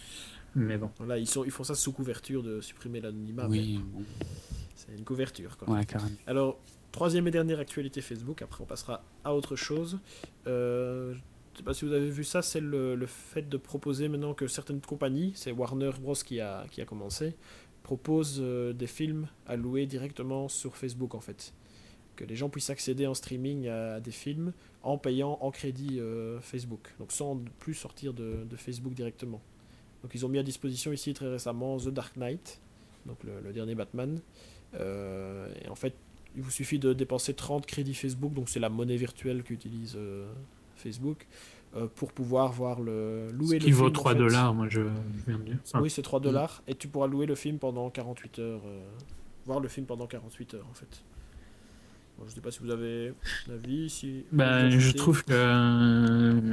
Speaker 2: Mais bon.
Speaker 1: Voilà, ils, sont, ils font ça sous couverture de supprimer l'anonymat.
Speaker 3: Oui.
Speaker 1: Mais c'est une couverture, quoi.
Speaker 3: Ouais, carrément.
Speaker 1: Alors, troisième et dernière actualité Facebook, après on passera à autre chose. Euh... Je ne sais pas si vous avez vu ça, c'est le, le fait de proposer maintenant que certaines compagnies, c'est Warner Bros qui a, qui a commencé, proposent euh, des films à louer directement sur Facebook en fait. Que les gens puissent accéder en streaming à, à des films en payant en crédit euh, Facebook, donc sans plus sortir de, de Facebook directement. Donc ils ont mis à disposition ici très récemment The Dark Knight, donc le, le dernier Batman. Euh, et en fait, il vous suffit de dépenser trente crédits Facebook, donc c'est la monnaie virtuelle qu'utilise euh, Facebook, euh, pour pouvoir voir le louer
Speaker 2: Ce
Speaker 1: le
Speaker 2: qui vaut
Speaker 1: film,
Speaker 2: trois dollars, moi je viens de dire.
Speaker 1: Ah. Oui, c'est trois dollars, et tu pourras louer le film pendant quarante-huit heures. Euh, voir le film pendant quarante-huit heures, en fait. Bon, je sais pas si vous avez un avis, si...
Speaker 2: Ben, je trouve que... Euh,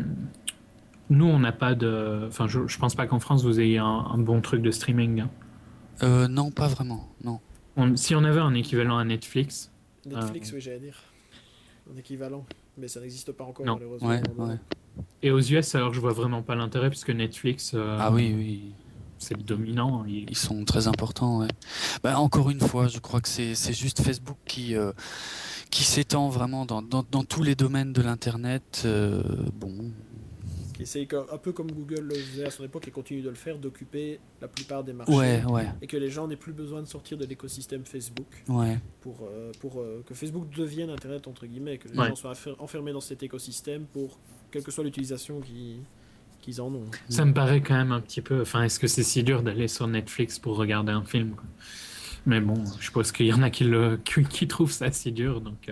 Speaker 2: nous, on n'a pas de... Enfin, je, je pense pas qu'en France, vous ayez un, un bon truc de streaming. Hein.
Speaker 3: Euh, non, pas vraiment, non.
Speaker 2: On, si on avait un équivalent à Netflix...
Speaker 1: Netflix,
Speaker 2: euh,
Speaker 1: oui, j'allais dire. Un équivalent. Mais ça n'existe pas encore,
Speaker 2: non.
Speaker 1: malheureusement.
Speaker 3: Ouais, ouais.
Speaker 2: Et aux U S, alors je vois vraiment pas l'intérêt, puisque Netflix... Euh,
Speaker 3: ah oui, oui.
Speaker 2: C'est le dominant. Il...
Speaker 3: Ils sont très importants, ouais. Bah, encore une fois, je crois que c'est, c'est juste Facebook qui, euh, qui s'étend vraiment dans, dans, dans tous les domaines de l'Internet. Euh, bon...
Speaker 1: C'est un peu comme Google le faisait à son époque et continue de le faire, d'occuper la plupart des marchés.
Speaker 3: Ouais, ouais.
Speaker 1: Et que les gens n'aient plus besoin de sortir de l'écosystème Facebook.
Speaker 3: Ouais.
Speaker 1: Pour, euh, pour euh, que Facebook devienne Internet, entre guillemets, que les
Speaker 2: ouais.
Speaker 1: gens soient enfermés dans cet écosystème pour quelle que soit l'utilisation qu'ils, qu'ils en ont.
Speaker 2: Ça me paraît quand même un petit peu... Enfin, est-ce que c'est si dur d'aller sur Netflix pour regarder un film, quoi? Mais bon, je suppose qu'il y en a qui, le, qui, qui trouvent ça si dur, donc... Euh...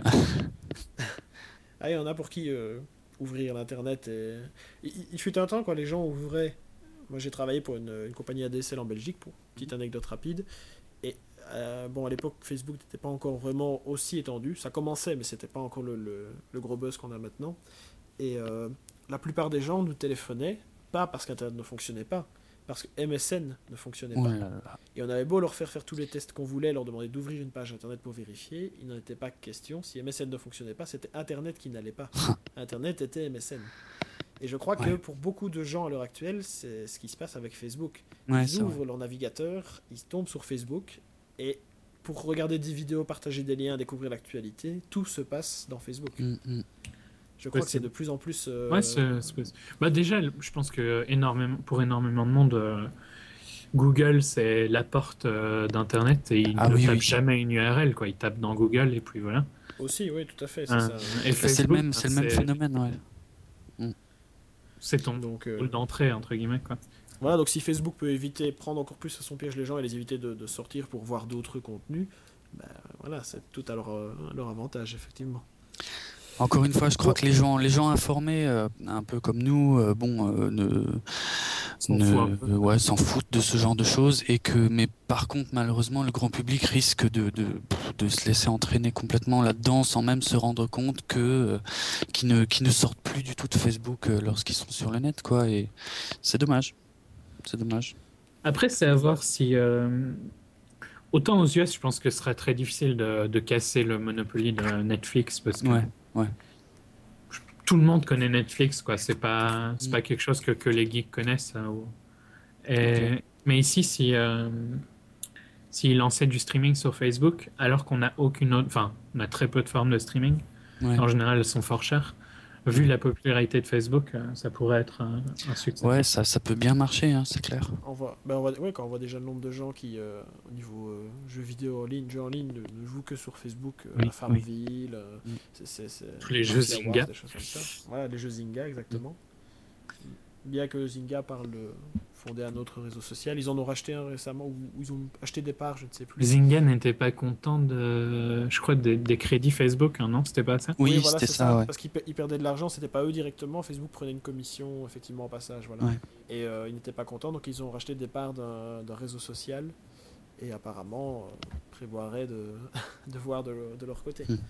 Speaker 1: ah, il y en a pour qui... Euh... ouvrir l'internet et... il, il fut un temps quand les gens ouvraient. Moi j'ai travaillé pour une, une compagnie A D S L en Belgique, pour petite anecdote rapide, et euh, bon à l'époque Facebook n'était pas encore vraiment aussi étendu, ça commençait mais c'était pas encore le, le, le gros buzz qu'on a maintenant, et euh, la plupart des gens nous téléphonaient pas parce qu'internet ne fonctionnait pas, parce que M S N ne fonctionnait pas.
Speaker 3: Ouais.
Speaker 1: Et on avait beau leur faire faire tous les tests qu'on voulait, leur demander d'ouvrir une page internet pour vérifier, il n'en était pas question. Si M S N ne fonctionnait pas, c'était internet qui n'allait pas. Internet était M S N. Et je crois ouais. que pour beaucoup de gens à l'heure actuelle, c'est ce qui se passe avec Facebook.
Speaker 3: Ouais,
Speaker 1: ils ouvrent leur navigateur, ils tombent sur Facebook, et pour regarder des vidéos, partager des liens, découvrir l'actualité, tout se passe dans Facebook.
Speaker 3: Mm-hmm.
Speaker 1: Je crois
Speaker 2: ouais,
Speaker 1: que c'est de plus en plus... Euh...
Speaker 2: Ouais, c'est, c'est... Bah déjà, je pense que énormément, pour énormément de monde, euh, Google, c'est la porte euh, d'Internet et ils
Speaker 3: ah,
Speaker 2: ne
Speaker 3: oui,
Speaker 2: tapent
Speaker 3: oui.
Speaker 2: jamais une U R L, quoi. Ils tapent dans Google et puis voilà.
Speaker 1: Aussi, oui, tout à fait. C'est,
Speaker 2: euh,
Speaker 1: ça.
Speaker 2: Et
Speaker 3: bah,
Speaker 2: Facebook,
Speaker 3: c'est le même, c'est
Speaker 2: c'est...
Speaker 3: le même phénomène, ouais.
Speaker 2: C'est ton
Speaker 1: Donc, euh...
Speaker 2: rôle d'entrée, entre guillemets, quoi.
Speaker 1: Voilà, donc si Facebook peut éviter, prendre encore plus à son piège les gens et les éviter de, de sortir pour voir d'autres contenus, ben, voilà, c'est tout à leur, euh, leur avantage, effectivement.
Speaker 3: Encore une fois, je crois que les gens, les gens informés, euh, un peu comme nous, euh, bon, euh, ne,
Speaker 2: S'en
Speaker 3: ne,
Speaker 2: fout
Speaker 3: euh, ouais, s'en foutent de ce genre de choses, et que, mais par contre, malheureusement, le grand public risque de, de, de se laisser entraîner complètement là-dedans, sans même se rendre compte que, euh, qu'ils ne, qu'ils ne sortent plus du tout de Facebook euh, lorsqu'ils sont sur le net, quoi. Et c'est dommage. C'est dommage.
Speaker 2: Après, c'est à voir si. Euh... Autant aux U S, je pense que ce serait très difficile de, de casser le monopole de Netflix parce que
Speaker 3: Ouais, ouais.
Speaker 2: tout le monde connaît Netflix, quoi. C'est pas, c'est
Speaker 3: Mm.
Speaker 2: pas quelque chose que, que les geeks connaissent. hein, ou- Et...
Speaker 3: Ok.
Speaker 2: Mais ici, si, euh, s'ils lançaient du streaming sur Facebook, alors qu'on n'a aucune autre. Enfin, on a très peu de formes de streaming.
Speaker 3: Ouais.
Speaker 2: En général, elles sont fort chères. Vu la popularité de Facebook, euh, ça pourrait être un, un succès.
Speaker 3: Ouais, ça, ça peut bien marcher, hein, c'est clair.
Speaker 1: On voit, ben on voit, ouais, quand on voit déjà le nombre de gens qui, euh, au niveau euh, jeux vidéo en ligne, jeux en ligne, ne, ne jouent que sur Facebook, euh,
Speaker 2: Oui,
Speaker 1: la Farmville, euh,
Speaker 3: Mm.
Speaker 1: c'est, c'est, c'est,
Speaker 2: Tous les jeux
Speaker 1: Fantasy Awards,
Speaker 2: Zynga.
Speaker 1: des choses comme ça. Voilà, les jeux Zynga, exactement. Bien que Zynga parle de fonder un autre réseau social, ils en ont racheté un récemment, ou ils ont acheté des parts, je ne sais plus.
Speaker 2: Zynga n'était pas content de, je crois, des, des crédits Facebook, hein, non? C'était pas ça?
Speaker 3: Oui,
Speaker 1: voilà,
Speaker 3: c'était
Speaker 1: c'est
Speaker 3: ça, ouais.
Speaker 1: parce qu'ils pe- ils perdaient de l'argent, c'était pas eux directement, Facebook prenait une commission, effectivement, au passage, voilà.
Speaker 3: Ouais.
Speaker 1: Et euh, ils n'étaient pas contents, donc ils ont racheté des parts d'un, d'un réseau social, et apparemment, euh, prévoiraient de, de voir de, de leur côté.
Speaker 3: Mm.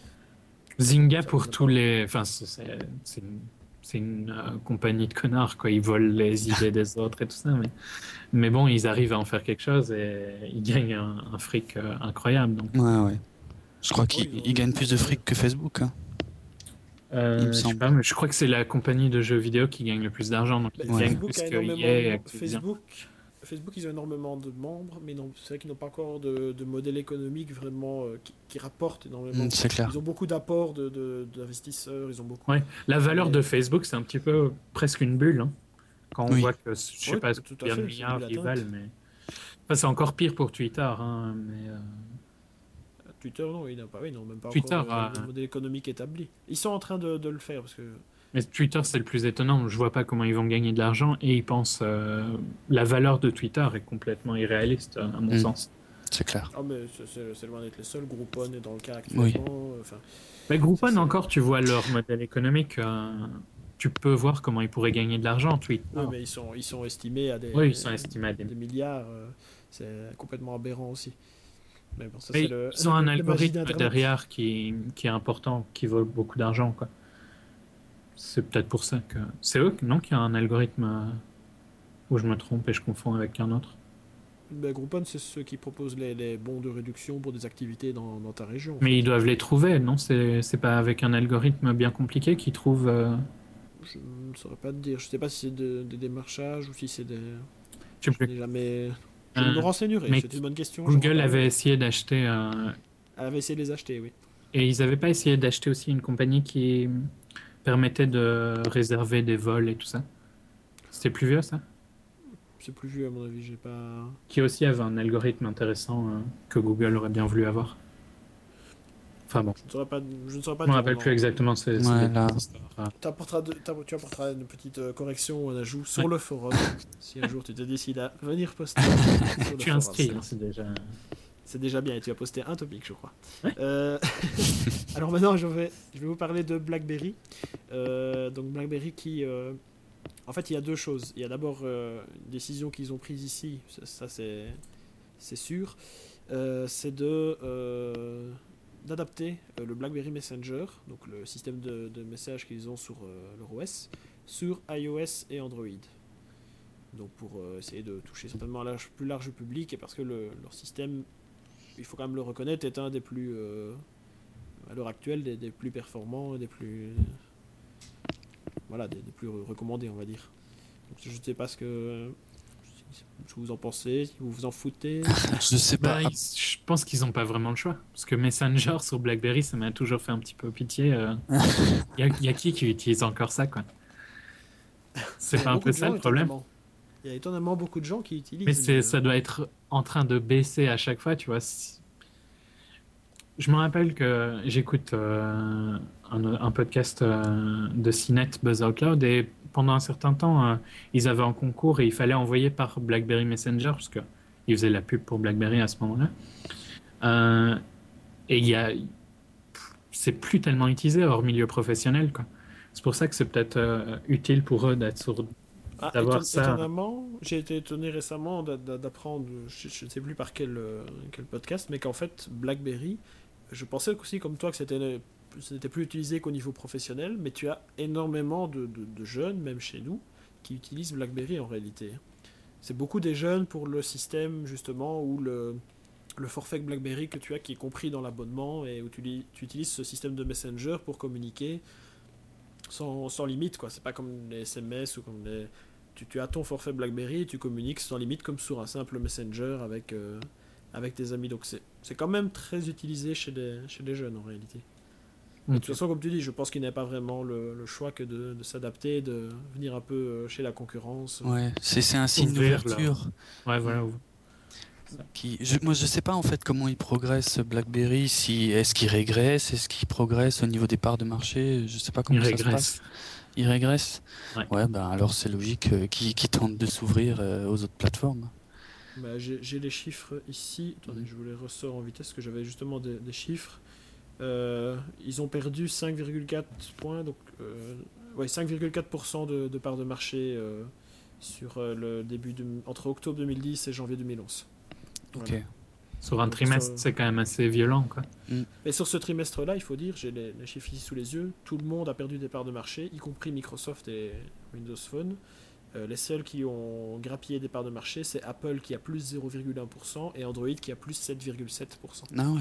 Speaker 2: Zynga
Speaker 1: Ça
Speaker 2: pour
Speaker 1: vous
Speaker 2: tous les, enfin, c'est, c'est- c'est une, c'est une euh, compagnie de connards, quoi. Ils volent les idées des autres et tout ça, mais, mais bon, ils arrivent à en faire quelque chose et ils gagnent un, un fric euh, incroyable. Donc,
Speaker 3: Ouais, ouais. Je crois
Speaker 1: Oh,
Speaker 3: qu'ils
Speaker 1: ils ont-
Speaker 3: ils gagnent plus de fric que Facebook. Hein.
Speaker 2: euh,
Speaker 3: Il me
Speaker 2: je sais
Speaker 3: semble.
Speaker 2: pas, mais je crois que c'est la compagnie de jeux vidéo qui gagne le plus d'argent, donc
Speaker 1: Bah,
Speaker 2: ils
Speaker 3: Ouais.
Speaker 2: gagnent
Speaker 1: Facebook
Speaker 2: plus
Speaker 1: a
Speaker 2: que
Speaker 1: énormément
Speaker 2: E A et
Speaker 1: de...
Speaker 2: Activision.
Speaker 1: Facebook, Facebook, ils ont énormément de membres, mais non, c'est vrai qu'ils n'ont pas encore de, de modèle économique vraiment euh, qui, qui rapporte énormément.
Speaker 3: Mm, c'est clair.
Speaker 1: Ils ont beaucoup d'apports de, de- d'investisseurs, ils ont beaucoup.
Speaker 2: Ouais, la valeur
Speaker 1: Mais-
Speaker 2: de Facebook, c'est un petit peu presque une bulle. hein. Quand on
Speaker 3: Oui.
Speaker 2: voit que, je sais
Speaker 1: Ouais,
Speaker 2: pas
Speaker 1: tout à
Speaker 2: combien de
Speaker 1: fait,
Speaker 2: milliards
Speaker 1: c'est
Speaker 2: ils
Speaker 1: une
Speaker 2: valent, mais. Enfin, c'est encore pire pour Twitter. Hein, mais, euh,
Speaker 1: Twitter, non, ils n'ont pas, oui, ils n'ont même pas
Speaker 2: Twitter
Speaker 1: encore
Speaker 2: a-
Speaker 1: de, de modèle économique établi. Ils sont en train de, de le faire parce que.
Speaker 2: Mais Twitter, c'est le plus étonnant. Je vois pas comment ils vont gagner de l'argent et ils pensent. euh, La valeur de Twitter est complètement irréaliste, à mon
Speaker 3: Mm.
Speaker 2: sens.
Speaker 3: C'est clair.
Speaker 1: Ah, mais c'est, c'est- c'est loin d'être les seuls. Groupon est dans le cas actuellement.
Speaker 3: Oui.
Speaker 1: euh, Enfin,
Speaker 2: Mais Groupon,
Speaker 1: C'est- c'est-
Speaker 2: encore, tu vois leur modèle économique. euh, Tu peux voir comment ils pourraient gagner de l'argent, Twitter.
Speaker 1: oui, mais ils sont, ils sont estimés à des,
Speaker 2: Oui, ils sont estimés à des-
Speaker 1: des milliards. euh, c'est complètement aberrant aussi. Mais bon, ça,
Speaker 2: Mais
Speaker 1: c'est le,
Speaker 2: ils ont un
Speaker 1: le- le magie
Speaker 2: algorithme
Speaker 1: d'Internet.
Speaker 2: derrière qui, qui est important, qui vaut beaucoup d'argent, quoi. C'est peut-être pour ça que... C'est eux, non, qui a un algorithme euh, où je me trompe et je confonds avec un autre.
Speaker 1: Ben, Groupon, c'est ceux qui proposent les, les bons de réduction pour des activités dans, dans ta région.
Speaker 2: Mais ils doivent les trouver, non? C'est c'est pas avec un algorithme bien compliqué qu'ils trouvent... euh,
Speaker 1: Je ne saurais pas te dire. Je sais pas si c'est de- des démarchages ou si c'est des.
Speaker 2: Je sais
Speaker 1: Je
Speaker 2: plus.
Speaker 1: n'ai jamais. Je
Speaker 2: Euh,
Speaker 1: me renseignerai.
Speaker 2: mais
Speaker 1: C'est une bonne question. j'en
Speaker 2: Google
Speaker 1: reparlerai.
Speaker 2: avait essayé d'acheter... euh,
Speaker 1: Elle avait essayé de les acheter, oui.
Speaker 2: Et ils avaient pas essayé d'acheter aussi une compagnie qui permettait de réserver des vols et tout ça? C'était plus vieux, ça?
Speaker 1: C'est plus vieux à mon avis. J'ai pas.
Speaker 2: Qui aussi avait un algorithme intéressant euh, que Google aurait bien voulu avoir. Enfin bon,
Speaker 1: Je ne saurais pas. Je ne saurais pas
Speaker 2: je me
Speaker 1: dire,
Speaker 2: rappelle
Speaker 1: non.
Speaker 2: plus exactement ces, ces
Speaker 3: Ouais,
Speaker 2: détails
Speaker 3: là.
Speaker 2: d'histoire. Ah.
Speaker 1: T'apporteras de- t'app- Tu apporteras une petite euh, correction ou un ajout sur
Speaker 2: Ouais.
Speaker 1: le forum si un jour tu te décides à venir poster. sur le
Speaker 2: Tu es
Speaker 1: forum.
Speaker 2: inscrit,
Speaker 1: C'est-
Speaker 2: hein, c'est déjà...
Speaker 1: C'est déjà bien et tu as posté un topic, je crois.
Speaker 2: Ouais.
Speaker 1: Euh, Alors maintenant, je vais, je vais vous parler de BlackBerry. Euh, donc BlackBerry qui... euh, En fait, il y a deux choses. Il y a d'abord euh, une décision qu'ils ont prise ici, ça, ça, c'est, c'est sûr. Euh, c'est de, euh, d'adapter euh, le BlackBerry Messenger, donc le système de, de messages qu'ils ont sur euh, leur O S, sur iOS et Android. Donc pour euh, essayer de toucher certainement un large, plus large public et parce que le, leur système, il faut quand même le reconnaître, est un des plus, euh, à l'heure actuelle, des, des plus performants et des plus, voilà, des, des plus recommandés, on va dire. Donc, je ne sais pas ce que, ce que vous en pensez, si vous vous en foutez.
Speaker 3: Je sais pas.
Speaker 2: Bah, ils- je pense qu'ils n'ont pas vraiment le choix. Parce que Messenger sur BlackBerry, ça m'a toujours fait un petit peu pitié. Il y, y a qui qui utilise encore ça, quoi? C'est
Speaker 1: Il y a
Speaker 2: pas un
Speaker 1: beaucoup
Speaker 2: peu
Speaker 1: de
Speaker 2: ça
Speaker 1: gens,
Speaker 2: le problème?
Speaker 1: étonnamment. Il y a étonnamment beaucoup de gens qui utilisent.
Speaker 2: Mais c'est,
Speaker 1: euh,
Speaker 2: ça doit être en train de baisser à chaque fois, tu vois. Si- je me rappelle que j'écoute euh, un, un podcast euh, de C net, Buzz Out Loud, et pendant un certain temps, euh, ils avaient un concours et il fallait envoyer par BlackBerry Messenger, parce qu'ils faisaient la pub pour BlackBerry à ce moment-là. Euh, et il y a, c'est plus tellement utilisé hors milieu professionnel, quoi. C'est pour ça que c'est peut-être euh, utile pour eux d'être sur,
Speaker 1: Ah,
Speaker 2: d'avoir
Speaker 1: éton-
Speaker 2: ça.
Speaker 1: étonnamment, j'ai été étonné récemment d'a- d'a- d'apprendre, je ne sais plus par quel, euh, quel podcast, mais qu'en fait, BlackBerry, je pensais aussi comme toi que c'était, ce n'était plus utilisé qu'au niveau professionnel, mais tu as énormément de, de- de jeunes, même chez nous, qui utilisent BlackBerry en réalité. C'est beaucoup des jeunes pour le système, justement, où le, le forfait BlackBerry que tu as qui est compris dans l'abonnement et où tu, li- tu utilises ce système de Messenger pour communiquer sans, sans limite, quoi. C'est pas comme les S M S ou comme les... Tu, tu as ton forfait BlackBerry et tu communiques sans limite comme sur un simple Messenger avec, euh, avec tes amis. Donc c'est, c'est quand même très utilisé chez les, chez les jeunes en réalité. Okay. De toute façon, comme tu dis, je pense qu'il n'y a pas vraiment le, le choix que de, de s'adapter, de venir un peu chez la concurrence.
Speaker 3: Ouais, c'est, c'est un signe d'ouverture.
Speaker 2: Ouais, voilà.
Speaker 3: Qui, je, moi, je sais pas en fait comment il progresse BlackBerry. Si est-ce qu'il régresse, est-ce qu'il progresse au niveau des parts de marché. Je sais pas comment
Speaker 2: il
Speaker 3: ça
Speaker 2: régresse.
Speaker 3: se passe. Il régresse.
Speaker 2: Ouais.
Speaker 3: Ouais, ben alors c'est logique euh, qu'il, qu'il tente de s'ouvrir euh, aux autres plateformes.
Speaker 1: Bah, j'ai, j'ai les chiffres ici. Attendez, mmh. je vous les ressors en vitesse parce que j'avais justement des, des chiffres. Euh, ils ont perdu cinq virgule quatre points, donc euh, ouais, cinq virgule quatre pour cent de, de parts de marché euh, sur euh, le début de, entre octobre deux mille dix et janvier deux mille onze.
Speaker 3: Ok.
Speaker 1: Voilà.
Speaker 2: Sur un donc, trimestre, sur... c'est quand même assez violent, quoi.
Speaker 1: Mm. Mais sur ce trimestre-là, il faut dire, j'ai les, les chiffres ici sous les yeux, tout le monde a perdu des parts de marché, y compris Microsoft et Windows Phone. Euh, les seuls qui ont grappillé des parts de marché, c'est Apple qui a plus zéro virgule un pour cent et Android qui a plus sept virgule sept pour cent.
Speaker 3: Ah ouais.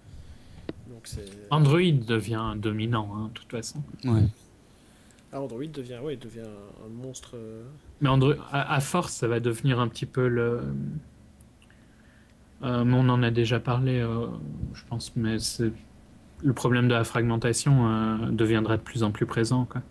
Speaker 1: Donc c'est...
Speaker 2: Android devient dominant, hein, de toute façon.
Speaker 3: Ouais.
Speaker 1: Ah, Android devient, ouais, devient un monstre. Euh...
Speaker 2: Mais Android, à, à force, ça va devenir un petit peu le... Euh, on en a déjà parlé, euh, je pense, mais c'est... le problème de la fragmentation euh, deviendra de plus en plus présent, quoi.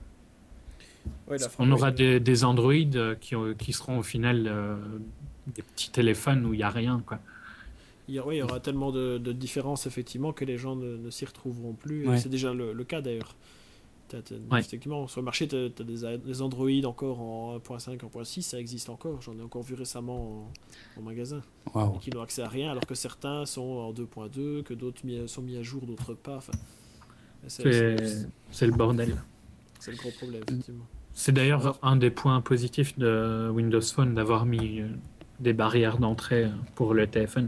Speaker 2: Ouais, la on aura des, des Android qui, qui seront au final euh, des petits téléphones où il n'y a rien, quoi.
Speaker 1: Il y, a, ouais, il y aura tellement de, de différences, effectivement, que les gens ne, ne s'y retrouveront plus.
Speaker 3: Ouais.
Speaker 1: C'est déjà le, le cas, d'ailleurs. T'as, t'as,
Speaker 2: ouais.
Speaker 1: Effectivement, sur le marché, tu as des, des Android encore en un point cinq, un point six, ça existe encore. J'en ai encore vu récemment en, en magasin.
Speaker 3: Wow.
Speaker 1: Qui n'ont accès à rien, alors que certains sont en deux point deux, que d'autres mis, sont mis à jour, d'autres pas. Enfin,
Speaker 2: c'est, c'est, c'est, c'est le bordel.
Speaker 1: C'est le gros problème, effectivement.
Speaker 2: C'est d'ailleurs alors, un des points positifs de Windows Phone d'avoir mis des barrières d'entrée pour le téléphone.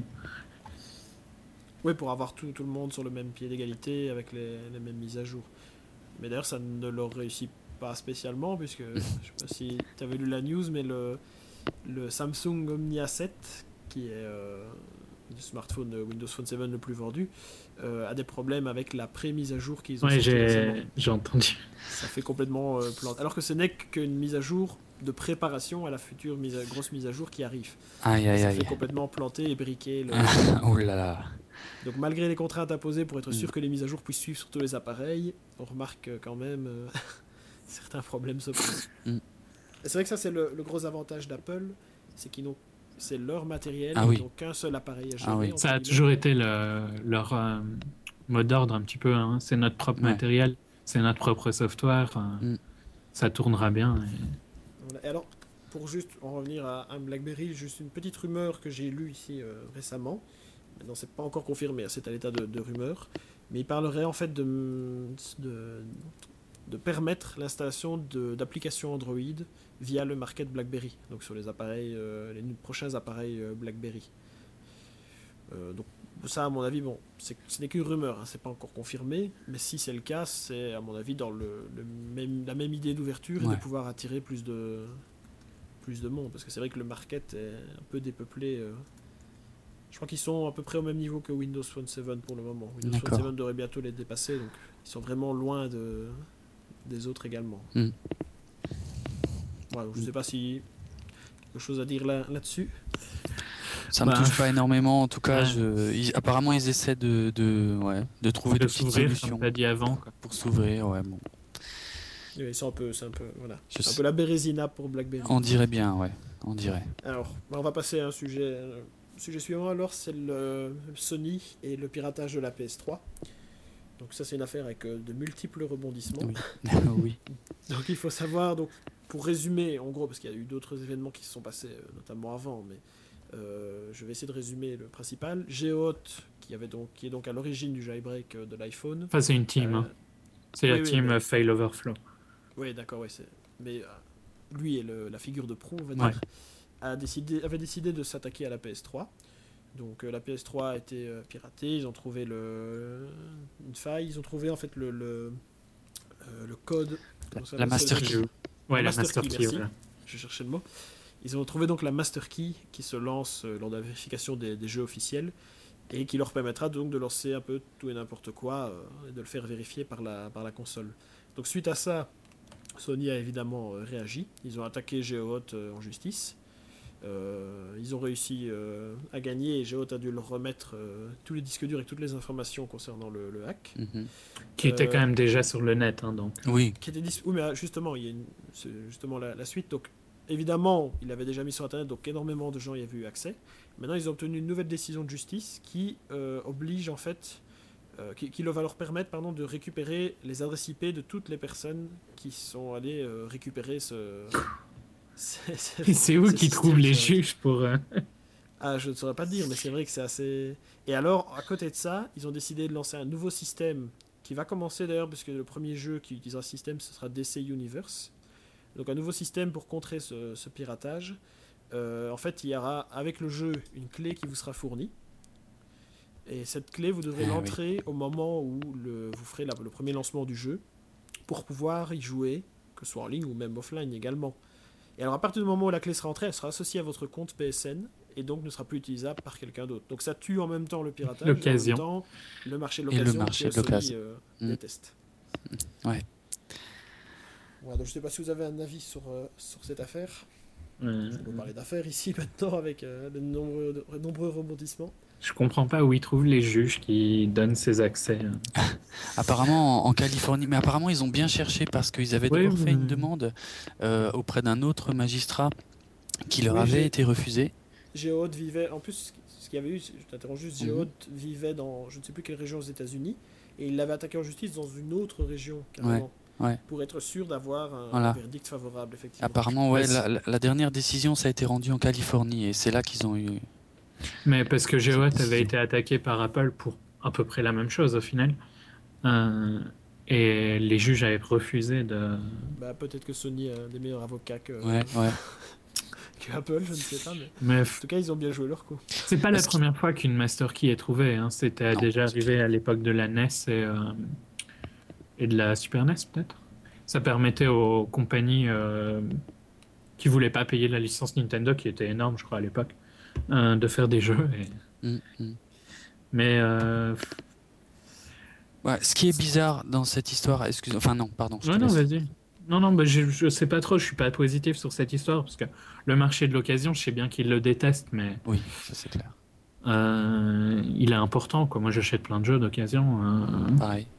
Speaker 1: Oui, pour avoir tout, tout le monde sur le même pied d'égalité avec les, les mêmes mises à jour. Mais d'ailleurs, ça ne leur réussit pas spécialement, puisque je ne sais pas si tu avais lu la news, mais le, le Samsung Omnia sept, qui est euh, le smartphone de Windows Phone sept le plus vendu, euh, a des problèmes avec la pré-mise à jour qu'ils ont.
Speaker 2: Oui, j'ai, j'ai entendu.
Speaker 1: Ça fait complètement euh, planter. Alors que ce n'est qu'une mise à jour de préparation à la future mise à, grosse mise à jour qui arrive.
Speaker 3: Aïe, aïe,
Speaker 1: ça
Speaker 3: aïe.
Speaker 1: fait complètement planter et briquer. Le...
Speaker 3: oh là là.
Speaker 1: Donc malgré les contraintes imposées pour être sûr mm. que les mises à jour puissent suivre sur tous les appareils, on remarque quand même euh, certains problèmes se posent. Mm. Et c'est vrai que ça c'est le, le gros avantage d'Apple, c'est qu'ils n'ont, c'est leur matériel,
Speaker 3: ah,
Speaker 1: ils
Speaker 3: oui.
Speaker 1: n'ont qu'un seul appareil à gérer.
Speaker 3: Ah, oui.
Speaker 2: Ça a toujours été le, leur euh, mot d'ordre un petit peu, hein. C'est notre propre ouais. matériel, c'est notre propre software, hein. mm. Ça tournera bien. Et...
Speaker 1: Voilà. Et alors, pour juste en revenir à un BlackBerry, juste une petite rumeur que j'ai lue ici euh, récemment. Non, c'est pas encore confirmé, c'est à l'état de, de rumeur, mais il parlerait en fait de, de, de permettre l'installation de, d'applications Android via le market BlackBerry, donc sur les appareils, euh, les prochains appareils euh, BlackBerry. Euh, donc ça, à mon avis, bon, c'est, ce n'est qu'une rumeur, hein, c'est pas encore confirmé, mais si c'est le cas, c'est à mon avis dans le, le même, la même idée d'ouverture ouais. et de pouvoir attirer plus de, plus de monde, parce que c'est vrai que le market est un peu dépeuplé. Euh, Je crois qu'ils sont à peu près au même niveau que Windows Phone sept pour le moment. Windows
Speaker 3: D'accord.
Speaker 1: Phone sept devrait bientôt les dépasser, donc ils sont vraiment loin de, des autres également.
Speaker 3: Mm.
Speaker 1: Voilà, je ne sais pas si quelque chose à dire là, là-dessus.
Speaker 3: Ça
Speaker 2: bah,
Speaker 3: me touche pas énormément, en tout cas.
Speaker 2: Ouais.
Speaker 3: Je, ils, apparemment, ils essaient de, de, ouais, de trouver
Speaker 2: de
Speaker 3: des petites solutions.
Speaker 2: Comme tu as dit avant, quoi.
Speaker 3: Pour s'ouvrir, ouais, bon.
Speaker 1: Oui, c'est un peu, c'est un peu, voilà. C'est un peu la Bérésina pour BlackBerry.
Speaker 3: On dirait bien, ouais, on dirait.
Speaker 1: Alors, bah on va passer à un sujet sujet suivant alors, c'est le Sony et le piratage de la P S trois. Donc ça c'est une affaire avec euh, de multiples rebondissements.
Speaker 3: Oui. oui.
Speaker 1: Donc il faut savoir, donc, pour résumer en gros, parce qu'il y a eu d'autres événements qui se sont passés euh, notamment avant, mais euh, je vais essayer de résumer le principal. Geohot, qui, avait donc, qui est donc à l'origine du jailbreak euh, de l'iPhone.
Speaker 2: Enfin c'est une team, euh, hein. c'est oui, la oui, team mais... Fail Overflow.
Speaker 1: Oui d'accord, oui, c'est... mais euh, lui est le, la figure de proue, on va dire, ouais. a décidé, avait décidé de s'attaquer à la P S trois. Donc euh, la P S trois a été euh, piratée, ils ont trouvé le, une faille, ils ont trouvé en fait le, le, euh, le code...
Speaker 3: La, la master key.
Speaker 2: Ouais, la
Speaker 1: master,
Speaker 2: master
Speaker 1: key,
Speaker 2: key,
Speaker 1: merci.
Speaker 2: voilà.
Speaker 1: Je cherchais le mot. Ils ont trouvé donc la master key qui se lance euh, lors de la vérification des, des jeux officiels et qui leur permettra donc de lancer un peu tout et n'importe quoi euh, et de le faire vérifier par la, par la console. Donc suite à ça, Sony a évidemment euh, réagi. Ils ont attaqué Geohot euh, en justice. Euh, ils ont réussi euh, à gagner et Geohot a dû leur remettre euh, tous les disques durs et toutes les informations concernant le, le hack.
Speaker 3: Mm-hmm.
Speaker 2: Qui euh, était quand même déjà sur le net. Hein, donc.
Speaker 3: Oui.
Speaker 1: Qui était dis- oui, mais justement, il y a une, c'est justement la, la suite. Donc, évidemment, il avait déjà mis sur Internet, donc énormément de gens y avaient eu accès. Maintenant, ils ont obtenu une nouvelle décision de justice qui euh, oblige en fait, euh, qui, qui va leur permettre pardon, de récupérer les adresses I P de toutes les personnes qui sont allées euh, récupérer ce...
Speaker 2: C'est, c'est, c'est où qu'ils trouvent les juges pour... Euh...
Speaker 1: Ah, je ne saurais pas te dire, mais c'est vrai que c'est assez... Et alors, à côté de ça, ils ont décidé de lancer un nouveau système qui va commencer d'ailleurs, parce que le premier jeu qui utilisera ce système, ce sera D C Universe. Donc un nouveau système pour contrer ce, ce piratage. Euh, en fait, il y aura avec le jeu une clé qui vous sera fournie. Et cette clé, vous devrez ah, l'entrer oui. au moment où le, vous ferez la, le premier lancement du jeu pour pouvoir y jouer, que ce soit en ligne ou même offline également. Et alors à partir du moment où la clé sera entrée, elle sera associée à votre compte P S N et donc ne sera plus utilisable par quelqu'un d'autre. Donc ça tue en même temps le piratage
Speaker 2: l'occasion.
Speaker 1: et en même temps le marché de l'occasion
Speaker 3: et le marché
Speaker 1: que
Speaker 3: de l'occasion.
Speaker 1: Sony euh,
Speaker 3: mmh.
Speaker 1: déteste.
Speaker 3: Ouais.
Speaker 1: Voilà, donc je ne sais pas si vous avez un avis sur, euh, sur cette affaire.
Speaker 2: Mmh.
Speaker 1: Je peux parler d'affaires ici maintenant avec euh, de nombreux, de nombreux rebondissements.
Speaker 2: Je comprends pas où ils trouvent les juges qui donnent ces accès.
Speaker 3: Apparemment en, en Californie, mais apparemment ils ont bien cherché parce qu'ils avaient oui, d'abord oui. fait une demande euh, auprès d'un autre magistrat qui leur oui, avait j'ai... été refusé.
Speaker 1: Geohot vivait, en plus, ce qu'il y avait eu, je t'interromps juste, Geohot mmh. vivait dans je ne sais plus quelle région aux États-Unis et il l'avait attaqué en justice dans une autre région carrément.
Speaker 3: Ouais. Ouais.
Speaker 1: Pour être sûr d'avoir un,
Speaker 3: voilà.
Speaker 1: un verdict favorable, effectivement.
Speaker 3: Apparemment, ouais, la, la, la dernière décision, ça a été rendu en Californie, et c'est là qu'ils ont eu...
Speaker 2: Mais parce que Geohot avait été attaqué par Apple pour à peu près la même chose, au final. Euh, et les juges avaient refusé de...
Speaker 1: Bah, peut-être que Sony a des meilleurs avocats que,
Speaker 3: ouais, ouais.
Speaker 1: que Apple, je ne sais pas, mais...
Speaker 2: mais...
Speaker 1: En tout cas, ils ont bien joué leur coup.
Speaker 2: C'est pas parce la première que... fois qu'une Master Key est trouvée, hein. C'était non, déjà arrivé à l'époque de la N E S et... Euh... et de la Super N E S peut-être. Ça permettait aux compagnies euh, qui voulaient pas payer la licence Nintendo, qui était énorme je crois à l'époque, euh, de faire des jeux. Et...
Speaker 3: Mm-hmm.
Speaker 2: Mais euh...
Speaker 3: ouais, ce qui est bizarre dans cette histoire, excuse, enfin non, pardon.
Speaker 2: Je ouais, non, vas-y. Non, non, bah, je, je sais pas trop, je suis pas positif sur cette histoire parce que le marché de l'occasion, je sais bien qu'ils le détestent, mais
Speaker 3: oui, ça c'est clair.
Speaker 2: Euh, il est important, quoi. Moi, j'achète plein de jeux d'occasion. Euh...
Speaker 3: Pareil.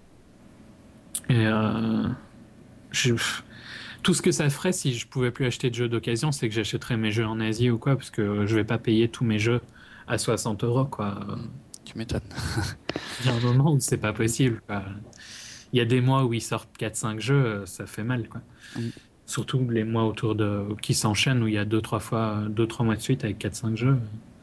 Speaker 2: Et euh, je, tout ce que ça ferait si je pouvais plus acheter de jeux d'occasion, c'est que j'achèterais mes jeux en Asie ou quoi, parce que je vais pas payer tous mes jeux à soixante euros, quoi.
Speaker 3: Tu m'étonnes.
Speaker 2: Il y a un moment où c'est pas possible, quoi. Il y a des mois où ils sortent quatre cinq jeux, ça fait mal, quoi. Mm. Surtout les mois autour de qui s'enchaînent où il y a deux trois fois deux trois mois de suite avec quatre cinq jeux.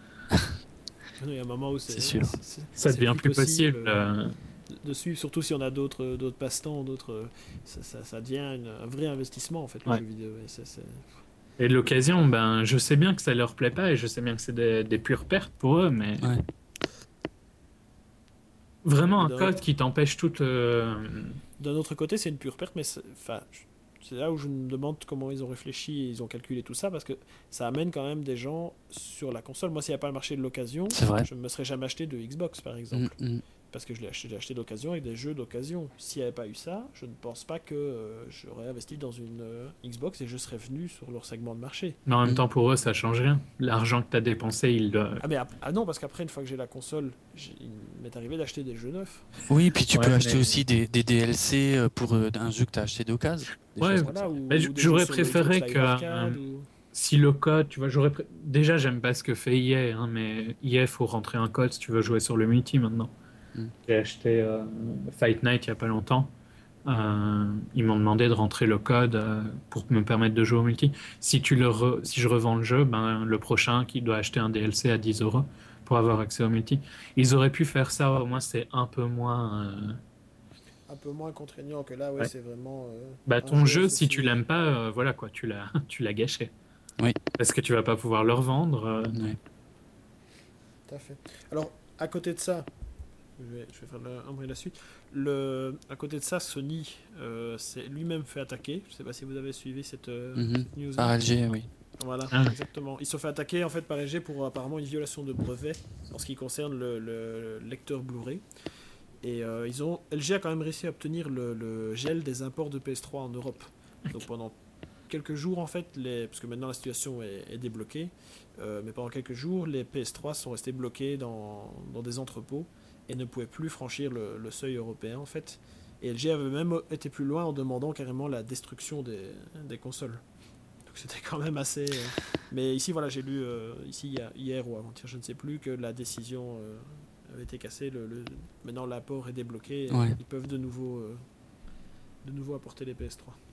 Speaker 1: Il y a un moment où c'est,
Speaker 3: c'est sûr.
Speaker 1: C'est, c'est,
Speaker 2: ça devient
Speaker 1: plus
Speaker 2: plus possible.
Speaker 1: possible euh... de suivre, surtout si on a d'autres, d'autres passe-temps, d'autres, ça, ça, ça devient une, un vrai investissement en fait, le
Speaker 2: ouais.
Speaker 1: jeu vidéo. Et, c'est, c'est...
Speaker 2: et de l'occasion, ben, je sais bien que ça leur plaît pas et je sais bien que c'est des, des pures pertes pour eux, mais
Speaker 3: ouais.
Speaker 2: vraiment un code qui t'empêche toute. Euh...
Speaker 1: D'un autre côté, c'est une pure perte, mais c'est, enfin, c'est là où je me demande comment ils ont réfléchi et ils ont calculé tout ça, parce que ça amène quand même des gens sur la console. Moi, s'il n'y a pas le marché de l'occasion, je ne me serais jamais acheté de Xbox, par exemple. Mm-hmm. Parce que je l'ai acheté, j'ai acheté d'occasion avec des jeux d'occasion. S'il n'y avait pas eu ça, je ne pense pas que euh, j'aurais investi dans une euh, Xbox et je serais venu sur leur segment de marché.
Speaker 2: Mais en même mmh. temps, pour eux, ça change rien. L'argent que tu as dépensé, il doit...
Speaker 1: Ah, mais ah non, parce qu'après, une fois que j'ai la console, j'ai, il m'est arrivé d'acheter des jeux neufs.
Speaker 3: Oui, puis tu
Speaker 2: ouais,
Speaker 3: peux
Speaker 2: mais...
Speaker 3: acheter aussi des, des D L C pour euh, un jeu que tu as acheté d'occasion.
Speaker 2: Ouais, voilà, ou, ou j'aurais préféré que...
Speaker 1: ou...
Speaker 2: si le code, tu vois, j'aurais pré- déjà j'aime pas ce que fait E A, hein, mais E A faut rentrer un code si tu veux jouer sur le multi maintenant. Mm. J'ai acheté euh, Fight Night il y a pas longtemps. Euh, ils m'ont demandé de rentrer le code euh, pour me permettre de jouer au multi. Si tu le re- si je revends le jeu, ben le prochain qui doit acheter un D L C à dix euros pour avoir accès au multi. Ils auraient pu faire ça, au moins c'est un peu moins. Euh...
Speaker 1: Un peu moins contraignant que là, ouais, ouais. C'est vraiment. Euh,
Speaker 2: bah ton jeu, si tu l'aimes pas, euh, voilà quoi, tu l'as, tu l'as gâché.
Speaker 3: Oui.
Speaker 2: Parce que tu vas pas pouvoir le revendre. Euh...
Speaker 3: Oui.
Speaker 1: Tout à fait. Alors, à côté de ça, je vais, je vais faire un bruit la suite. Le, à côté de ça, Sony euh, s'est lui-même fait attaquer. Je ne sais pas si vous avez suivi cette, euh,
Speaker 3: mm-hmm.
Speaker 1: cette news.
Speaker 3: Par L G, oui.
Speaker 1: Voilà, ah. exactement. Ils se sont fait attaquer en fait par L G pour apparemment une violation de brevet en ce qui concerne le, le lecteur Blu-ray. Et euh, ils ont, L G a quand même réussi à obtenir le, le gel des imports de P S trois en Europe. Donc pendant quelques jours en fait, les, parce que maintenant la situation est, est débloquée, euh, mais pendant quelques jours, les P S trois sont restés bloqués dans, dans des entrepôts et ne pouvaient plus franchir le, le seuil européen en fait. Et L G avait même été plus loin en demandant carrément la destruction des, des consoles. Donc c'était quand même assez... Euh... Mais ici voilà, j'ai lu euh, ici hier ou avant-hier, je ne sais plus, que la décision euh, avait été cassée. Le, le... Maintenant l'apport est débloqué et ouais. Ils peuvent de nouveau, euh, de nouveau apporter les P S trois.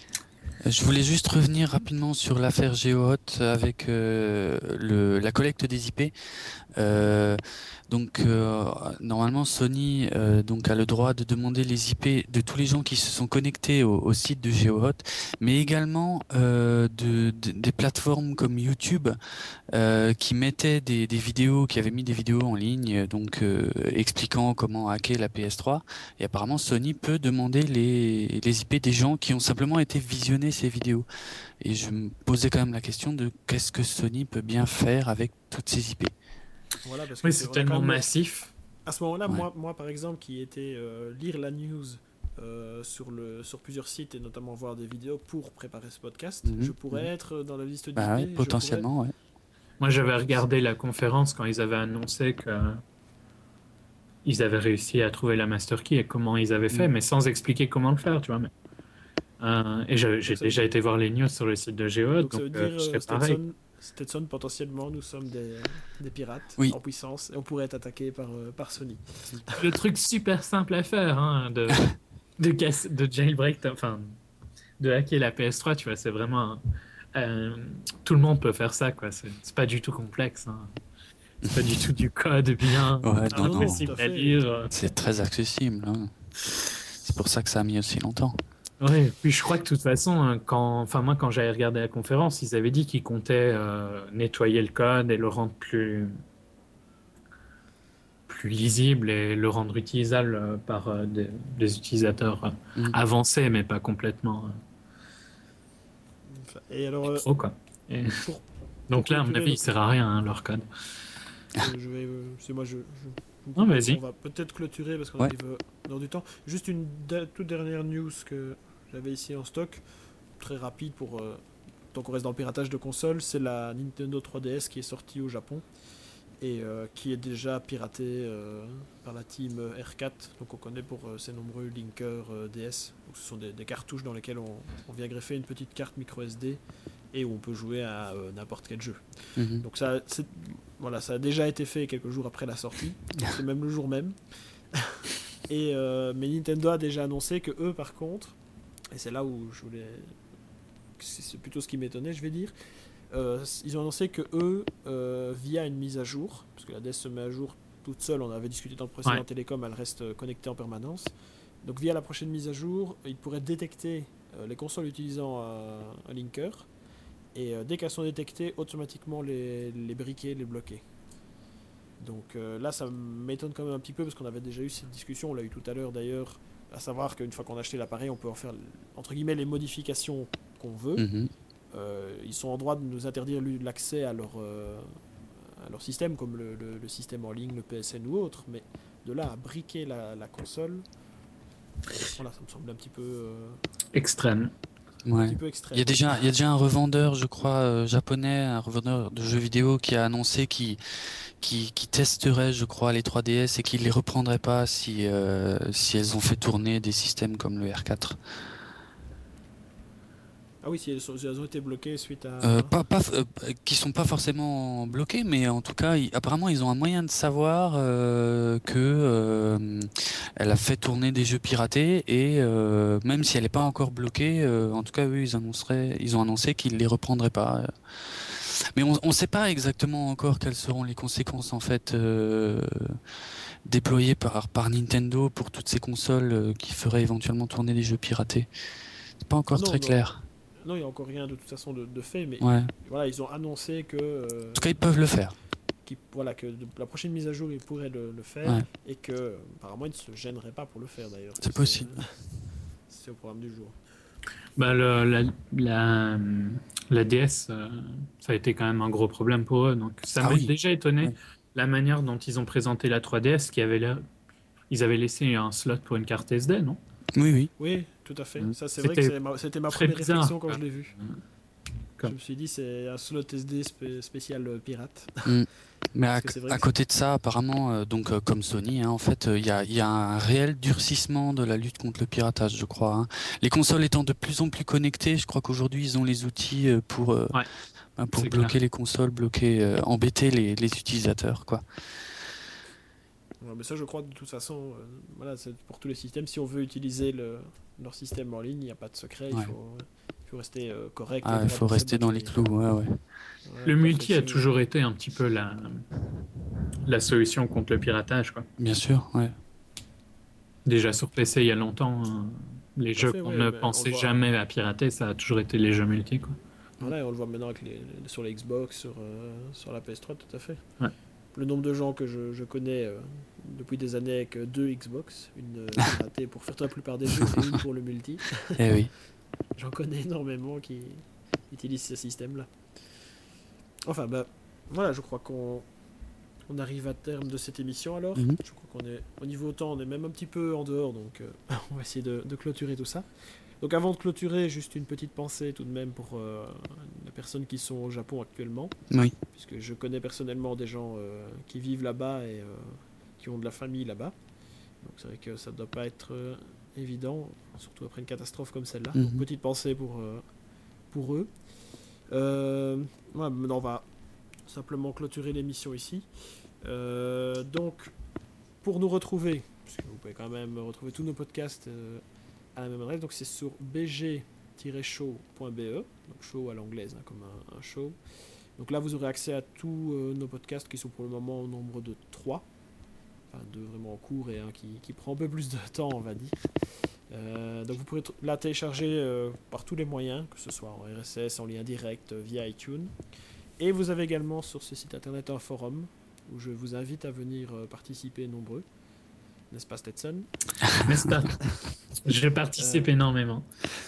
Speaker 3: Je voulais juste revenir rapidement sur l'affaire GeoHot avec euh, le, la collecte des I P. Euh, donc euh, normalement Sony euh, donc a le droit de demander les I P de tous les gens qui se sont connectés au, au site de GeoHot, mais également euh, de, de, des plateformes comme YouTube euh, qui mettaient des, des vidéos, qui avaient mis des vidéos en ligne, donc euh, expliquant comment hacker la P S trois. Et apparemment Sony peut demander les, les I P des gens qui ont simplement été visionner ces vidéos. Et je me posais quand même la question de qu'est-ce que Sony peut bien faire avec toutes ces I P.
Speaker 1: Voilà, parce
Speaker 2: que oui, c'est tellement massif.
Speaker 1: À ce moment-là, ouais. moi, moi, par exemple, qui était euh, lire la news euh, sur, le, sur plusieurs sites et notamment voir des vidéos pour préparer ce podcast, mm-hmm. je pourrais mm-hmm. être dans la liste d'I P.
Speaker 3: Bah ouais, potentiellement, pourrais... ouais.
Speaker 2: Moi, j'avais regardé la conférence quand ils avaient annoncé que ils avaient réussi à trouver la master key et comment ils avaient fait, mm. mais sans expliquer comment le faire, tu vois. Mais... Euh, et j'ai, j'ai déjà été voir les news sur le site de GeoHot, donc, donc ça veut
Speaker 1: euh,
Speaker 2: dire, je serais
Speaker 1: Stetson,
Speaker 2: pareil.
Speaker 1: Stetson, potentiellement, nous sommes des, des pirates
Speaker 3: oui.
Speaker 1: en puissance et on pourrait être attaqué par, euh, par Sony.
Speaker 2: Le truc super simple à faire, hein, de, de, casse, de jailbreak, enfin, de hacker la P S trois, tu vois, c'est vraiment... Euh, tout le monde peut faire ça, quoi. C'est, c'est pas du tout complexe. Hein. C'est pas du tout du code bien
Speaker 3: ouais, non, non,
Speaker 2: à lire.
Speaker 3: C'est très accessible. Hein. C'est pour ça que ça a mis aussi longtemps.
Speaker 2: Oui, puis je crois que de toute façon, quand, enfin moi quand j'avais regardé la conférence, ils avaient dit qu'ils comptaient euh, nettoyer le code et le rendre plus plus lisible et le rendre utilisable par euh, des, des utilisateurs euh, mmh. avancés, mais pas complètement. Euh,
Speaker 1: et alors, euh,
Speaker 2: trop, quoi. Et... Pour, donc pour là, à mon avis, il sert à rien hein, leur code.
Speaker 1: Je vais, euh, c'est moi, je. je...
Speaker 2: Non, vas-y.
Speaker 1: On va peut-être clôturer parce qu'on
Speaker 3: ouais.
Speaker 1: arrive dans du temps. Juste une de- toute dernière news que j'avais ici en stock, très rapide pour euh, tant qu'on reste dans le piratage de consoles, c'est la Nintendo trois D S qui est sortie au Japon et euh, qui est déjà piratée euh, par la team R quatre, donc on connaît pour euh, ses nombreux linkers euh, D S. Donc, ce sont des, des cartouches dans lesquelles on, on vient greffer une petite carte micro S D et où on peut jouer à euh, n'importe quel jeu. Mm-hmm. Donc ça, c'est, voilà, ça a déjà été fait quelques jours après la sortie, donc c'est même le jour même. et, euh, mais Nintendo a déjà annoncé que eux, par contre, et c'est là où je voulais, c'est plutôt ce qui m'étonnait, je vais dire, euh, ils ont annoncé que eux, euh, via une mise à jour, parce que la D S se met à jour toute seule, on avait discuté dans le précédent ouais. Télécom, elle reste connectée en permanence. Donc via la prochaine mise à jour, ils pourraient détecter euh, les consoles utilisant euh, un linker. Et euh, dès qu'elles sont détectées, automatiquement les, les briquer, les bloquer. Donc euh, là, ça m'étonne quand même un petit peu parce qu'on avait déjà eu cette discussion, on l'a eu tout à l'heure d'ailleurs, à savoir qu'une fois qu'on a acheté l'appareil, on peut en faire entre guillemets les modifications qu'on veut. Mm-hmm. Euh, ils sont en droit de nous interdire l'accès à leur, euh, à leur système, comme le, le, le système en ligne, le P S N ou autre, mais de là à briquer la, la console, voilà, ça me semble un petit peu... Euh...
Speaker 2: extrême.
Speaker 3: Ouais. Il y a déjà, il y a déjà un revendeur, je crois, euh, japonais, un revendeur de jeux vidéo qui a annoncé qu'il qui, qui testerait, je crois, les trois D S et qu'il les reprendrait pas si, euh, si elles ont fait tourner des systèmes comme le R quatre.
Speaker 1: Ah oui, si elles, sont, elles ont été bloquées suite à...
Speaker 3: Euh, pas, pas, euh, qui sont pas forcément bloquées, mais en tout cas, ils, apparemment, ils ont un moyen de savoir euh, que euh, elle a fait tourner des jeux piratés et euh, même si elle n'est pas encore bloquée, euh, en tout cas, eux, ils annonceraient, ils ont annoncé qu'ils les reprendraient pas. Mais on ne sait pas exactement encore quelles seront les conséquences en fait euh, déployées par par Nintendo pour toutes ces consoles euh, qui feraient éventuellement tourner des jeux piratés. C'est pas encore
Speaker 1: non,
Speaker 3: très
Speaker 1: non.
Speaker 3: clair.
Speaker 1: Non, il n'y a encore rien de toute façon de, de fait, mais
Speaker 3: Ouais.
Speaker 1: voilà, ils ont annoncé que... Euh,
Speaker 3: en tout cas, ils peuvent le faire.
Speaker 1: Qui, voilà, que de, la prochaine mise à jour, ils pourraient le, le faire, ouais. Et que apparemment ils ne se gêneraient pas pour le faire d'ailleurs.
Speaker 3: C'est possible.
Speaker 1: C'est, c'est au programme du jour.
Speaker 2: Bah, le, la, la, la D S, euh, ça a été quand même un gros problème pour eux. Donc ça ah m'a oui. déjà étonné, oui. la manière dont ils ont présenté la trois D S, qui avait là, ils avaient laissé un slot pour une carte S D, non ?
Speaker 3: Oui, oui.
Speaker 1: Oui, tout à fait. Ça, c'est c'était vrai que c'est ma, c'était ma première bizarre. réflexion quand je l'ai vu. Comme. Je me suis dit, c'est un slot S D spé- spécial euh, pirate.
Speaker 3: Mm. Mais à, à côté de ça, apparemment, euh, donc euh, comme Sony, hein, en fait, il euh, y, y a un réel durcissement de la lutte contre le piratage, je crois. Hein. Les consoles étant de plus en plus connectées, je crois qu'aujourd'hui, ils ont les outils euh, pour, euh,
Speaker 2: ouais,
Speaker 3: bah, pour bloquer clair. les consoles, bloquer, euh, embêter les, les utilisateurs, quoi.
Speaker 1: Ouais, mais ça, je crois de toute façon, euh, voilà, c'est pour tous les systèmes. Si on veut utiliser le, leur système en ligne, il n'y a pas de secret. Ouais. Il faut, il faut rester euh, correct.
Speaker 3: Ah, il faut rester dans les clous. Ouais, ouais.
Speaker 2: Ouais, le multi a toujours été un petit peu la, la solution contre le piratage, quoi.
Speaker 3: Bien sûr, ouais.
Speaker 2: Déjà sur P C il y a longtemps, hein, les jeux fait, qu'on ouais, ne pensait jamais à pirater, ça a toujours été les jeux multi, quoi.
Speaker 1: Voilà, et on le voit maintenant avec les, sur les Xbox, sur, euh, sur la P S trois, tout à fait.
Speaker 2: Ouais.
Speaker 1: Le nombre de gens que je, je connais euh, depuis des années avec deux Xbox, une euh, piratée pour faire la plupart des jeux et une pour le multi.
Speaker 3: Eh oui.
Speaker 1: J'en connais énormément qui utilisent ce système-là. Enfin, bah, voilà, je crois qu'on on arrive à terme de cette émission alors. Mm-hmm. Je crois qu'on est, au niveau temps, on est même un petit peu en dehors, donc euh, on va essayer de, de clôturer tout ça. Donc avant de clôturer, juste une petite pensée tout de même pour euh, les personnes qui sont au Japon actuellement.
Speaker 3: Oui.
Speaker 1: Puisque je connais personnellement des gens euh, qui vivent là-bas et euh, qui ont de la famille là-bas. Donc c'est vrai que ça ne doit pas être euh, évident, surtout après une catastrophe comme celle-là. Mm-hmm. Donc petite pensée pour, euh, pour eux. Euh, ouais, maintenant on va simplement clôturer l'émission ici. Euh, donc pour nous retrouver, puisque vous pouvez quand même retrouver tous nos podcasts euh, à la même adresse, donc c'est sur b g tiret show point b e, donc show à l'anglaise, hein, comme un, un show. Donc là vous aurez accès à tous euh, nos podcasts qui sont pour le moment au nombre de trois, enfin deux vraiment en cours et un qui, qui prend un peu plus de temps, on va dire. Euh, donc vous pourrez t- la télécharger euh, par tous les moyens, que ce soit en R S S, en lien direct, euh, via iTunes. Et vous avez également sur ce site internet un forum où je vous invite à venir euh, participer nombreux. N'est-ce pas, Stetson?
Speaker 2: N'est-ce pas? Je participe euh... énormément.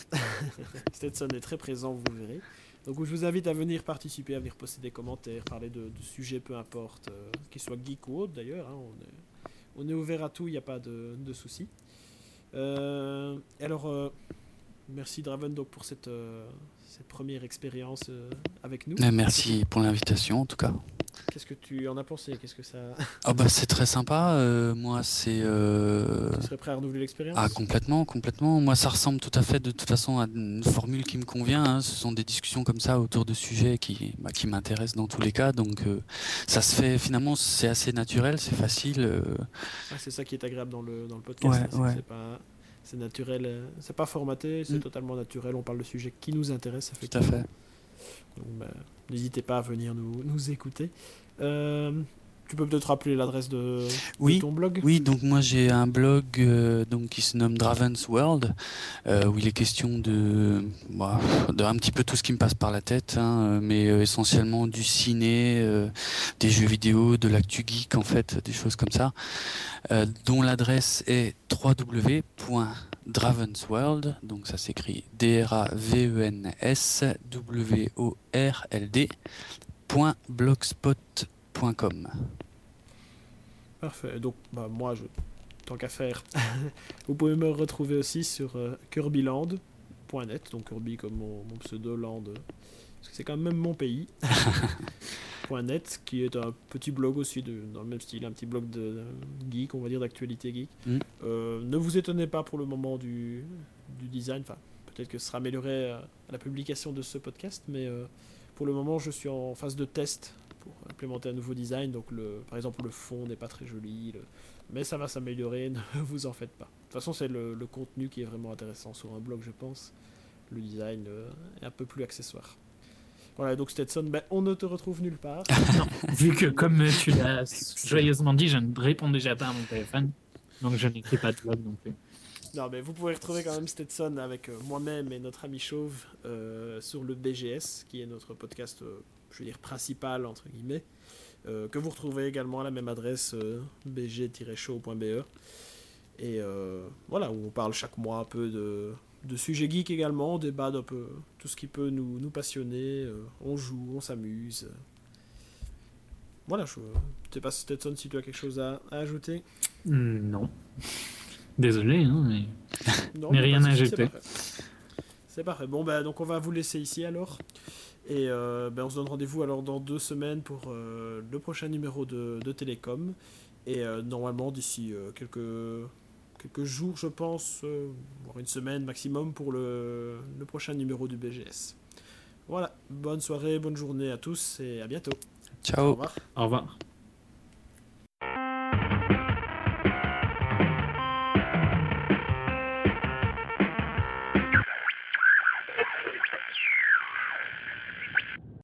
Speaker 1: Stetson est très présent, vous verrez. Donc je vous invite à venir participer, à venir poster des commentaires, parler de, de sujets, peu importe, euh, qu'ils soient geek ou autres d'ailleurs. Hein, on, est, on est ouvert à tout, il n'y a pas de, de soucis. Euh, alors, euh, merci Draven donc, pour cette, euh, cette première expérience euh, avec nous.
Speaker 3: Merci pour l'invitation en tout cas.
Speaker 1: Qu'est-ce que tu en as pensé? Qu'est-ce que ça...
Speaker 3: Ah bah c'est très sympa. Euh, moi c'est. Euh...
Speaker 1: Tu serais prêt à renouveler l'expérience?
Speaker 3: Ah complètement, complètement. Moi ça ressemble tout à fait de toute façon à une formule qui me convient. Hein. Ce sont des discussions comme ça autour de sujets qui, bah, qui m'intéressent dans tous les cas. Donc euh, ça se fait finalement, c'est assez naturel, c'est facile. Euh...
Speaker 1: Ah, c'est ça qui est agréable dans le dans le podcast.
Speaker 3: Ouais,
Speaker 1: hein, c'est,
Speaker 3: ouais.
Speaker 1: c'est pas c'est naturel, c'est pas formaté, c'est mm. totalement naturel. On parle de sujets qui nous intéressent.
Speaker 3: Tout à fait.
Speaker 1: Donc, bah, n'hésitez pas à venir nous, nous écouter. Euh, tu peux peut-être rappeler l'adresse de,
Speaker 3: oui,
Speaker 1: de ton blog?
Speaker 3: Oui, donc moi j'ai un blog euh, donc, qui se nomme Draven's World, euh, où il est question de, bah, de un petit peu tout ce qui me passe par la tête, hein, mais euh, essentiellement du ciné, euh, des jeux vidéo, de l'actu geek en fait, des choses comme ça, euh, dont l'adresse est w w w point dravensworld, donc ça s'écrit D R A V E N S W O R L D point blogspot point com.
Speaker 1: Parfait. Donc bah, moi, je, tant qu'à faire, vous pouvez me retrouver aussi sur euh, kirbyland point net, donc Kirby comme mon, mon pseudo land, parce que c'est quand même mon pays. .net, qui est un petit blog aussi de, dans le même style, un petit blog de, de geek, on va dire d'actualité geek. Mm. Euh, ne vous étonnez pas pour le moment du, du design, enfin peut-être que ce sera amélioré à la publication de ce podcast, mais euh, pour le moment, je suis en phase de test pour implémenter un nouveau design. Donc, le, par exemple, le fond n'est pas très joli, le... mais ça va s'améliorer, ne vous en faites pas. De toute façon, c'est le, le contenu qui est vraiment intéressant sur un blog, je pense. Le design euh, est un peu plus accessoire. Voilà, donc Stetson, ben, on ne te retrouve nulle part.
Speaker 2: Non, vu que, comme tu l'as joyeusement dit, je ne réponds déjà pas à mon téléphone, donc je n'écris pas de blog non plus.
Speaker 1: Non, mais vous pouvez retrouver quand même Stetson avec euh, moi-même et notre ami Chauve euh, sur le B G S, qui est notre podcast, euh, je veux dire, principal, entre guillemets, euh, que vous retrouvez également à la même adresse, euh, b g tiret show point b e. Et euh, voilà, où on parle chaque mois un peu de, de sujets geeks également, on débat d'un peu tout ce qui peut nous, nous passionner, euh, on joue, on s'amuse. Voilà, je ne sais pas, Stetson, si tu as quelque chose à, à ajouter.
Speaker 2: Non. Désolé, hein, mais,
Speaker 1: non,
Speaker 2: mais rien à ajouter.
Speaker 1: C'est parfait. C'est parfait. Bon, bah, donc on va vous laisser ici alors. Et euh, ben, on se donne rendez-vous alors dans deux semaines pour euh, le prochain numéro de, de Télécom. Et euh, normalement, d'ici euh, quelques, quelques jours, je pense, euh, voire une semaine maximum pour le, le prochain numéro du B G S. Voilà. Bonne soirée, bonne journée à tous et à bientôt.
Speaker 3: Ciao.
Speaker 1: Au revoir.
Speaker 2: Au revoir.